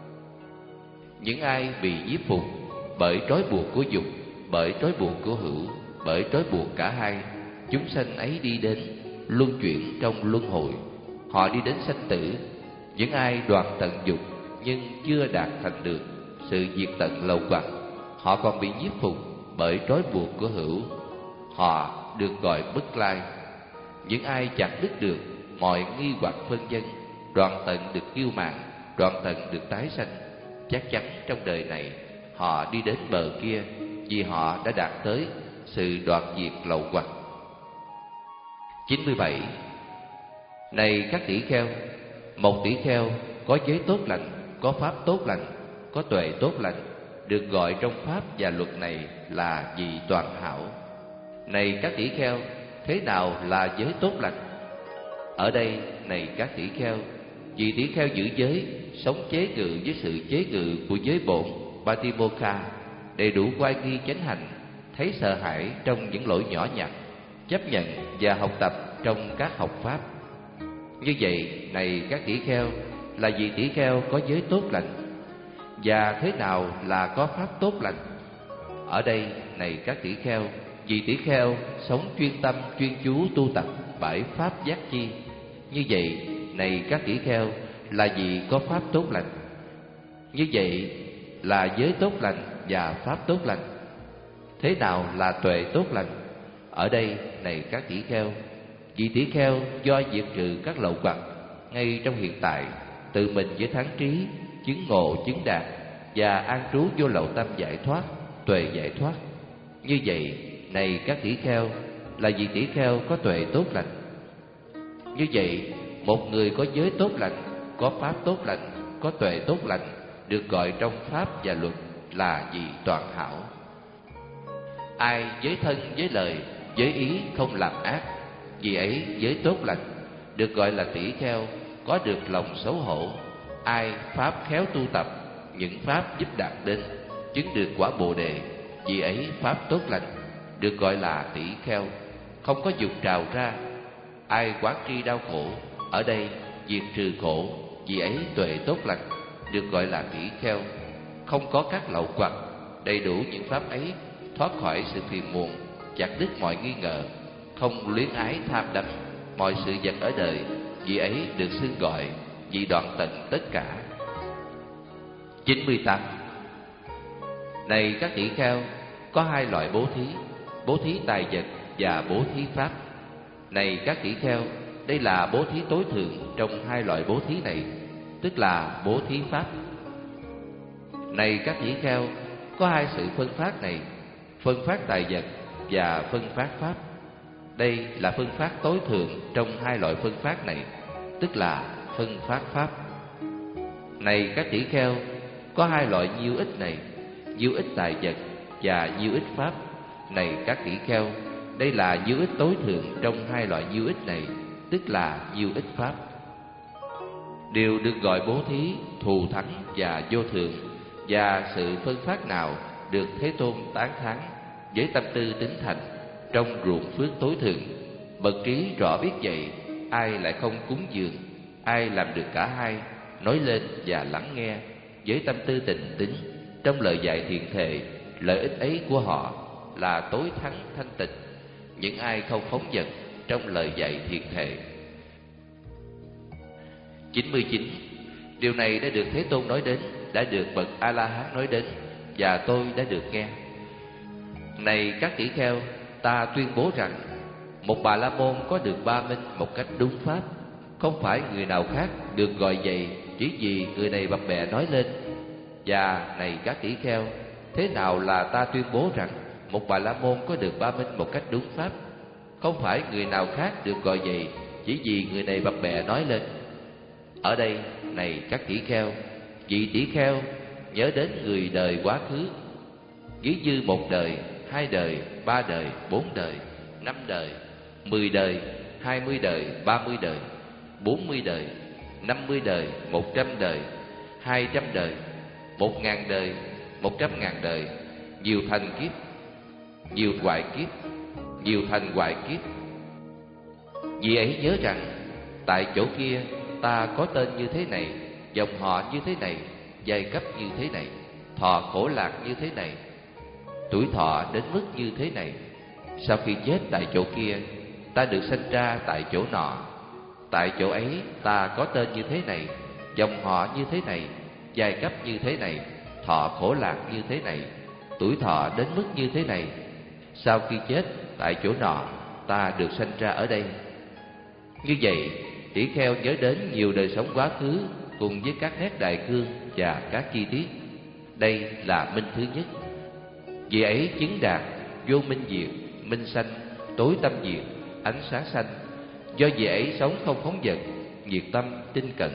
[SPEAKER 1] Những ai bị nhiếp phục bởi trói buộc của dục, bởi trói buộc của hữu, bởi trói buộc cả hai, chúng sanh ấy đi đến luân chuyển trong luân hồi, họ đi đến sanh tử. Những ai đoạn tận dục nhưng chưa đạt thành được sự diệt tận lậu hoặc, họ còn bị nhiếp phục bởi trói buộc của hữu, họ được gọi bất lai. Những ai chặt đứt được mọi nghi hoặc phân vân, đoạn tận được kiêu mạn, đoạn tận được tái sanh, chắc chắn trong đời này họ đi đến bờ kia, vì họ đã đạt tới sự đoạn diệt lậu hoặc. chín mươi bảy. Này các tỷ kheo, một tỷ kheo có giới tốt lành, có pháp tốt lành, có tuệ tốt lành, được gọi trong pháp và luật này là vị toàn hảo. Này các tỷ kheo, thế nào là giới tốt lành? Ở đây, này các tỷ kheo, vị tỷ kheo giữ giới, sống chế ngự với sự chế ngự của giới bổn Patimokkha, đầy đủ oai nghi chánh hành, thấy sợ hãi trong những lỗi nhỏ nhặt, chấp nhận và học tập trong các học pháp. Như vậy, này các tỷ kheo, là vị tỷ kheo có giới tốt lành. Và thế nào là có pháp tốt lành? Ở đây, này các tỷ kheo, vị tỷ kheo sống chuyên tâm chuyên chú tu tập bảy pháp giác chi. Như vậy, này các tỷ kheo, là vị có pháp tốt lành. Như vậy là giới tốt lành và pháp tốt lành. Thế nào là tuệ tốt lành? Ở đây, này các tỷ kheo, vị tỷ kheo do diệt trừ các lậu hoặc ngay trong hiện tại, tự mình với thắng trí, chứng ngộ chứng đạt và an trú vô lậu tâm giải thoát, tuệ giải thoát. Như vậy, này các tỷ kheo, là vị tỷ kheo có tuệ tốt lành. Như vậy, một người có giới tốt lành, có pháp tốt lành, có tuệ tốt lành, được gọi trong pháp và luật là vị toàn hảo. Ai giới thân, giới lời, giới ý không làm ác, vì ấy giới tốt lành, được gọi là tỷ kheo, có được lòng xấu hổ. Ai pháp khéo tu tập, những pháp giúp đạt đến, chứng được quả Bồ đề, vì ấy pháp tốt lành, được gọi là tỷ kheo, không có dục trào ra. Ai quán tri đau khổ, ở đây diệt trừ khổ, vì ấy tuệ tốt lành, được gọi là tỷ kheo, không có các lậu hoặc, đầy đủ những pháp ấy, thoát khỏi sự phiền muộn, chặt đứt mọi nghi ngờ, không luyến ái tham đắm mọi sự vật ở đời, vị ấy được xưng gọi vị đoạn tận tất cả. chín mươi tám. Này các tỷ kheo, có hai loại bố thí: bố thí tài vật và bố thí pháp. Này các tỷ kheo, đây là bố thí tối thượng trong hai loại bố thí này, tức là bố thí pháp. Này các tỷ kheo, có hai sự phân phát này: phân phát tài vật và phân phát pháp. Đây là phân phát tối thượng trong hai loại phân phát này, tức là phân phát pháp. Này các tỷ kheo, có hai loại nhiêu ích này: nhiêu ích tài vật và nhiêu ích pháp. Này các tỷ kheo, đây là nhiêu ích tối thượng trong hai loại nhiêu ích này, tức là nhiêu ích pháp. Điều được gọi bố thí thù thắng và vô thượng, và sự phân phát nào được Thế Tôn tán thán với tâm tư tín thành trong ruộng phước tối thượng. Bậc trí rõ biết vậy, ai lại không cúng dường, ai làm được cả hai, nói lên và lắng nghe với tâm tư tình tín trong lời dạy thiện thệ, lợi ích ấy của họ là tối thắng thanh tịnh. Những ai không phóng dật trong lời dạy thiện thệ. chín mươi chín. Điều này đã được Thế Tôn nói đến, đã được bậc A-la-hán nói đến, và tôi đã được nghe. Này các tỷ kheo, ta tuyên bố rằng một Bà La Môn có được ba minh một cách đúng pháp, không phải người nào khác được gọi vậy chỉ vì người này bập bẹ nói lên. Và này các tỷ kheo, thế nào là ta tuyên bố rằng một Bà La Môn có được ba minh một cách đúng pháp? Không phải người nào khác được gọi vậy chỉ vì người này bập bẹ nói lên. Ở đây, này các tỷ kheo, vị tỷ kheo nhớ đến người đời quá khứ, ví như một đời, hai đời, ba đời, bốn đời, năm đời, mười đời, hai mươi đời, ba mươi đời, bốn mươi đời, năm mươi đời, một trăm đời, hai trăm đời, một ngàn đời, một trăm ngàn đời, nhiều thành kiếp, nhiều hoại kiếp, nhiều thành hoại kiếp. Vì ấy nhớ rằng tại chỗ kia ta có tên như thế này, dòng họ như thế này, giai cấp như thế này, thọ khổ lạc như thế này, tuổi thọ đến mức như thế này. Sau khi chết tại chỗ kia, ta được sanh ra tại chỗ nọ. Tại chỗ ấy ta có tên như thế này, dòng họ như thế này, giai cấp như thế này, thọ khổ lạc như thế này, tuổi thọ đến mức như thế này. Sau khi chết tại chỗ nọ, ta được sanh ra ở đây. Như vậy, tỷ kheo nhớ đến nhiều đời sống quá khứ cùng với các nét đại cương và các chi tiết. Đây là minh thứ nhất. Vì ấy chứng đạt vô minh diệt, minh sanh, tối tâm diệt, ánh sáng sanh. Do vì ấy sống không phóng dật, nhiệt tâm tinh cận.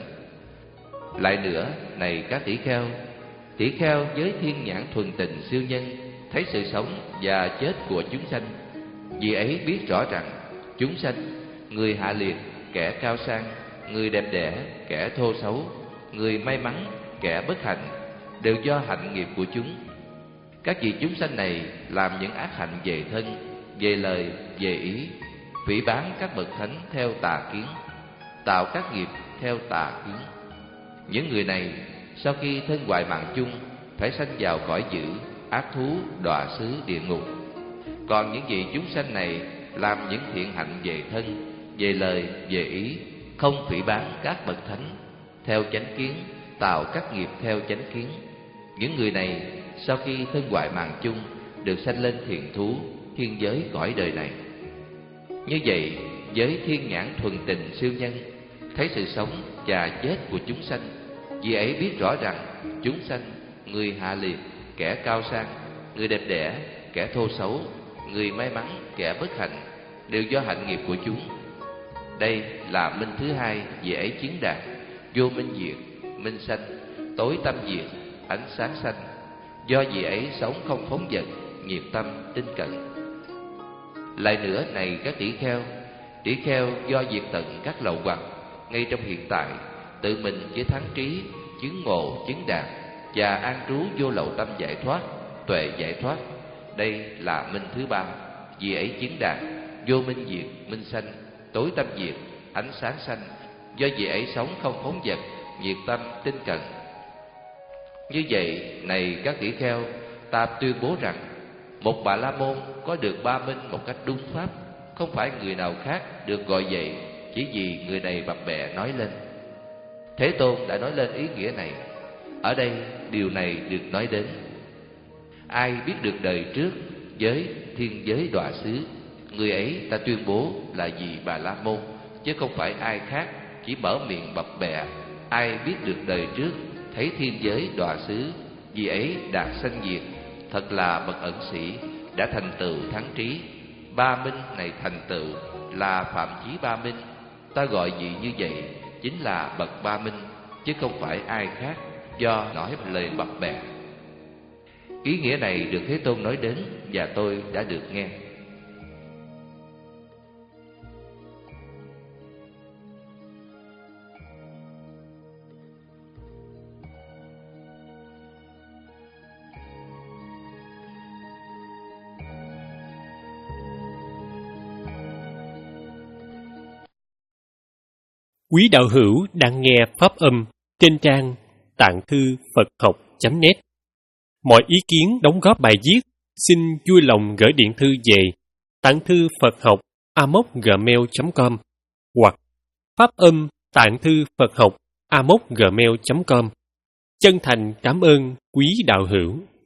[SPEAKER 1] Lại nữa, này các tỷ kheo, tỷ kheo với thiên nhãn thuần tình siêu nhân thấy sự sống và chết của chúng sanh. Vì ấy biết rõ rằng chúng sanh, người hạ liệt, kẻ cao sang, người đẹp đẽ, kẻ thô xấu, người may mắn, kẻ bất hạnh, đều do hạnh nghiệp của chúng. Các vị chúng sanh này làm những ác hạnh về thân, về lời, về ý, phỉ báng các bậc thánh theo tà kiến, tạo các nghiệp theo tà kiến. Những người này sau khi thân hoại mạng chung phải sanh vào cõi dữ, ác thú, đọa xứ, địa ngục. Còn những vị chúng sanh này làm những thiện hạnh về thân, về lời, về ý, không phỉ báng các bậc thánh theo chánh kiến, tạo các nghiệp theo chánh kiến. Những người này sau khi thân hoại mạng chung được sanh lên thiện thú, thiên giới cõi đời này. Như vậy, với thiên nhãn thuần tình siêu nhân thấy sự sống và chết của chúng sanh, vì ấy biết rõ rằng chúng sanh, người hạ liệt, kẻ cao sang, người đẹp đẽ, kẻ thô xấu, người may mắn, kẻ bất hạnh, đều do hạnh nghiệp của chúng. Đây là minh thứ hai, vì ấy chứng đạt vô minh diệt, minh sanh, tối tâm diệt, ánh sáng sanh. Do vì ấy sống không phóng dật, nhiệt tâm tinh cận. Lại nữa, này các tỷ kheo, tỷ kheo do diệt tận các lậu hoặc ngay trong hiện tại, tự mình với thắng trí, chứng ngộ, chứng đạt và an trú vô lậu tâm giải thoát, tuệ giải thoát. Đây là minh thứ ba, vì ấy chứng đạt vô minh diệt, minh sanh, tối tâm diệt, ánh sáng sanh. Do vì ấy sống không phóng dật, nhiệt tâm tinh cận. Như vậy, này các tỷ kheo, ta tuyên bố rằng một Bà La Môn có được ba minh một cách đúng pháp, không phải người nào khác được gọi vậy chỉ vì người này bập bẹ nói lên. Thế Tôn đã nói lên ý nghĩa này. Ở đây điều này được nói đến: ai biết được đời trước giới thiên giới đọa xứ, người ấy ta tuyên bố là vì Bà La Môn, chứ không phải ai khác chỉ mở miệng bập bẹ. Ai biết được đời trước thấy thiên giới đọa xứ, vì ấy đạt sanh diệt, thật là bậc ẩn sĩ, đã thành tựu thắng trí. Ba minh này thành tựu là phạm chí ba minh. Ta gọi vị như vậy chính là bậc ba minh, chứ không phải ai khác do nói lời bập bẹ. Ý nghĩa này được Thế Tôn nói đến và tôi đã được nghe.
[SPEAKER 2] Quý đạo hữu đang nghe pháp âm trên trang tạng thư Phật học chấm net. Mọi ý kiến đóng góp bài viết xin vui lòng gửi điện thư về tạng thư Phật học a m o c gmail chấm com hoặc pháp âm tạng thư Phật học a m o c gmail chấm com. Chân thành cảm ơn quý đạo hữu.